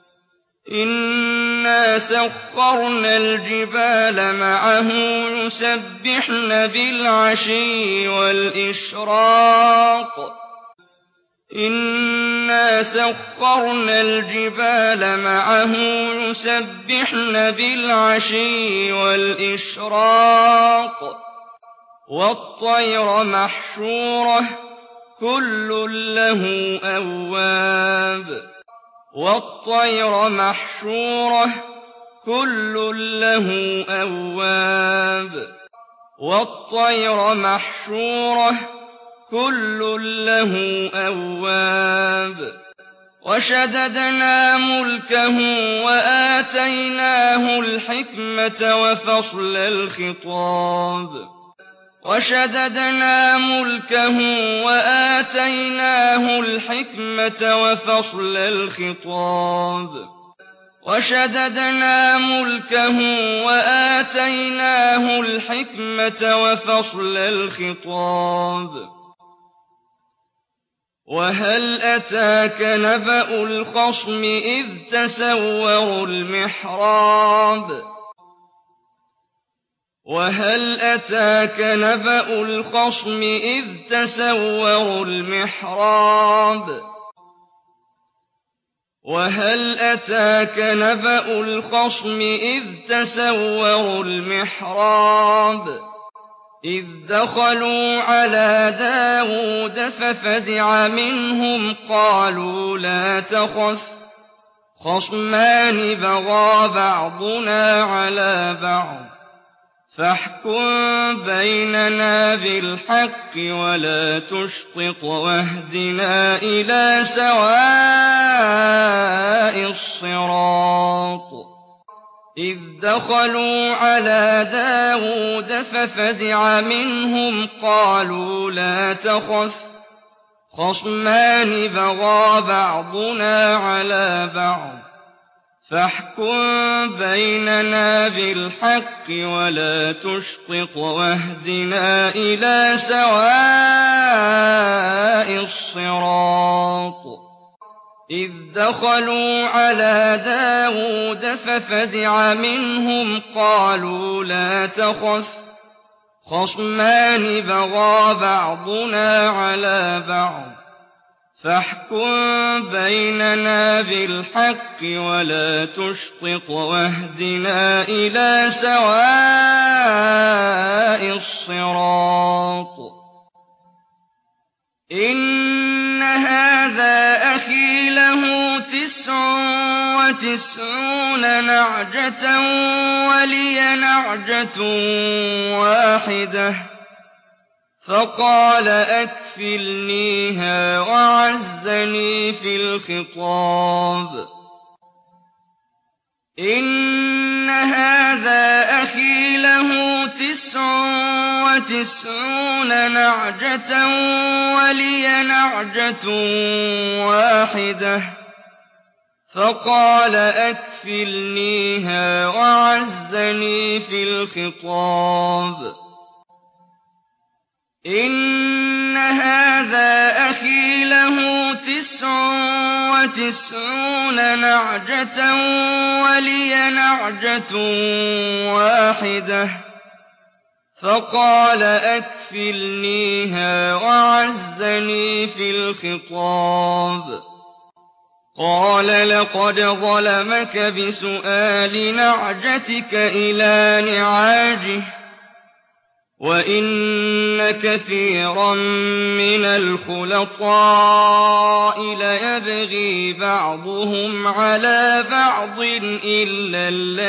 A: إنا سخرنا الجبال معه يسبحن بالعشي والإشراق إنا سخرنا الجبال معه يسبحن بالعشي والإشراق والطير محشورة كل له أواب والطير محشورة كل له أواب والطير محشورة كل له أواب وشددنا ملكه وآتيناه الحكمة وفصل الخطاب وشددنا ملكه وآتيناه الحكمة وفصل الخطاب وشددنا ملكه وآتيناه الحكمة وفصل الخطاب وهل أتاك نبأ الخصم إذ تسوروا المحراب وهل أتاك نبأ الخصم إذ تسوروا المحراب وهل أتاك نبأ الخصم إذ تسوروا المحراب إذ دخلوا على داود ففزع منهم قالوا لا تخف خصمان بغى بعضنا على بعض فاحكم بيننا بالحق ولا تشطط واهدنا إلى سواء الصراط إذ دخلوا على داود ففزع منهم قالوا لا تخف خصمان بغى بعضنا على بعض فاحكم بيننا بالحق ولا تشطط واهدنا إلى سواء الصراط إذ دخلوا على داود ففزع منهم قالوا لا تخف خصمان بغى بعضنا على بعض فاحكم بيننا بالحق ولا تشطط واهدنا إلى سواء الصراط إن هذا أخي له 99 نعجة ولي نعجة واحدة فقال أكفلنيها وعزني في الخطاب إن هذا أخي له 99 نعجة ولي نعجة واحدة فقال أكفلنيها وعزني في الخطاب إن هذا أخي له 99 نعجة ولي نعجة واحدة فقال أكفلنيها وعزني في الخطاب قال لقد ظلمك بسؤال نعجتك إلى نعاجه وَإِنَّ كَثِيرًا مِنَ الْخُلَطَاءِ لَيَبْغِي بَعْضُهُمْ عَلَىٰ بَعْضٍ إِلَّا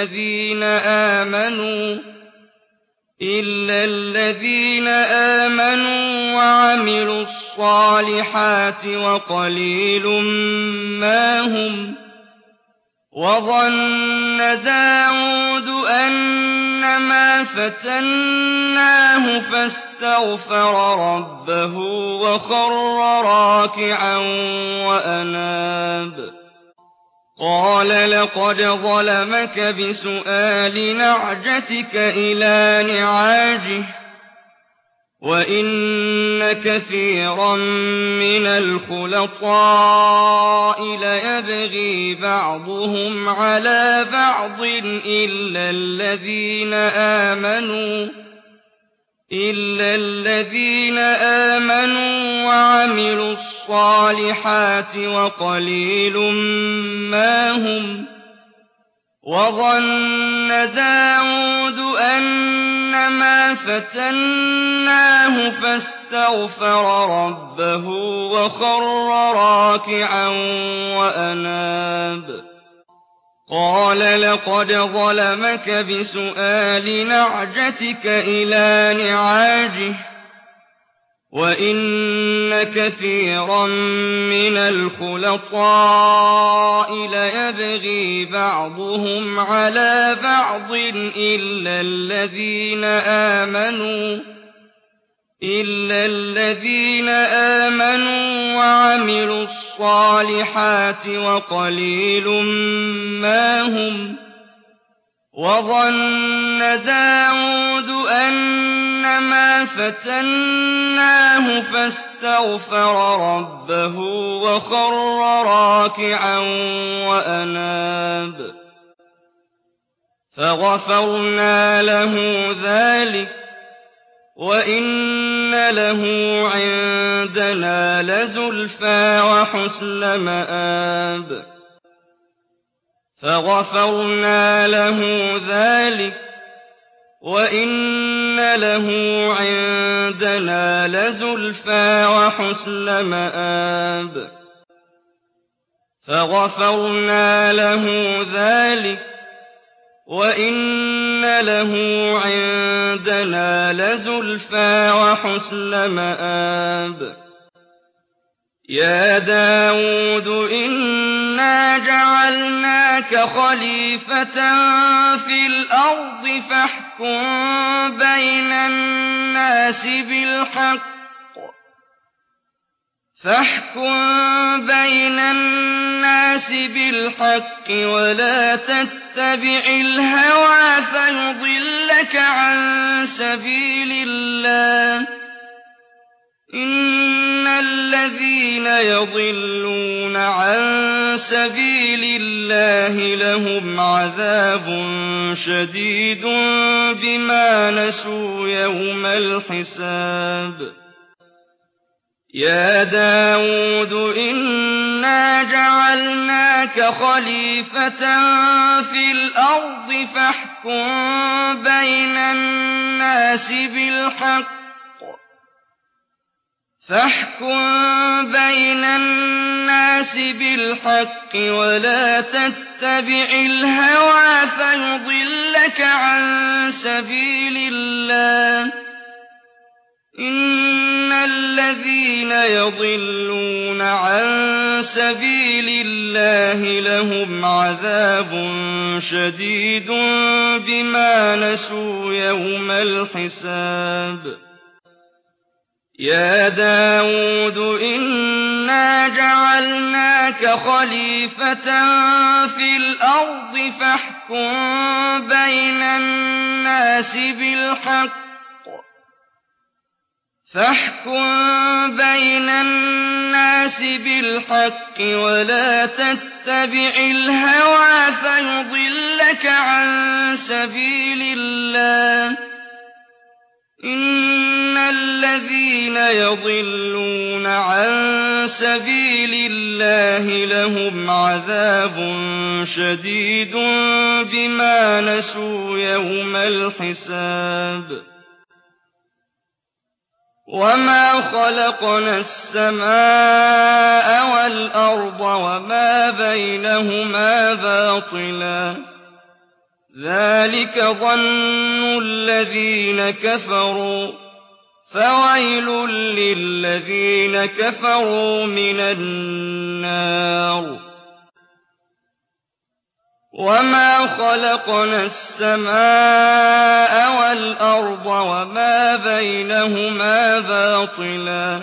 A: الَّذِينَ آمَنُوا وَعَمِلُوا الصَّالِحَاتِ وَقَلِيلٌ مَّا هُمْ ۗ وَظَنَّ دَاوُودُ أَنَّمَا فَتَنَّاهُ فَاسْتَغْفَرَ رَبَّهُ وَخَرَّ راكعا وَأَنَابَ قَالَ لَقَدْ ظَلَمَكَ بِسُؤَالِ نَعْجَتِكَ إِلَىٰ نِعَاجِهِ وَإِنَّ كَثِيرًا مِنَ الْخُلَطَاءِ لَيَبْغِي بَعْضُهُمْ عَلَىٰ بَعْضٍ إِلَّا الَّذِينَ آمَنُوا وَعَمِلُوا الصَّالِحَاتِ وَقَلِيلٌ مَّا هُمْ ۗ وَظَنَّ دَاوُودُ أَنَّمَا فَتَنَّاهُ فَاسْتَغْفَرَ رَبَّهُ وَخَرَّ راكعا وَأَنَابَ قَالَ لَقَدْ ظَلَمَكَ بِسُؤَالِ نَعْجَتِكَ إِلَىٰ نِعَاجِهِ وَإِنَّ كَثِيرًا مِنَ الْخُلَطَاءِ لَيَبْغِي بَعْضُهُمْ عَلَىٰ بَعْضٍ إِلَّا الَّذِينَ آمَنُوا وَعَمِلُوا الصَّالِحَاتِ وَقَلِيلٌ مَّا هُمْ ۗ وَظَنَّ دَاوُودُ أَنَّمَا فَتَنَّاهُ فَاسْتَغْفَرَ رَبَّهُ وَخَرَّ رَاكعا وَأَنَابَ فَغَفَرْنَا لَهُ ذَٰلِكَ وَإِنَّ لَهُ عِندَنَا لَزُلْفَىٰ وَحُسْنَ مَآبٍ فَغَفَرْنَا لَهُ ذَٰلِكَ وَإِنَّ لَهُ عِندَنَا لَزُلْفَىٰ وَحُسْنَ مَآبٍ فَغَفَرْنَا لَهُ ذَٰلِكَ وَإِنَّ لَهُ عِندَنَا لَزُلْفَىٰ وَحُسْنَ مَآبٍ يَا دَاوُودُ إِنَّا جَعَلْنَاكَ خَلِيفَةً فِي الْأَرْضِ فَاحْكُم بَيْنَ النَّاسِ بِالْحَقِّ وَلَا تَتَّبِعِ الْهَوَىٰ فَيُضِلَّكَ عَن سَبِيلِ اللَّهِ ۚ إِنَّ الَّذِينَ يَضِلُّونَ عَن سَبِيلِ اللَّهِ لَهُمْ عَذَابٌ شَدِيدٌ بِمَا نَسُوا يَوْمَ الْحِسَابِ يَا دَاوُودُ إِنَّا جَعَلْنَاكَ خَلِيفَةً فِي الْأَرْضِ فَاحْكُم بَيْنَ النَّاسِ بِالْحَقِّ وَلَا تَتَّبِعِ الْهَوَىٰ فَيُضِلَّكَ عَن سَبِيلِ اللَّهِ ۚ إِنَّ الَّذِينَ يَضِلُّونَ عَن سَبِيلِ اللَّهِ لَهُمْ عَذَابٌ شَدِيدٌ بِمَا نَسُوا يَوْمَ الْحِسَابِ يَا دَاوُودُ إِنَّا جَعَلْنَاكَ خَلِيفَةً فِي الْأَرْضِ فَاحْكُم بَيْنَ النَّاسِ بِالْحَقِّ وَلَا تَتَّبِعِ الْهَوَىٰ فَيُضِلَّكَ عَن سَبِيلِ اللَّهِ ۚ إِنَّ الَّذِينَ يَضِلُّونَ عَن سَبِيلِ اللَّهِ لَهُمْ عَذَابٌ شَدِيدٌ بِمَا نَسُوا يَوْمَ الْحِسَابِ وما خلقنا السماء والأرض وما بينهما باطلا ذلك ظن الذين كفروا فويل للذين كفروا من النار وما خلقنا السماء والأرض وما بينهما باطلا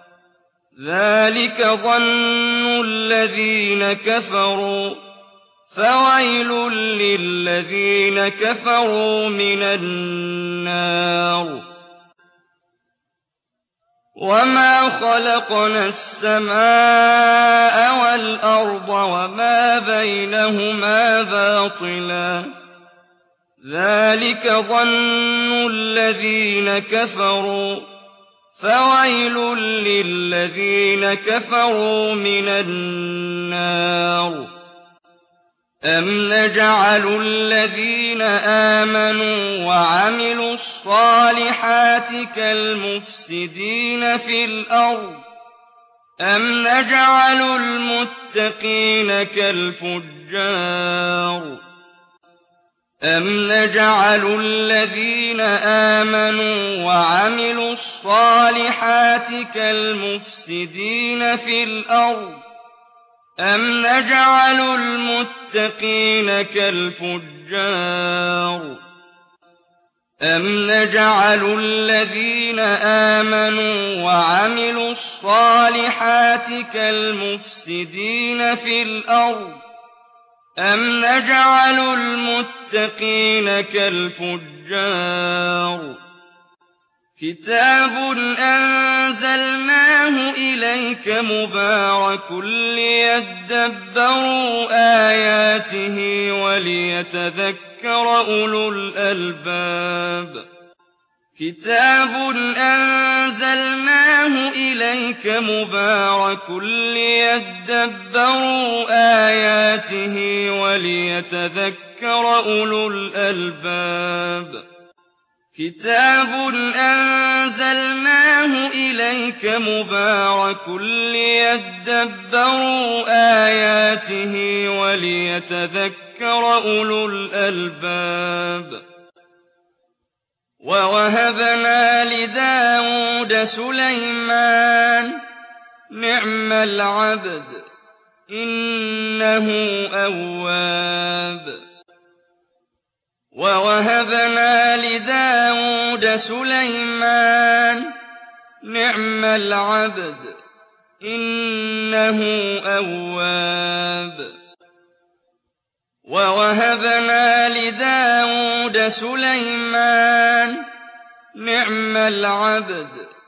A: ذلك ظن الذين كفروا فويل للذين كفروا من النار وما خلقنا السماء والأرض وما بينهما باطلا ذلك ظن الذين كفروا فويل للذين كفروا من النار أم نجعل الذين آمنوا وعملوا الصالحات كالمفسدين في الأرض أم نجعل المتقين كالفجار أم نجعل الذين آمنوا وعملوا الصالحات كالمفسدين في الأرض أم نجعل المتقين كالفجار أم نجعل الذين آمنوا وعملوا الصالحات كالمفسدين في الأرض أم نجعل المتقين كالفجار كتاب أنزلناه إليك مبارك ليدبروا آياته وليتذكر أولو الألباب كتاب أنزلناه إليك مبارك ليدبروا آياته وليتذكر أولو الألباب كتاب أنزلناه إليك مبارك ليدبروا آياته وليتذكر أولو الألباب ووهبنا لداود سليمان نعم العبد إنه أواب ووهبنا لداود سليمان نعم العبد إنه أواب ووهبنا لداود سليمان نعم العبد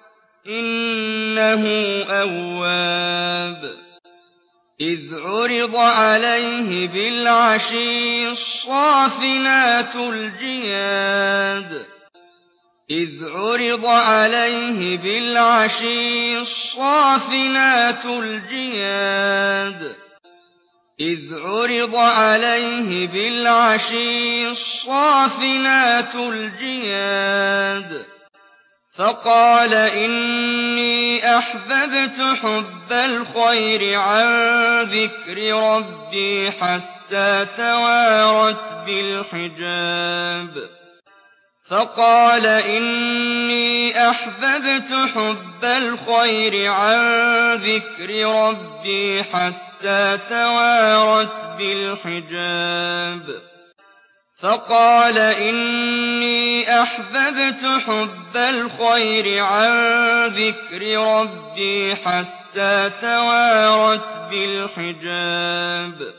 A: إنه أواب إذ عرض عليه بالعشي الصافنات الجياد إذ عرض عليه بالعشي الصافنات الجياد إذ عرض عليه بالعشي الصافنات الجياد فقال إني أحببت حب الخير عن ذكر ربي حتى توارت بالحجاب فقال إني أحببت حب الخير عن ذكر ربي حتى توارت بالحجاب فقال إني أحببت حب الخير عن ذكر ربي حتى توارت بالحجاب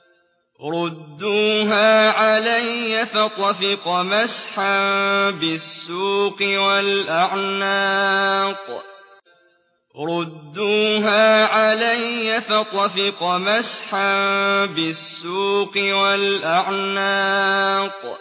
A: ردوها علي فطفق مسحا بالسوق والأعناق ردوها علي فطفق مسحا بالسوق والأعناق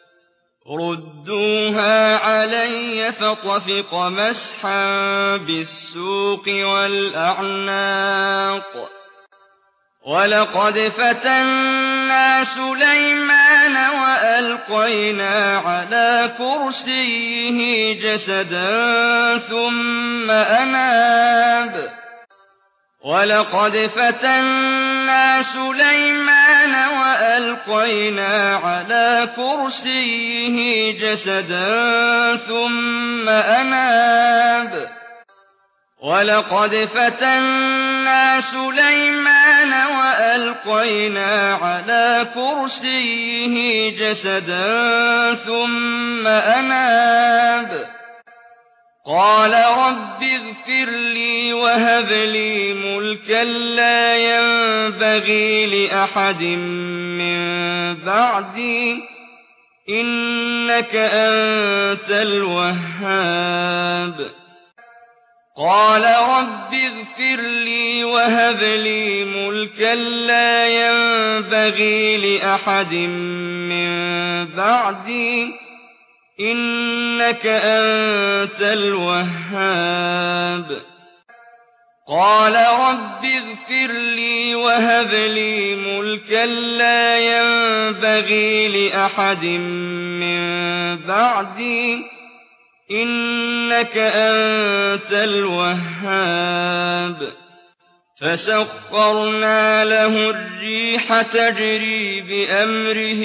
A: ردوها علي فطفق مسحا بالسوق والأعناق وَلَقَدْ فَتَنَّا سُلَيْمَانَ وَأَلْقَيْنَا عَلَىٰ كُرْسِيِّهِ جَسَدًا ثُمَّ أَنَابَ وَلَقَدْ فَتَنَّا سُلَيْمَانَ وَأَلْقَيْنَا عَلَىٰ كُرْسِيِّهِ جَسَدًا ثُمَّ أَنَابَ وَلَقَدْ فَتَنَّا سُلَيْمَانَ وَأَلْقَيْنَا عَلَىٰ كُرْسِيِّهِ جَسَدًا ثُمَّ أَنَابَ قَالَ رَبِّ اغْفِرْ لِي وَهَبْ لِي مُلْكًا لَّا يَنبَغِي لِأَحَدٍ مِّن بَعْدِي ۖ إِنَّكَ أَنتَ الْوَهَّابُ قَالَ رَبِّ اغْفِرْ لِي وَهَبْ لِي مُلْكًا لَّا يَنبَغِي لِأَحَدٍ مِّن بَعْدِي ۖ إِنَّكَ أَنتَ الْوَهَّابُ قَالَ رَبِّ اغْفِرْ لِي وَهَبْ لِي مُلْكًا لَّا يَنبَغِي لِأَحَدٍ مِّن بَعْدِي ۖ إِنَّكَ أَنتَ الْوَهَّابُ فَسَخَّرْنَا لَهُ الرِّيحَ تَجْرِي بِأَمْرِهِ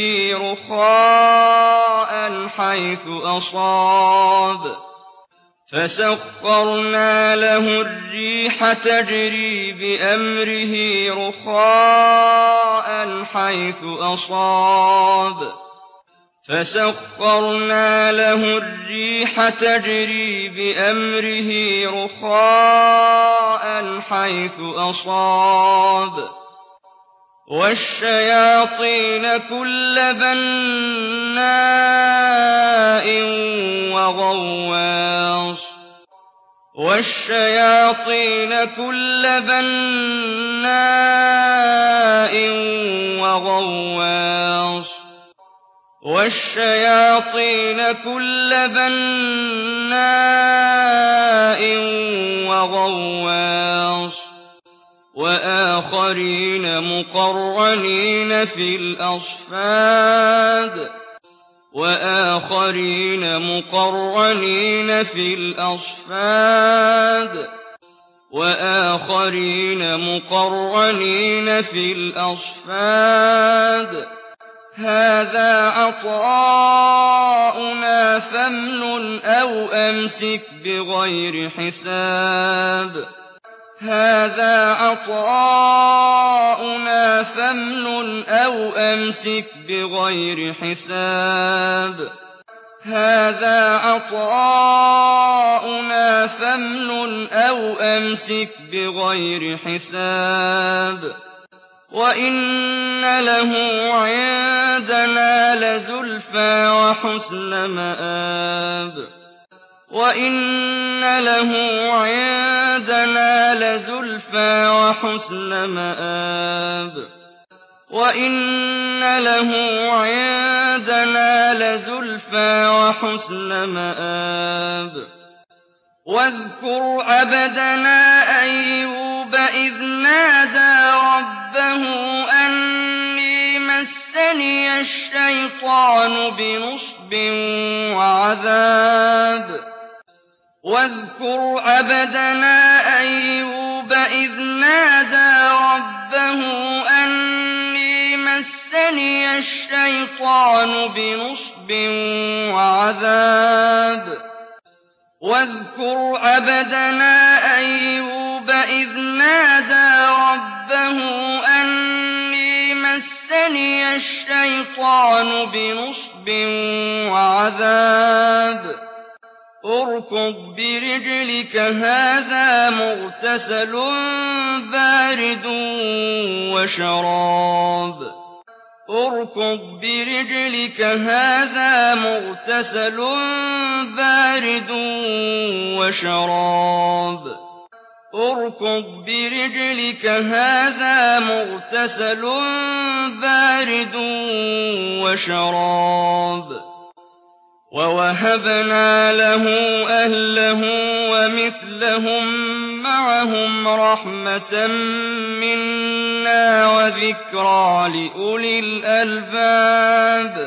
A: رُخَاءً حَيْثُ أَصَابَ فَسَخَّرْنَا لَهُ الرِّيحَ تَجْرِي بِأَمْرِهِ رُخَاءً حَيْثُ أَصَابَ فَسَخَّرْنَا لَهُ الرِّيحَ تَجْرِي بِأَمْرِهِ رُخَاءً حَيْثُ أَصَابَ وَالشَّيَاطِينَ كُلَّ بَنَّاءٍ وَغَوَّاصٍ وَالشَّيَاطِينَ كُلَّ بَنَّاءٍ وَغَوَّاصٍ وَالشَّيَاطِينَ كُلَّ بَنَّاءٍ وَغَوَّاصٍ وَآخَرِينَ مُقَرَّنِينَ فِي الْأَصْفَادِ وَآخَرِينَ مُقَرَّنِينَ فِي الْأَصْفَادِ وَآخَرِينَ مُقَرَّنِينَ فِي الْأَصْفَادِ هَٰذَا عَطَاؤُنَا فَامْنُنْ أَوْ أَمْسِكْ بِغَيْرِ حِسَابٍ هَٰذَا عَطَاؤُنَا فَامْنُنْ أَوْ أَمْسِكْ بِغَيْرِ حِسَابٍ هَٰذَا عَطَاؤُنَا فَامْنُنْ أَوْ أَمْسِكْ بِغَيْرِ حِسَابٍ وَإِنَّ لَهُ عِندَنَا لَزُلْفَىٰ وَحُسْنَ مَآبٍ وَإِنَّ لَهُ عِندَنَا لَزُلْفَىٰ وَحُسْنَ مَآبٍ وَإِنَّ لَهُ عِندَنَا لَزُلْفَىٰ وَحُسْنَ مَآبٍ وَاذْكُرْ عَبْدَنَا أَيُّوبَ إِذْ نَادَىٰ رَبَّهُ أَنِّي مَسَّنِيَ الشَّيْطَانُ بِنُصْبٍ وَعَذَابٍ وَاذْكُرْ عَبْدَنَا أَيُّوبَ إِذْ نَادَىٰ رَبَّهُ أَنِّي مَسَّنِيَ الشَّيْطَانُ بِنُصْبٍ وَعَذَابٍ وَاذْكُرْ عَبْدَنَا أَيُّوبَ إِذْ نَادَىٰ رَبَّهُ أَنِّي مَسَّنِيَ الشَّيْطَانُ بِنُصْبٍ وَعَذَابٍ ارْكُضْ بِرِجْلِكَ هَٰذَا مُغْتَسَلٌ بَارِدٌ وَشَرَابٌ ارْكُضْ بِرِجْلِكَ هَٰذَا مُغْتَسَلٌ بَارِدٌ وَشَرَابٌ ارْكُضْ بِرِجْلِكَ هَٰذَا مُغْتَسَلٌ بَارِدٌ وَشَرَابٌ وَوَهَبْنَا لَهُ أَهْلَهُ وَمِثْلَهُم مَّعَهُمْ رَحْمَةً مِّنَّا منا وذكرى لأولي الألباب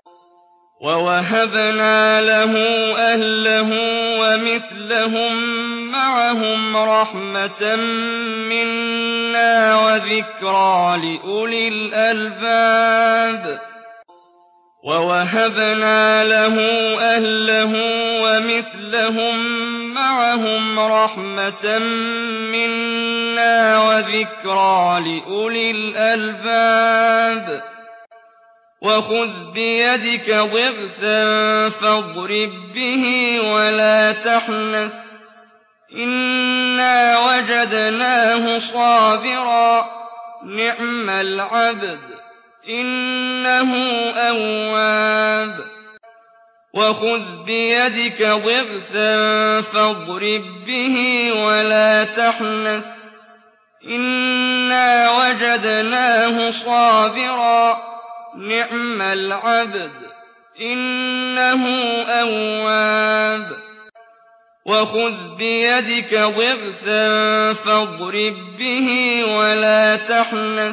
A: ووهبنا له أهله ومثلهم معهم رحمة منا وذكرى لأولي الألباب ووهبنا له أهله ومثلهم معهم رحمة منا وذكرى لأولي الألباب وخذ بيدك ضغثا فاضرب به ولا تحنث إنا وجدناه صابرا نعم العبد إنه أواب وخذ بيدك ضغثا فاضرب به ولا تحنث إنا وجدناه صابرا نعم العبد إنه أواب وخذ بيدك ضغثا فاضرب به ولا تحنث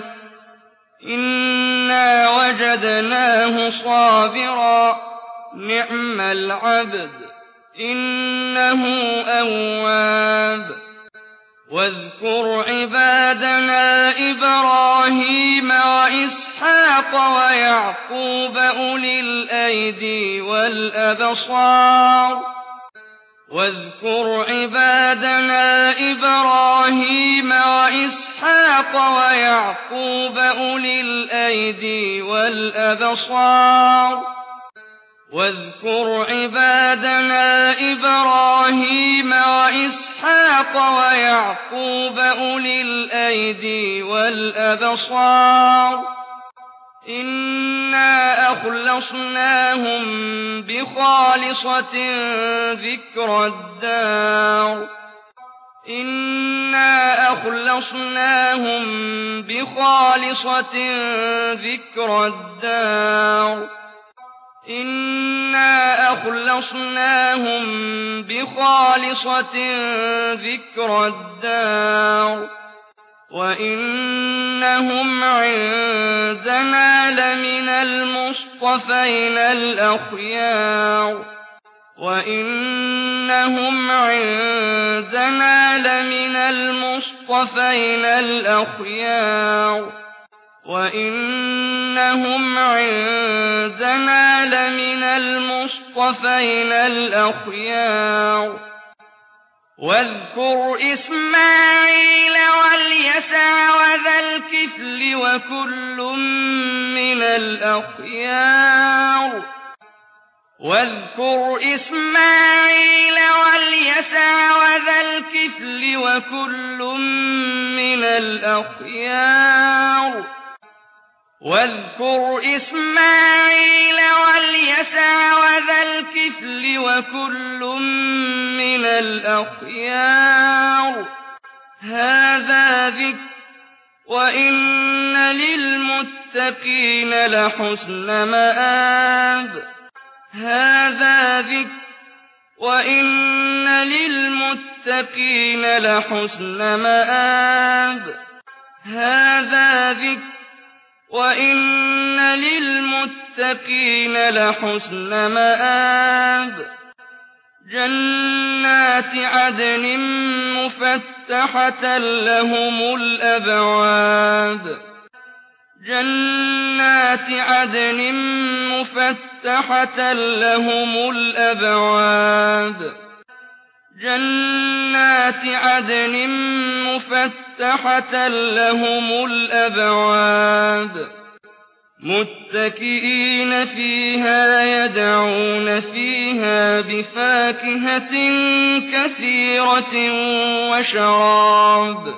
A: إنا وجدناه صابرا نعم العبد إنه أواب واذكر عبادنا إبراهيم وإسحاق ويعقوب أولي الأيدي والأبصار واذكر عبادنا إبراهيم وإسحاق ويعقوب أولي الأيدي والأبصار واذكر عبادنا إبراهيم وإسحاق ويعقوب أولي الأيدي والأبصار إنا أخلصناهم بخالصة ذكر الدار إنا أخلصناهم بخالصة ذكر الدار إنا أخلصناهم بخالصة ذكر الدار وإنهم عندنا لمن المصطفين الأخيار وإنهم عندنا لمن المصطفين الأخيار وإنهم عندنا لمن المصطفين الأخيار واذكر إسماعيل واليسع وذا الكفل وكل من الأخيار واذكر إسماعيل واليسع وذا الكفل وكل من الأخيار واذكر إسماعيل واليسع وذا الكفل وكل من الأخيار هذا ذكر وإن للمتقين لحسن مآب هذا ذكر وإن للمتقين لحسن مآب هذا ذكر وإن للمتقين لحسن مآب جنات عدن مفتحة لهم الأبواب جنات عدن مفتحة لهم الأبواب جنات عدن مفتحة لهم الأبواب متكئين فيها يدعون فيها بفاكهة كثيرة وشراب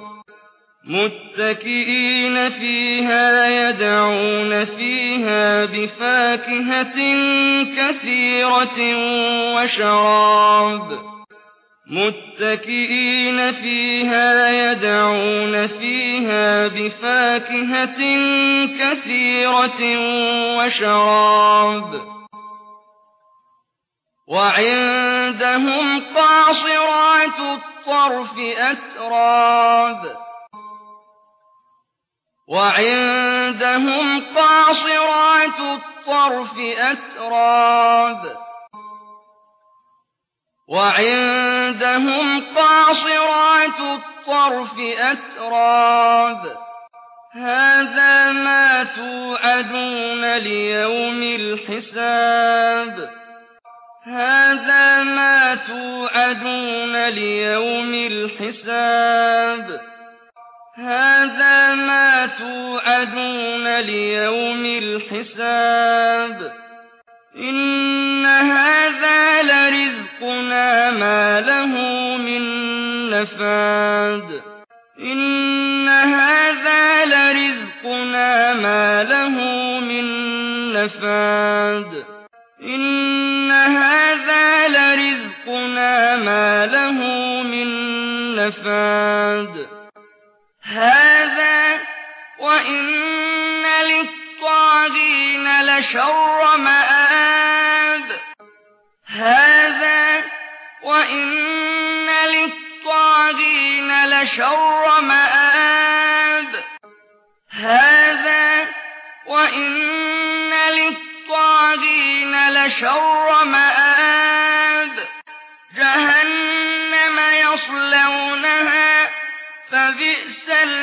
A: متكئين فيها يدعون فيها بفاكهة كثيرة وشراب متكئين فيها يدعون فيها بفاكهة كثيرة وشراب وعندهم قاصرات الطرف أتراب وعندهم قاصرات الطرف أتراب هذا ما توعدون ليوم الحساب إن هذا لرزقنا ما له من نفاد هذا وإن للطاغين لشر مآب جهنم يصلونها فبئس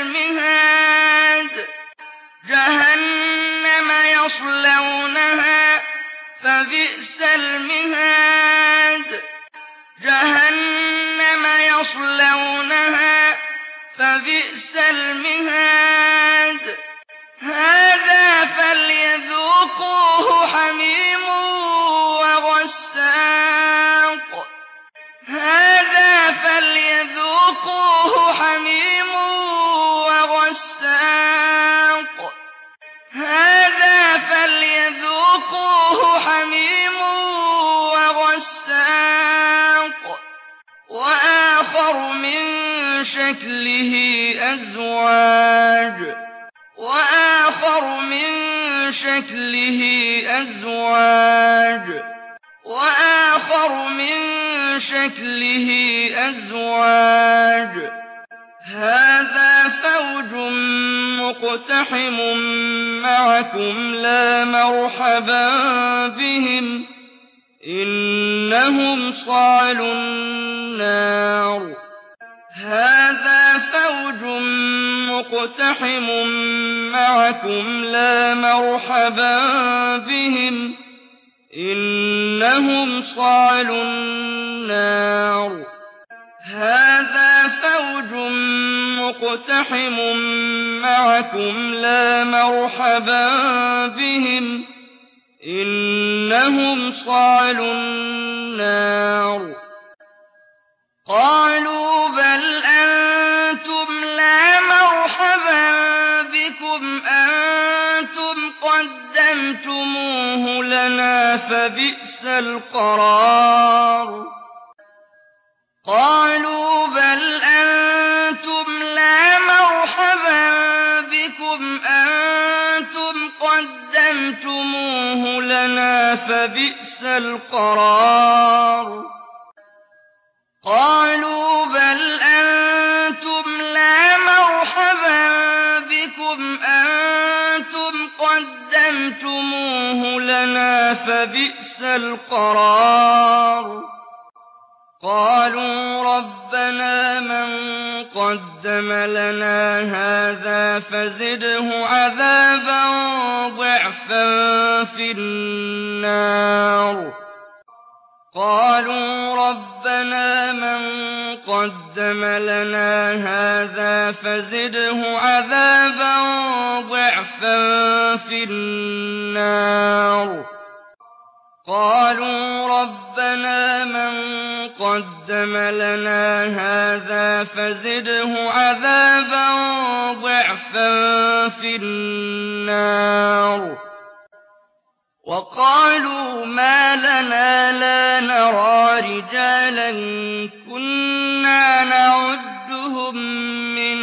A: المهاد هذا فليذوقوه حميم وغساق وآخر من شكله أزواج هذا فوج مقتحم معكم لا مرحبا بهم إنهم صالوا النار قالوا بل أنتم لا مرحبا بكم أنتم قدمتموه لنا فبئس القرار قالوا ربنا من قدم لنا هذا فزده عذابا ضعفا في النار وقالوا ما لنا لا نرى رجالا كنا نعدهم من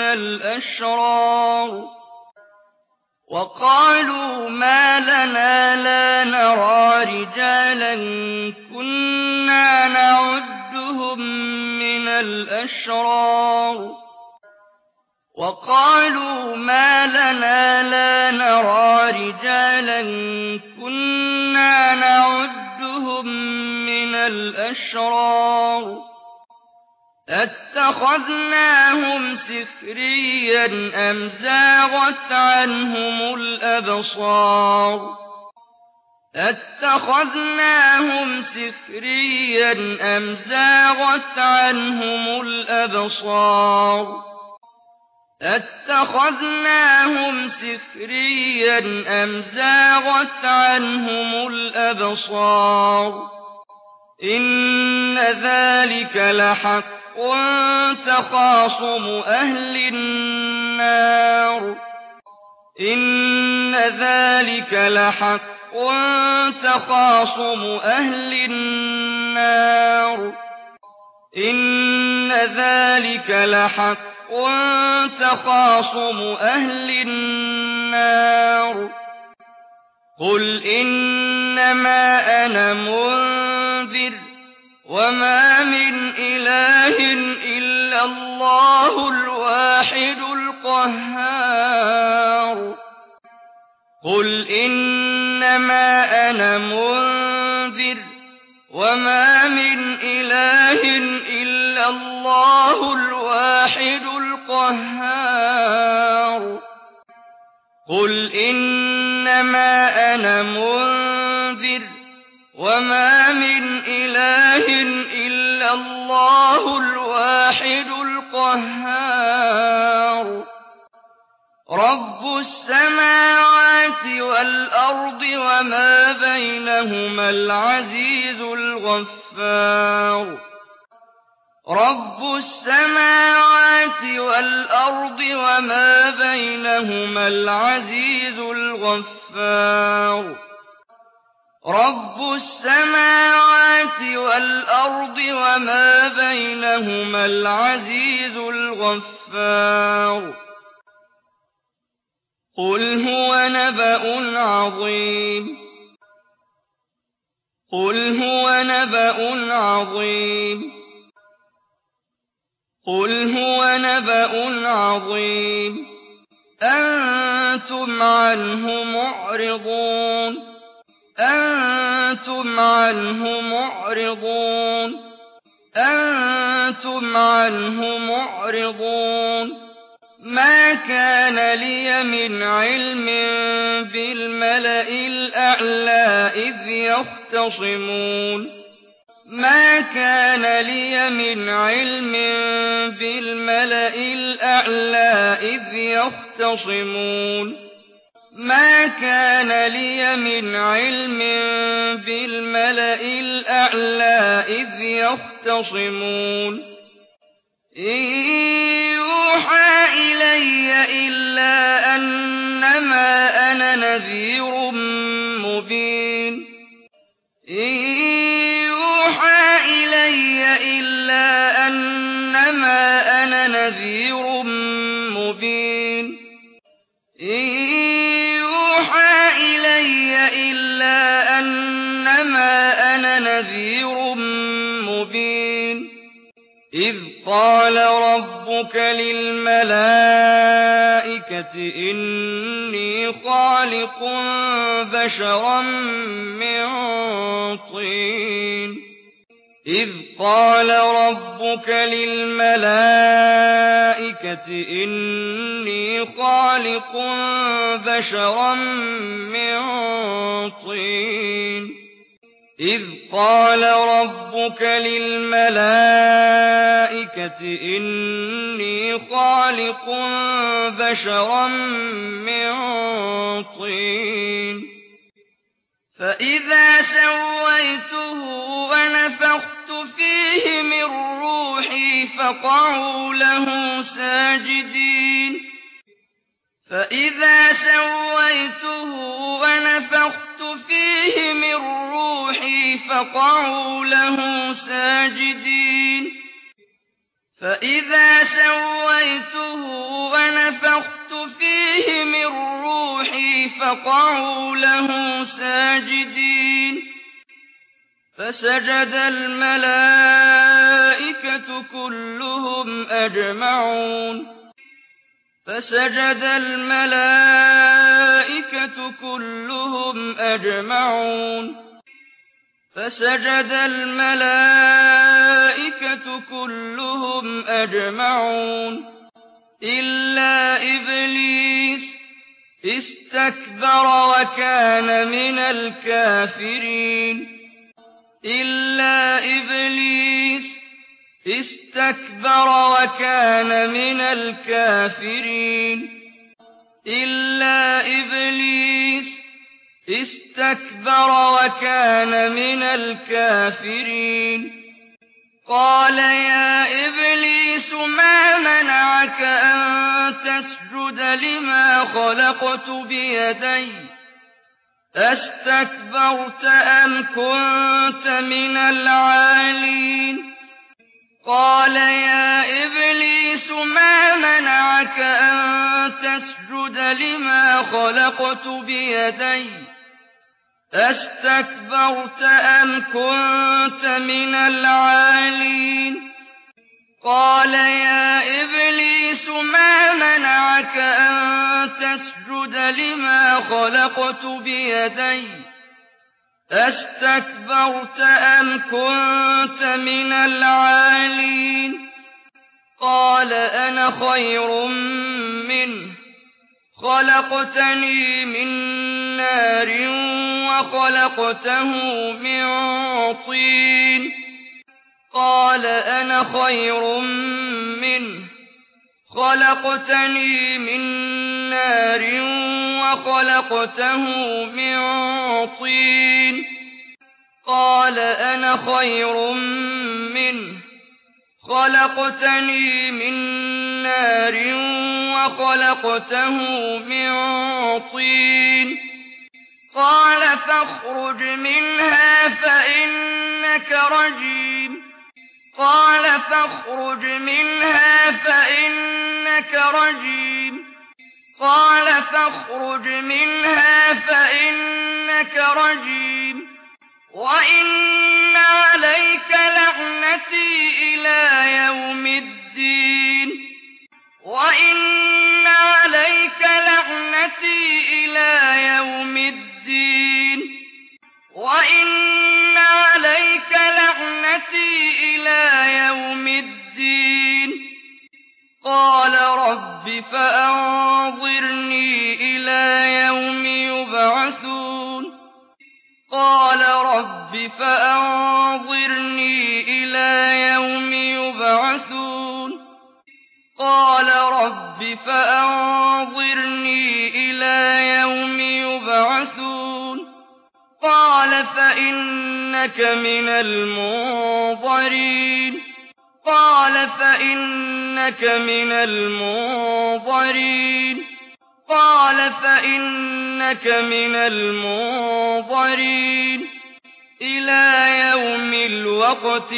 A: الأشرار وقالوا ما لنا لا نرى رجالا كنا نعدهم من الأشرار أتخذناهم سخريا أم زاغت عنهم الأبصار أتخذناهم سخريا أم زاغت عنهم الأبصار أتخذناهم سخريا أم زاغت عنهم الأبصار إن ذلك لحق تخاصم أهل النار إن ذلك لحق تخاصم أهل النار إن ذلك لحق تخاصم أهل النار قل إنما أنا منذر وما من إله إلا الله الواحد القهار قل إنما أنا منذر وما من إله إلا الله الواحد القهار قل إنما أنا منذر وما من إله إلا الله الواحد القهار رب السماوات والأرض وما بينهما العزيز الغفار رب السماوات والأرض وما بينهما العزيز الغفار رب السماوات والأرض وما بينهما العزيز الغفار قل هو نبأ عظيم قل هو نبأ عظيم قل هو نبأ عظيم أنتم عنه معرضون أنتم عنه معرضون أنتم عنه معرضون ما كان لي من علم بالملأ الأعلى إذ يختصمون ما كان لي من علم بالملأ الأعلى إذ يختصمون ما كان لي من علم بالملأ الأعلى إذ يختصمون إن يوحى إلي إلا أنما أنا نذير مبين إن يوحى إلي إلا أنما أنا نذير مبين إن يوحى إلي إلا أنما أنا نذير مبين إذ قال ربك للملائكة إني خالق بشرا من طين إذ قال ربك للملائكة إني خالق بشرا من طين إذ قال ربك للملائكة إني خالق بشرا من طين فإذا سويته ونفخت فيه من روحي فقعوا له ساجدين فإذا سويته ونفخت فيه من روحي فقعوا له ساجدين فإذا سويته ونفخت فيه من روحي فقعوا له ساجدين فسجد الملائكة كلهم أجمعون فسجد الملائكة كلهم أجمعون إلا إبليس استكبر وكان من الكافرين قال يا إبليس ما منعك أن تسجد لما خلقت بيدي أستكبرت أم كنت من العالين قال يا إبليس ما منعك أن تسجد لما خلقت بيدي أستكبرت أم كنت من العالين قال يا إبليس ما منعك أن تسجد لما خلقت بيدي أستكبرت أم كنت من العالين قال أنا خير منه خلقتني من نار وخلقته من طين قال أنا خير منه خلقتني من نار وخلقته من طين قال أنا خير منه خلقتني من نار وخلقته من طين قال فاخرج منها فإنك رجيم قال فاخرج منها فإنك رجيم وإن عليك لعنتي إلى يوم الدين قال رب فأنظرني إلى يوم يبعثون قال فإنك من المنظرين إلى يوم الوقت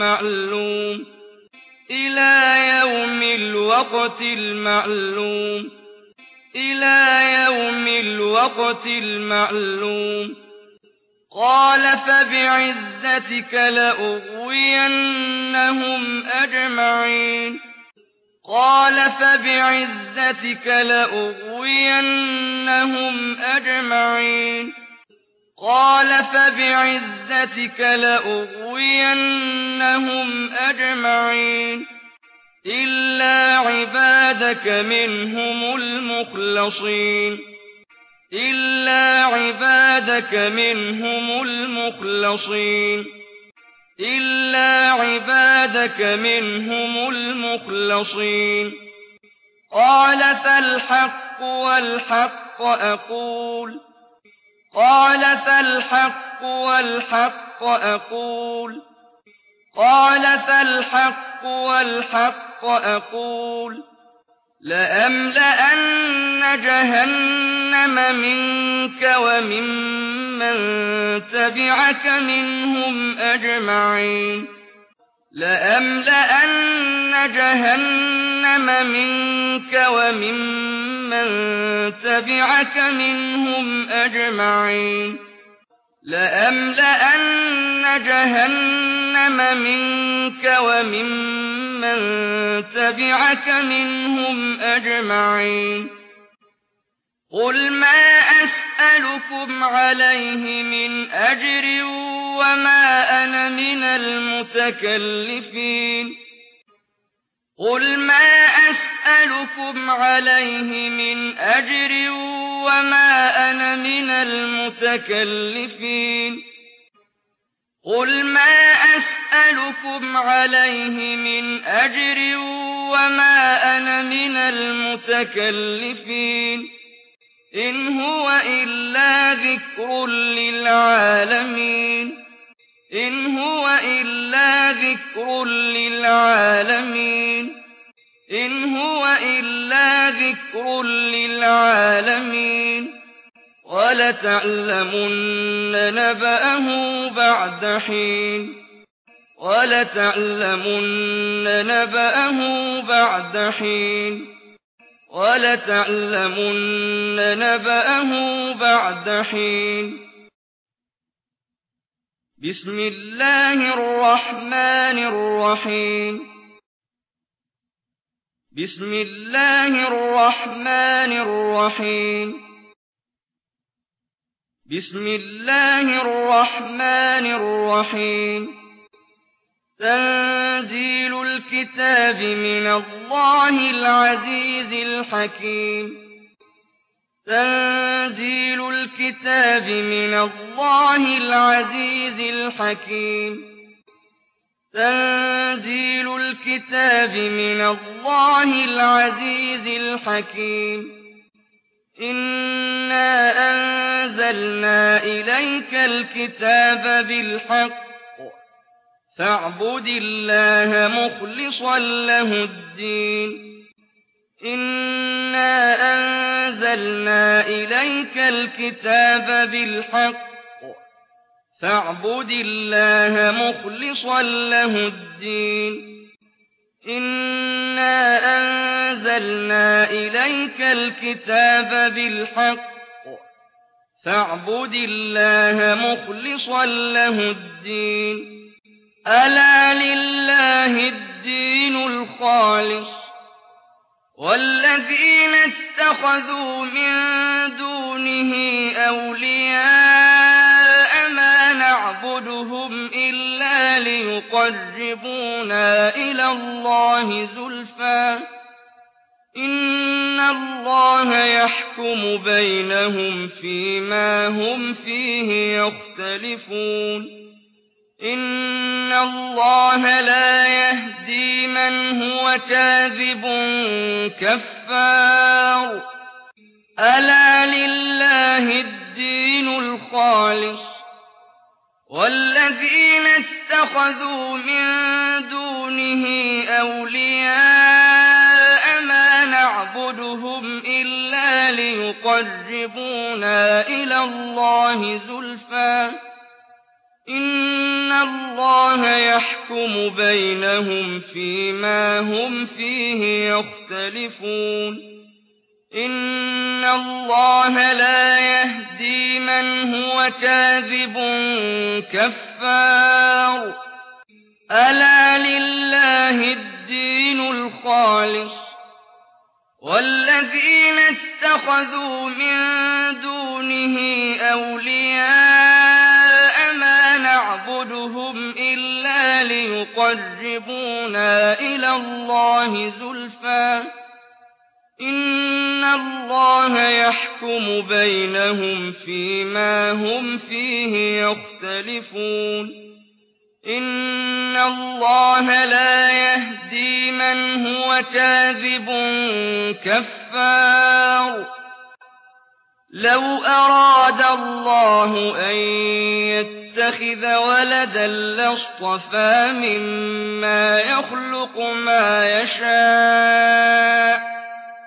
A: المعلوم قال فبعزتك لأغوينهم أجمعين إلا عبادك منهم المخلصين قال فالحق والحق أقول لأملأن جهنم منك وممن تبعك منهم أجمعين لأملأن جهنم منك وممن تبعك منهم أجمعين قل ما أسألكم عليه من أجر وما أنا من المتكلفين قل ما أسألكم عليه من أجر وما أنا من المتكلفين قل ما أسألكم عليه من أجر وما أنا من المتكلفين إن هو إلا ذكر للعالمين إن هو إلا ذكر للعالمين إن هو إلا ذكر للعالمين ولتعلمن نبأه بعد حين ولتعلمن نبأه بعد حين ولتعلمن نبأه بعد حين بسم الله الرحمن الرحيم بسم الله الرحمن الرحيم بسم الله الرحمن الرحيم تنزيل الكتاب من الله العزيز الحكيم تنزيل الكتاب من الله العزيز الحكيم تنزيل الكتاب من الله العزيز الحكيم إنا أنزلنا إليك الكتاب بالحق فاعبد الله مخلصا له الدين إنا أنزلنا إليك الكتاب بالحق فاعبد الله مخلصا له الدين إنا أنزلنا إليك الكتاب بالحق فاعبد الله مخلصا له الدين ألا لله الدين الخالص والذين اتخذوا من دونه أولياء ما نعبدهم إلا ليقربونا إلى الله زلفى إن الله يحكم بينهم فيما هم فيه يختلفون إن الله لا يهدي من هو كاذب كفار ألا لله الدين الخالص والذين اتخذوا من دونه أولياء ما نعبدهم إلا ليقربونا إلى الله زلفى إن الله يحكم بينهم فيما هم فيه يختلفون إن الله لا يهدي من هو كاذب كفار ألا لله الدين الخالص والذين اتخذوا من دونه أولياء ما نعبدهم إلا ليقربونا إلى الله زلفى إن الله يحكم بينهم فيما هم فيه يختلفون إن الله لا يهدي من هو كاذب كفار لو أراد الله أن يتخذ ولدا لاصطفى مما يخلق ما يشاء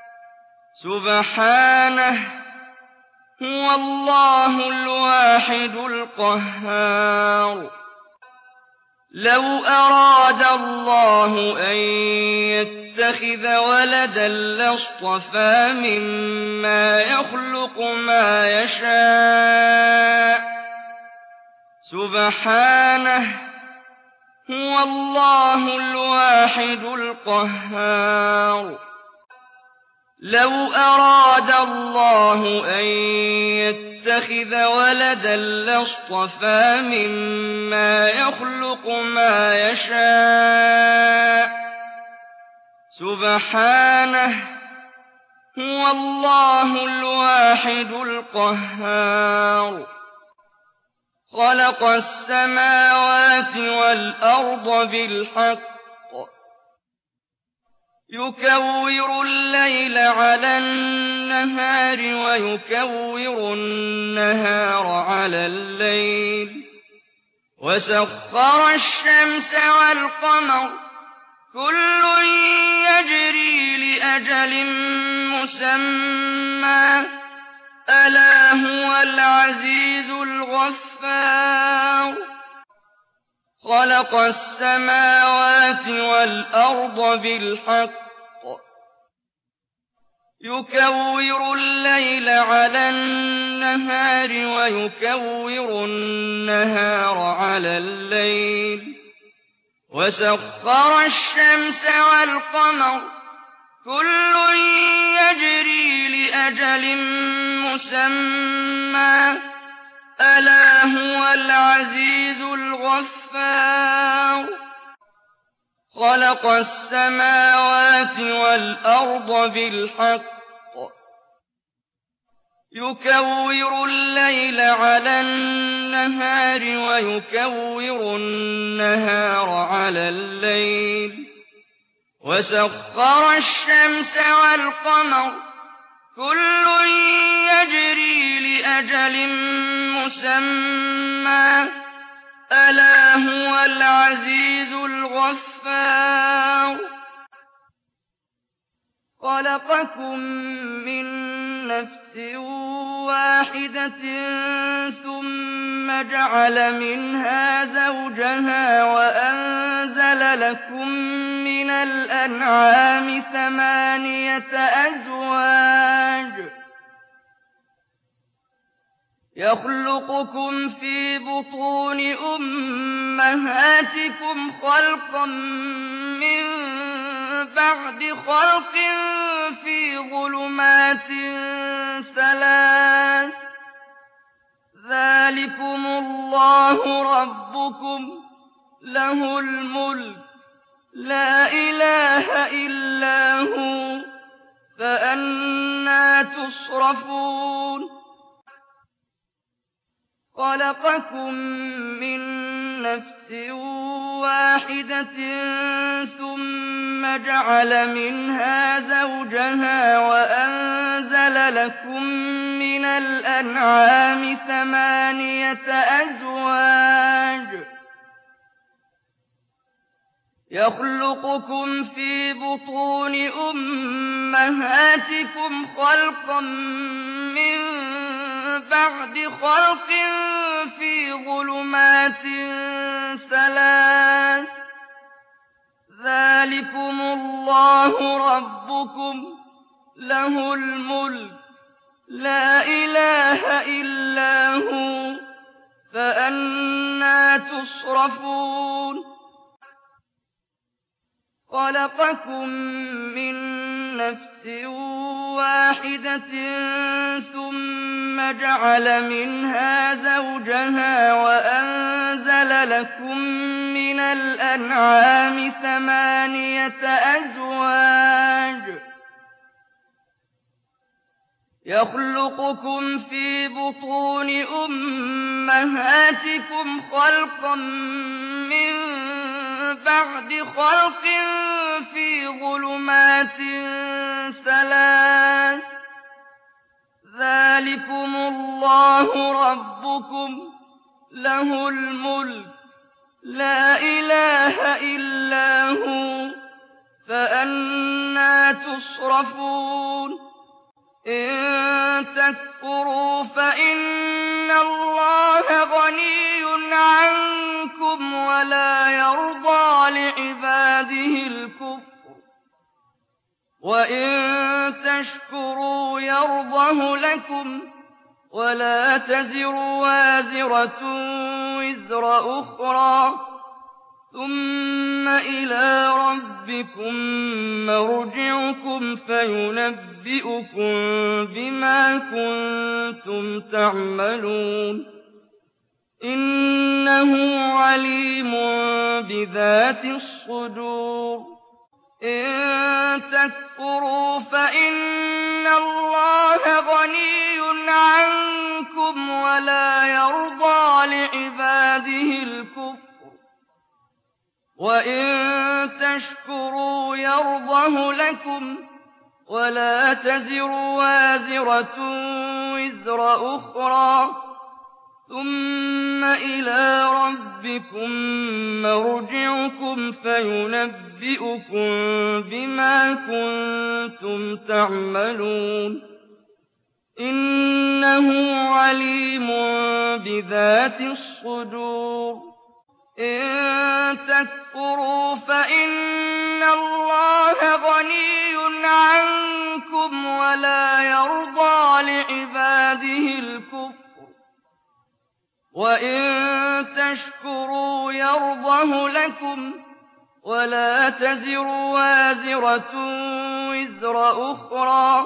A: سبحانه هو الله الواحد القهار لو أراد الله أن يتخذ ولدا لاصطفى مما يخلق ما يشاء سبحانه هو الله الواحد القهار. لو أراد الله أن يتخذ ولدا لاصطفى مما يخلق ما يشاء سبحانه هو الله الواحد القهار. خلق السماوات والأرض بالحق يكور الليل على النهار ويكور النهار على الليل وسخر الشمس والقمر كل يجري لأجل مسمى ألا هو العزيز الغفار. خلق السماوات والأرض بالحق يكور الليل على النهار ويكور النهار على الليل وسخر الشمس والقمر كل يجري لأجل مسمى ألا هو العزيز الغفار. خلق السماوات والأرض بالحق يكور الليل على النهار ويكور النهار على الليل وسخر الشمس والقمر كل يجري لأجل مسمى ألا هو العزيز الغفار. خلقكم من نفس واحدة ثم جعل منها زوجها وأنزل لكم من الأنعام 8 أزواج يخلقكم في بطون أمهاتكم خلقا من بعد خلق في ظلمات 3 ذلكم الله ربكم له الملك لا إله إلا هو فأنى تصرفون. خلقكم من نفس واحدة ثم جعل منها زوجها وأنزل لكم من الأنعام 8 أزواج يخلقكم في بطون أمهاتكم خلقا من بعد خلق في ظلمات 3 ذلكم الله ربكم له الملك لا إله إلا هو فأنى تصرفون. خلقكم من نفس واحدة ثم جعل منها زوجها وأنزل لكم من الأنعام 8 أزواج يخلقكم في بطون أمهاتكم خلقا من بعد خلق في ظلمات 3 ذلكم الله ربكم له الملك لا إله إلا هو فأنى تصرفون. إن تكفروا فإن الله غني عنكم ولا يرضى لعباده الكفر وإن تشكروا يرضه لكم ولا تزر وازرة وزر أخرى ثم إلى ربكم مرجعكم فينبئكم بما كنتم تعملون إنه عليم بذات الصدور إن تكفروا فإن الله غني عنكم ولا يرضى لعباده الكفر وإن تشكروا يرضه لكم ولا تزر وازرة وزر أخرى ثم إلى ربكم مرجعكم فينبئكم بما كنتم تعملون إنه عليم بذات الصدور إن تكفروا فإن الله غني عنكم ولا يرضى لعباده الكفر وإن تشكروا يرضه لكم ولا تزر وازرة وزر أخرى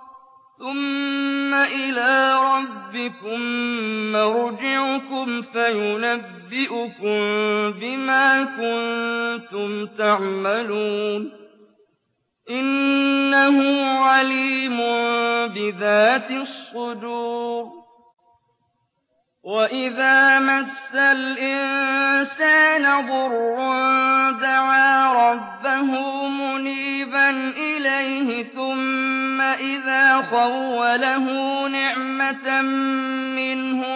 A: ثم إلى ربكم مرجعكم فينبئكم بما كنتم تعملون إنه عليم بذات الصدور وإذا مس الإنسان ضر دعا ربه منيبا إليه ثم إذا خوله نعمة منه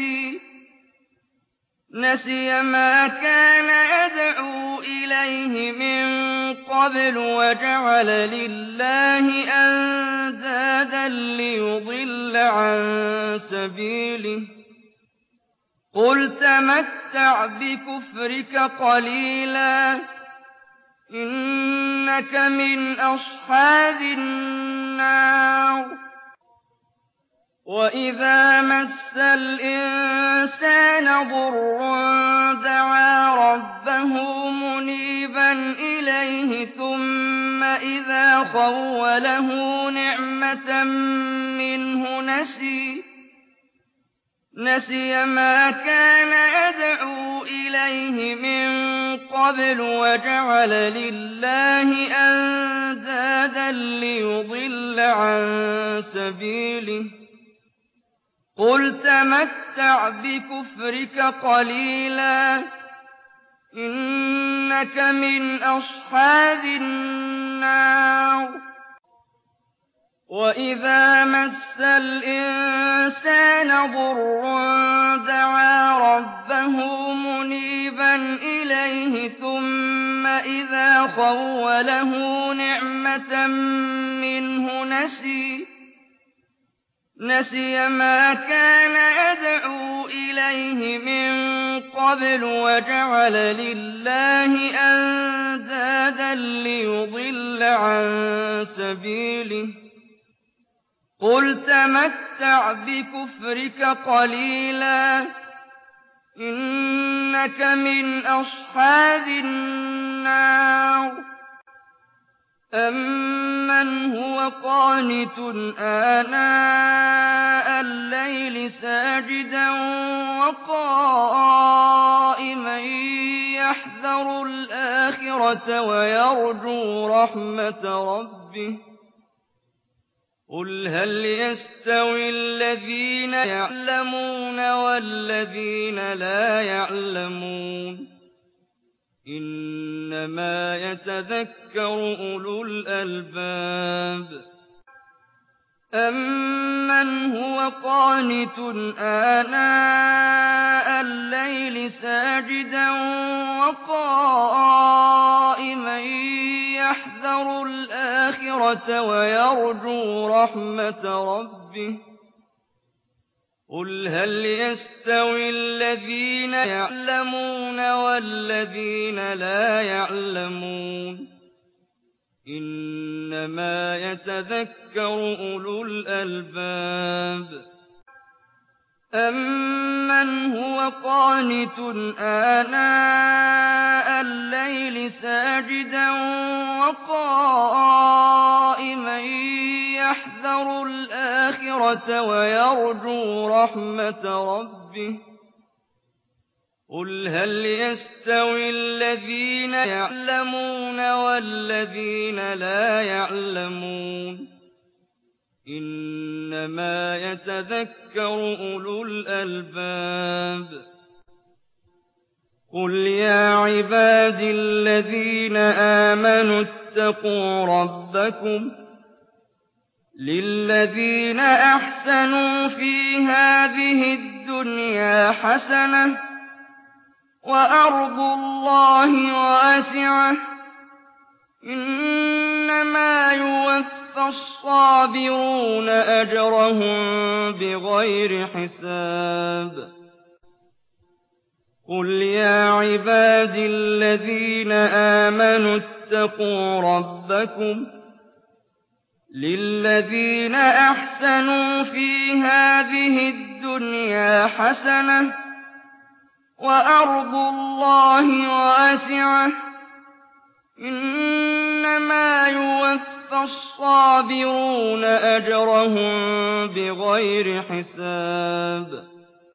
A: نسي ما كان يدعو إليه من قبل وجعل لله أندادا ليضل عن سبيله قل تمتع بكفرك قليلا إنك من أصحاب النار وإذا مس الإنسان ضر دعا ربه منيبا إليه ثم إذا خوله نعمة منه نسي ما كان يدعو إليه من قبل وجعل لله أندادا ليضل عن سبيله قل تمتع بكفرك قليلا إنك من أصحاب النار وإذا مس الإنسان ضر دعا ربه منيبا إليه ثم إذا خوله نعمة منه نسي ما كان يدعو إليه من قبل وجعل لله أندادا ليضل عن سبيله قل تمتع بكفرك قليلا إنك من أصحاب النار أمن هو قانت آناء الليل ساجدا وقائما يحذر الآخرة ويرجو رحمة ربه قل هل يستوي الذين يعلمون والذين لا يعلمون إنما يتذكر أولو الألباب أمن هو قانت آناء الليل ساجدا وقائما يحذر الآخرة ويرجو رحمة ربه قل هل يستوي الذين يعلمون والذين لا يعلمون إنما يتذكر أولو الألباب أَمَّنْ هُوَ قَانِتٌ آنَاءَ اللَّيْلِ سَاجِدًا وَقَائِمًا يَحْذَرُ الْآخِرَةَ وَيَرْجُو رَحْمَةَ رَبِّهِ قُلْ هَلْ يَسْتَوِي الَّذِينَ يَعْلَمُونَ وَالَّذِينَ لَا يَعْلَمُونَ إِنَّمَا يَتَذَكَّرُ أُولُو الْأَلْبَابِ قُلْ يَا عِبَادِي الَّذِينَ آمَنُوا اتَّقُوا رَبَّكُمْ لِلَّذِينَ أَحْسَنُوا فِي هَٰذِهِ الدُّنْيَا حَسَنَةٌ وَأَرْضُ اللَّهِ وَاسِعَةٌ إِنَّمَا يُوَفَّى الصَّابِرُونَ أَجْرَهُم بِغَيْرِ حِسَابٍ قُلْ يَا عِبَادِي الَّذِينَ آمَنُوا اتَّقُوا رَبَّكُمْ لِلَّذِينَ أَحْسَنُوا فِي هَٰذِهِ الدُّنْيَا حَسَنَةٌ وَأَرْضُ اللَّهِ وَاسِعَةٌ إِنَّمَا يُوَفَّى الصَّابِرُونَ أَجْرَهُم بِغَيْرِ حِسَابٍ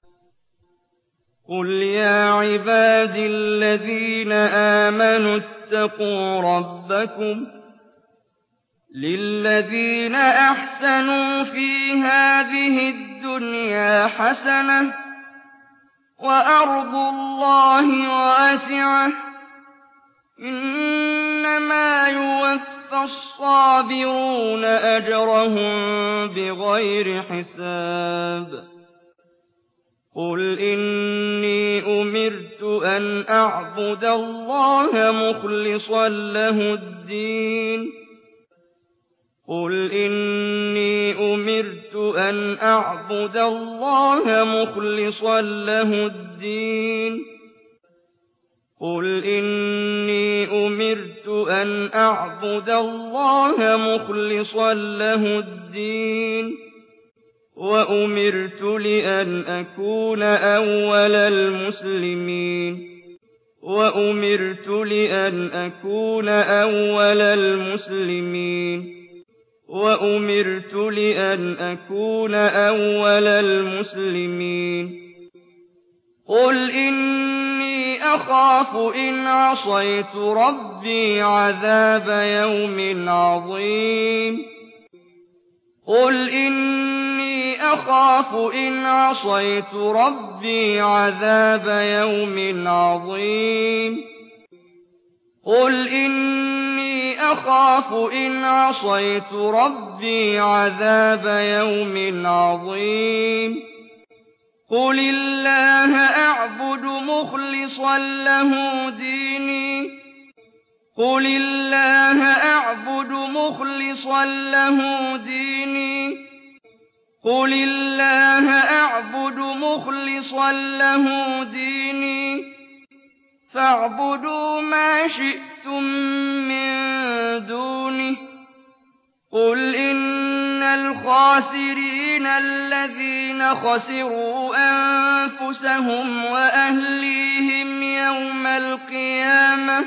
A: قُلْ يَا عِبَادِي الَّذِينَ آمَنُوا اتَّقُوا رَبَّكُمْ لِلَّذِينَ أَحْسَنُوا فِي هَٰذِهِ الدُّنْيَا حَسَنَةٌ وَأَرْضُ اللَّهِ وَاسِعَةٌ إِنَّمَا يُوَفَّى الصَّابِرُونَ أَجْرَهُم بِغَيْرِ حِسَابٍ قُلْ إِنِّي أُمِرْتُ أَنْ أَعْبُدَ اللَّهَ مُخْلِصًا لَّهُ الدِّينَ قُلْ إِنِّي أُمِرْتُ أَنْ أَعْبُدَ اللَّهَ مُخْلِصًا لَّهُ الدِّينَ قُلْ إِنِّي أُمِرْتُ أَنْ أَعْبُدَ اللَّهَ مُخْلِصًا لَّهُ الدِّينَ وَأُمِرْتُ لِأَنْ أَكُونَ أَوَّلَ الْمُسْلِمِينَ وَأُمِرْتُ لِأَنْ أَكُونَ أَوَّلَ المسلمين قُلْ إِنِّي أَخَافُ إِنْ عَصَيْتُ رَبِّي عَذَابَ يَوْمٍ عَظِيمٍ قُلْ إِنِّي أَخَافُ إِنْ عَصَيْتُ رَبِّي عَذَابَ يَوْمٍ عَظِيمٍ قُلْ إِنِّي أَخَافُ إِنْ عَصَيْتُ رَبِّي عَذَابَ يَوْمٍ عَظِيمٍ قُلِ اللَّهَ أَعْبُدُ مُخْلِصًا لَّهُ دِينِي قُلِ اللَّهَ أَعْبُدُ مُخْلِصًا لَّهُ دِينِي قُلِ اللَّهَ أَعْبُدُ مُخْلِصًا لَّهُ دِينِي فَاعْبُدُوا مَا شِئْتُم مِّن دُونِهِ قُلْ إِنَّ الْخَاسِرِينَ الَّذِينَ خَسِرُوا أَنفُسَهُمْ وَأَهْلِيهِمْ يَوْمَ الْقِيَامَةِ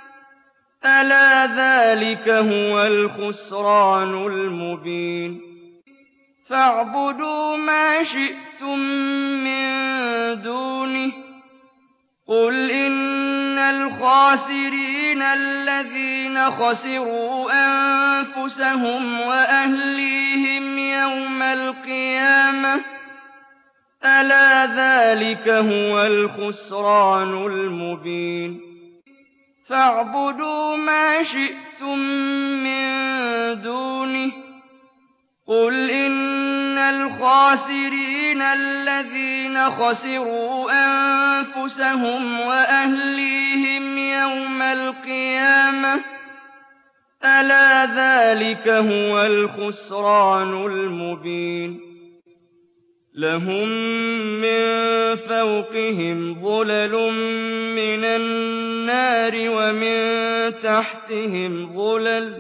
A: أَلَا ذَٰلِكَ هُوَ الْخُسْرَانُ الْمُبِينُ فَاعْبُدُوا مَا شِئْتُم مِّن دُونِهِ قُلْ إِنَّ الْخَاسِرِينَ الَّذِينَ خَسِرُوا أَنفُسَهُمْ وَأَهْلِيهِمْ يَوْمَ الْقِيَامَةِ أَلَا ذَٰلِكَ هُوَ الْخُسْرَانُ الْمُبِينُ فَاعْبُدُوا مَا شِئْتُم مِّن دُونِهِ قُلْ إِنَّ الْخَاسِرِينَ الَّذِينَ خَسِرُوا أَنفُسَهُمْ وَأَهْلِيهِمْ يَوْمَ الْقِيَامَةِ أَلَا ذَٰلِكَ هُوَ الْخُسْرَانُ الْمُبِينُ لَهُم مِّن فَوْقِهِمْ ظُلَلٌ مِّنَ النَّارِ وَمِن تَحْتِهِمْ ظُلَلٌ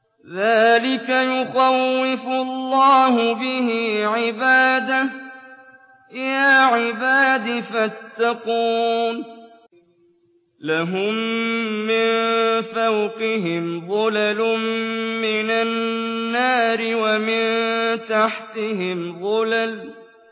A: ذَٰلِكَ يُخَوِّفُ اللَّهُ بِهِ عِبَادَهُ يا عباد فاتقون لهم من فوقهم ظلل من النار ومن تحتهم ظلل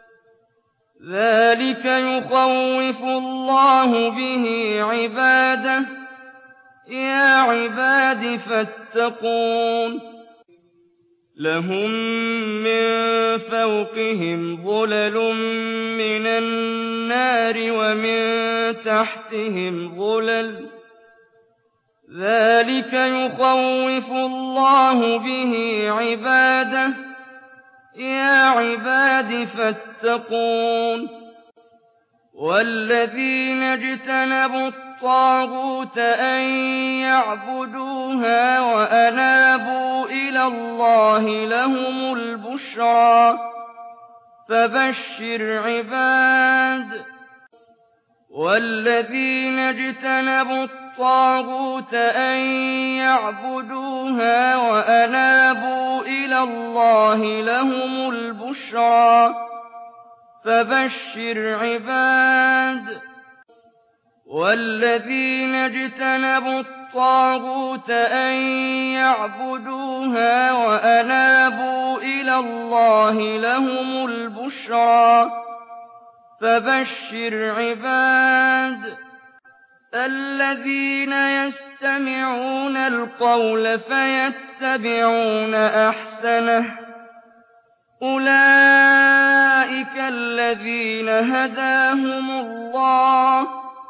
A: ذلك يخوف الله به عباده يا عباد فاتقون لهم من فوقهم ظلل من النار ومن تحتهم ظلل ذلك يخوف الله به عباده يا عباد فاتقون والذين اجتنبوا الطاغوت أن يعبدوها وأنابوا إلى الله لهم البشرى فبشر عباد والذين اجتنبوا الطاغوت أن يعبدوها وأنابوا إلى الله لهم البشرى فبشر عباد والذين اجتنبوا الطاغوت أن يعبدوها وأنابوا إلى الله لهم البشرى فبشر عباد الذين يستمعون القول فيتبعون أحسنه أولئك الذين هداهم الله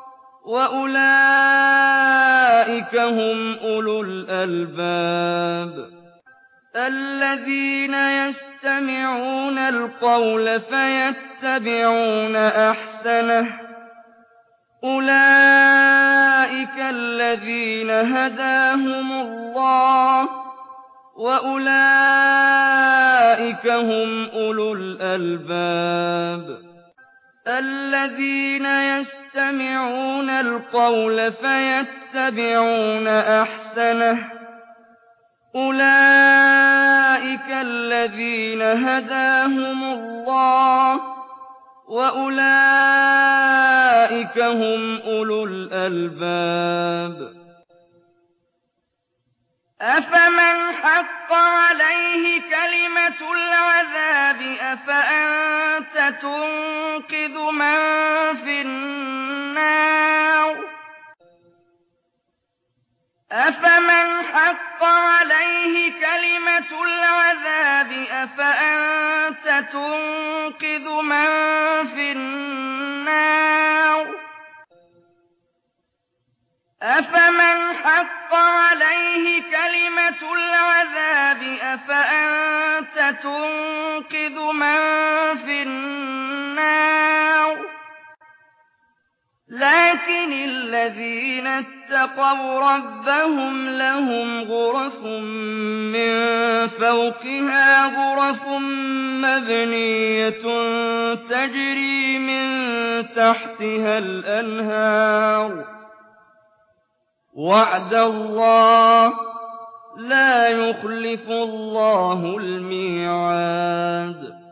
A: وأولئك هم أولو الألباب الذين يستمعون القول فيتبعون أحسنه أولئك الذين هداهم الله وأولئك هم أولو الألباب الذين يستمعون القول فيتبعون أحسنه أولئك الذين هداهم الله وأولئك هم أولو الألباب أفمن حق عليه كلمة العذاب أفأنت تنقذ من في النار أفمن حق عليه كلمة العذاب أفأنت تنقذ من في النار أفمن حق عليه كلمة العذاب أفأنت تنقذ من في النار لكن الذين اتقوا ربهم لهم غرف من فوقها غرف مبنية تجري من تحتها الأنهار وعد الله لا يخلف الله الميعاد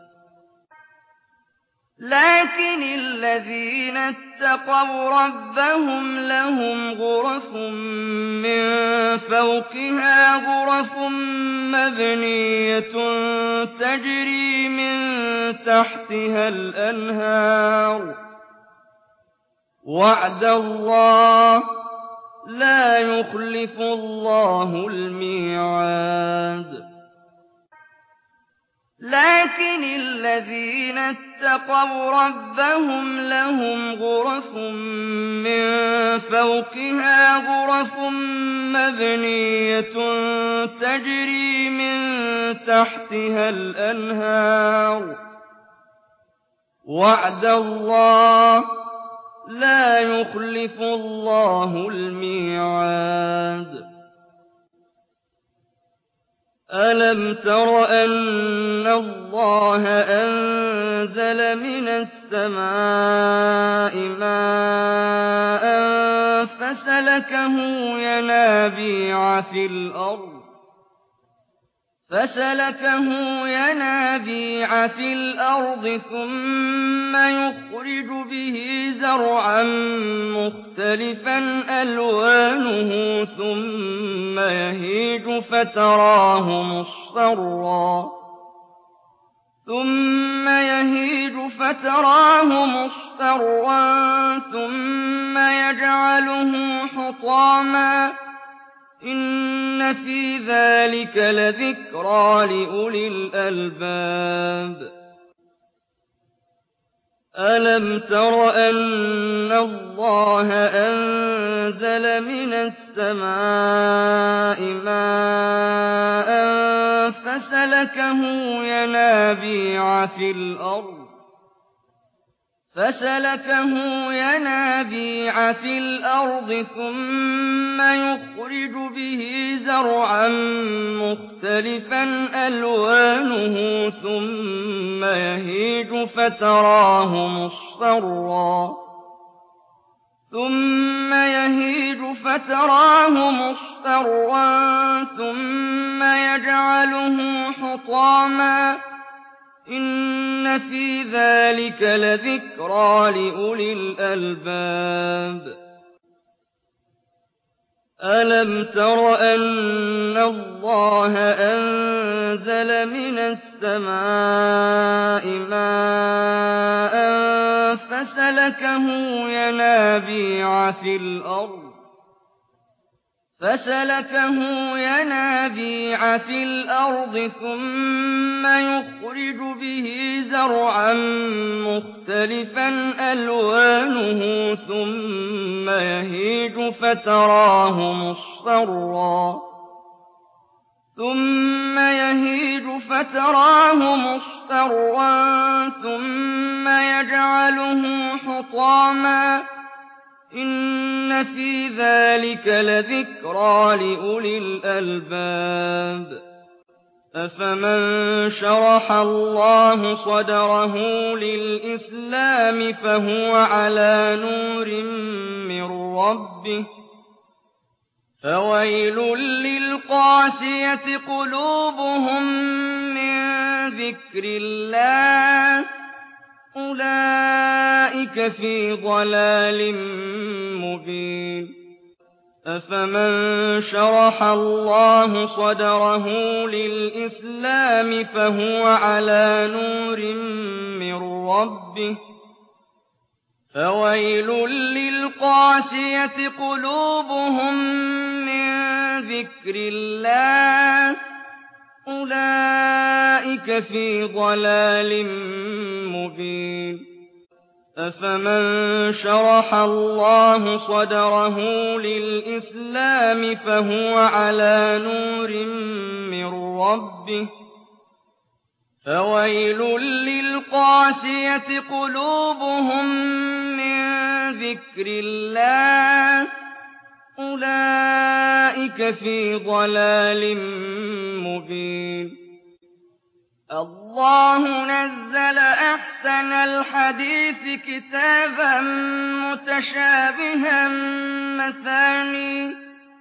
A: لكن الذين اتقوا ربهم لهم غرف من فوقها غرف مبنية تجري من تحتها الأنهار وعد الله لا يخلف الله الميعاد لكن الذين اتقوا ربهم لهم غرف من فوقها غرف مبنية تجري من تحتها الأنهار وعد الله لا يخلف الله الميعاد ألم تر أن الله أنزل من السماء ماء فسلكه ينابيع ينابيع في الأرض ثم يخرج به زرعا مختلفا ألوانه ثم يهيج فتراه مصفرا ثم يجعله حطاما إن في ذلك لذكرى لأولي الألباب ألم تر أن الله أنزل من السماء ماء فسلكه ينابيع في الأرض ثم يخرج به زرعا مختلفا ألوانه ثم يهيج فتراه مصفرا ثم يجعله حطاما إن في ذلك لذكرى لأولي الألباب ألم تر أن الله أنزل من السماء ماء فسلكه ينابيع في الأرض ثم يخرج به زرعا مختلفا ألوانه ثم يهيج فتراه مصفرا ثم يجعله حطاما إن في ذلك لذكرى لأولي الألباب أفمن شرح الله صدره للإسلام فهو على نور من ربه فويل للقاسية قلوبهم من ذكر الله أولئك في ضلال مبين أفمن شرح الله صدره للإسلام فهو على نور من ربه فويل للقاسية قلوبهم من ذكر الله أولئك في ضلال مبين أفمن شرح الله صدره للإسلام فهو على نور من ربه فويل للقاسية قلوبهم من ذكر الله أولئك في ضلال مبين الله نزل أحسن الحديث كتابا متشابها مثاني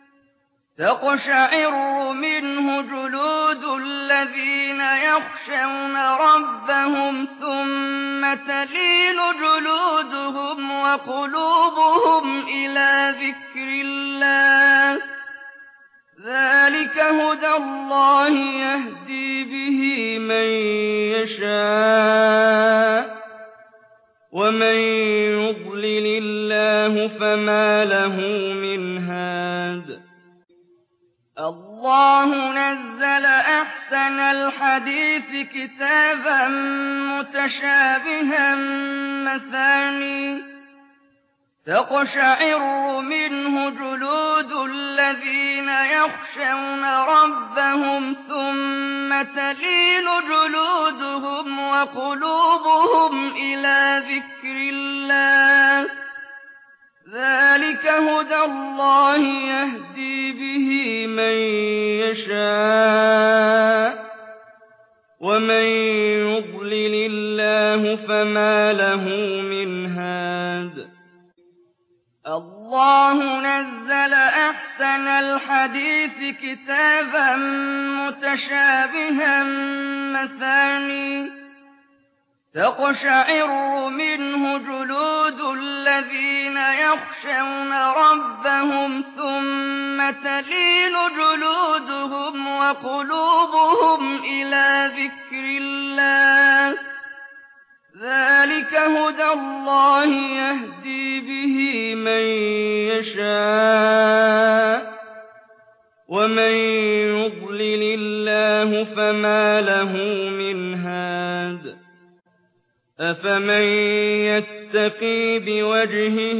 A: تقشعر منه جلود الذين يخشون ربهم ثم تلين جلودهم وقلوبهم إلى ذكر الله ذلك هدى الله يهدي به من يشاء ومن يضلل الله فما له من هاد الله نزل أحسن الحديث كتابا متشابها مثاني تقشعر منه جلود الذين يخشون ربهم ثم تلين جلودهم وقلوبهم إلى ذكر الله ذلك هدى الله يهدي به من يشاء ومن يضلل الله فما له من هاد الله نزل أحسن الحديث كتابا متشابها مثاني تقشعر منه جلود الذين يخشون ربهم ثم تلين جلودهم وقلوبهم إلى ذكر الله ذلك هدى الله يهدي به من يشاء ومن يضلل الله فما له من هاد أفمن يتقي بوجهه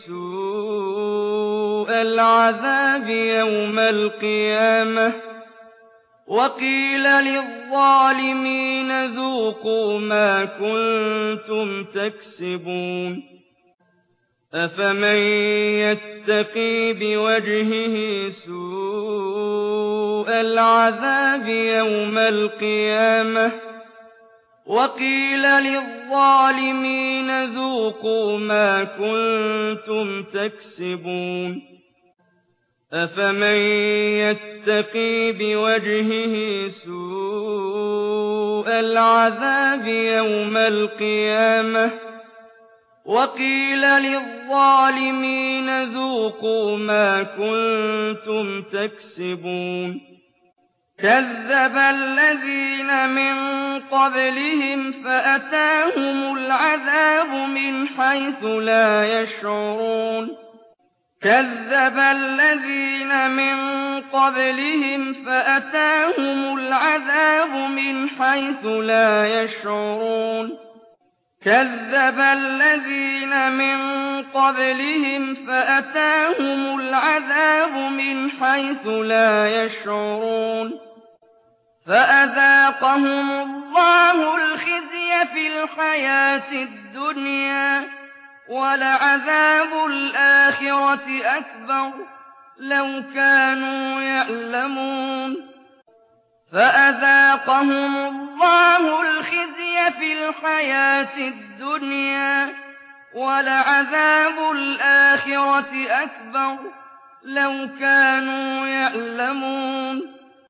A: سوء العذاب يوم القيامة وقيل للظالمين ذوقوا ما كنتم تكسبون أفمن يتقي بوجهه سوء العذاب يوم القيامة وقيل للظالمين ذوقوا ما كنتم تكسبون أفمن يتقي بوجهه سوء العذاب يوم القيامة وقيل للظالمين ذوقوا ما كنتم تكسبون كذب الذين من قبلهم فأتاهم العذاب من حيث لا يشعرون كذب الذين من قبلهم فأتاهم العذاب من حيث لا يشعرون كذب الذين من قبلهم فأتاهم العذاب من حيث لا يشعرون فأذاقهم الله الخزي في الحياة الدنيا ولعذاب الآخرة أكبر لو كانوا يعلمون فأذاقهم الله الخزي في الحياة الدنيا ولعذاب الآخرة أكبر لو كانوا يعلمون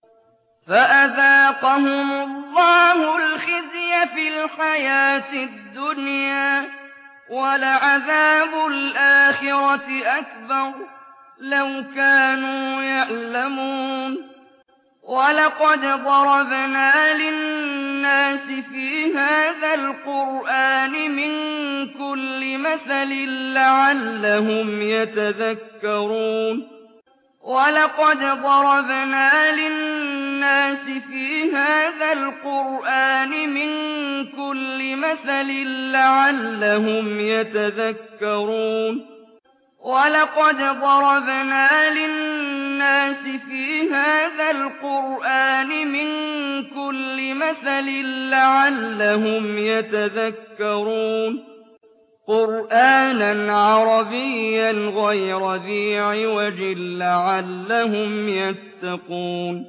A: فأذاقهم الله الخزي في الحياة الدنيا ولعذاب الآخرة أكبر لو كانوا يعلمون ولقد ضربنا للناس في هذا القرآن من كل مثل لعلهم يتذكرون ولقد ضربنا للناس في هذا القرآن من كل مثل لعلهم يتذكرون ولقد ضربنا للناس في هذا القرآن من كل مثل لعلهم يتذكرون قرآنا عربيا غير ذي عوج لعلهم يتقون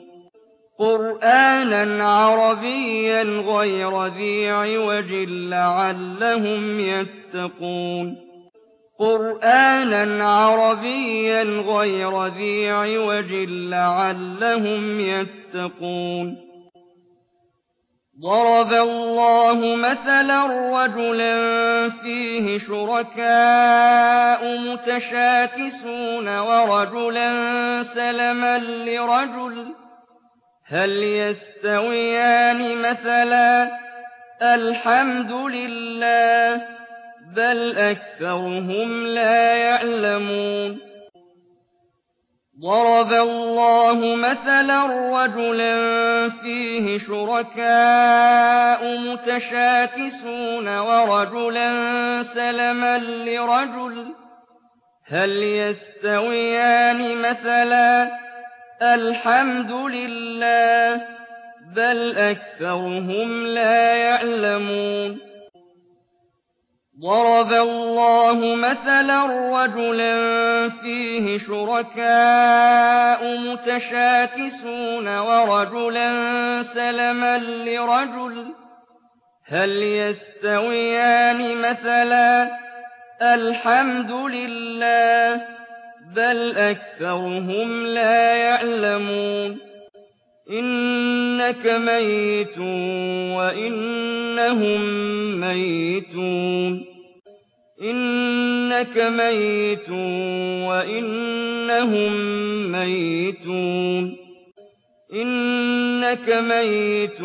A: قرآنا عربيا غير ذي عوج لعلهم يتقون قرآنا عربيا غير ذي عوج لعلهم يتقون ضرب الله مثلا رجلا فيه شركاء متشاكسون ورجلا سلما لرجل هل يستويان مثلا الحمد لله بل أكثرهم لا يعلمون ضرب الله مثلا رجلا فيه شركاء متشاكسون ورجلا سلما لرجل هل يستويان مثلا الحمد لله بل أكثرهم لا يعلمون ضرب الله مثلا رجلا فيه شركاء متشاكسون ورجلا سلما لرجل هل يستويان مثلا الحمد لله بل أكثرهم لا يعلمون إنك ميت وإنهم ميتون إنك ميت وإنهم ميتون إنك ميت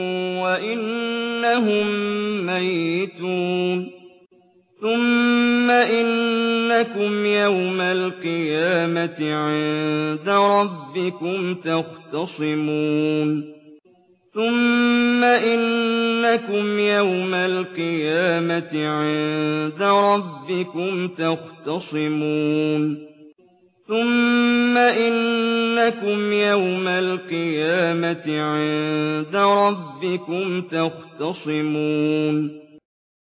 A: وإنهم ميتون ثم إنكم يوم القيامة عند ربكم تختصمون ثم إنكم يوم القيامة عند ربكم تختصمون ثم إنكم يوم القيامة عند ربكم تختصمون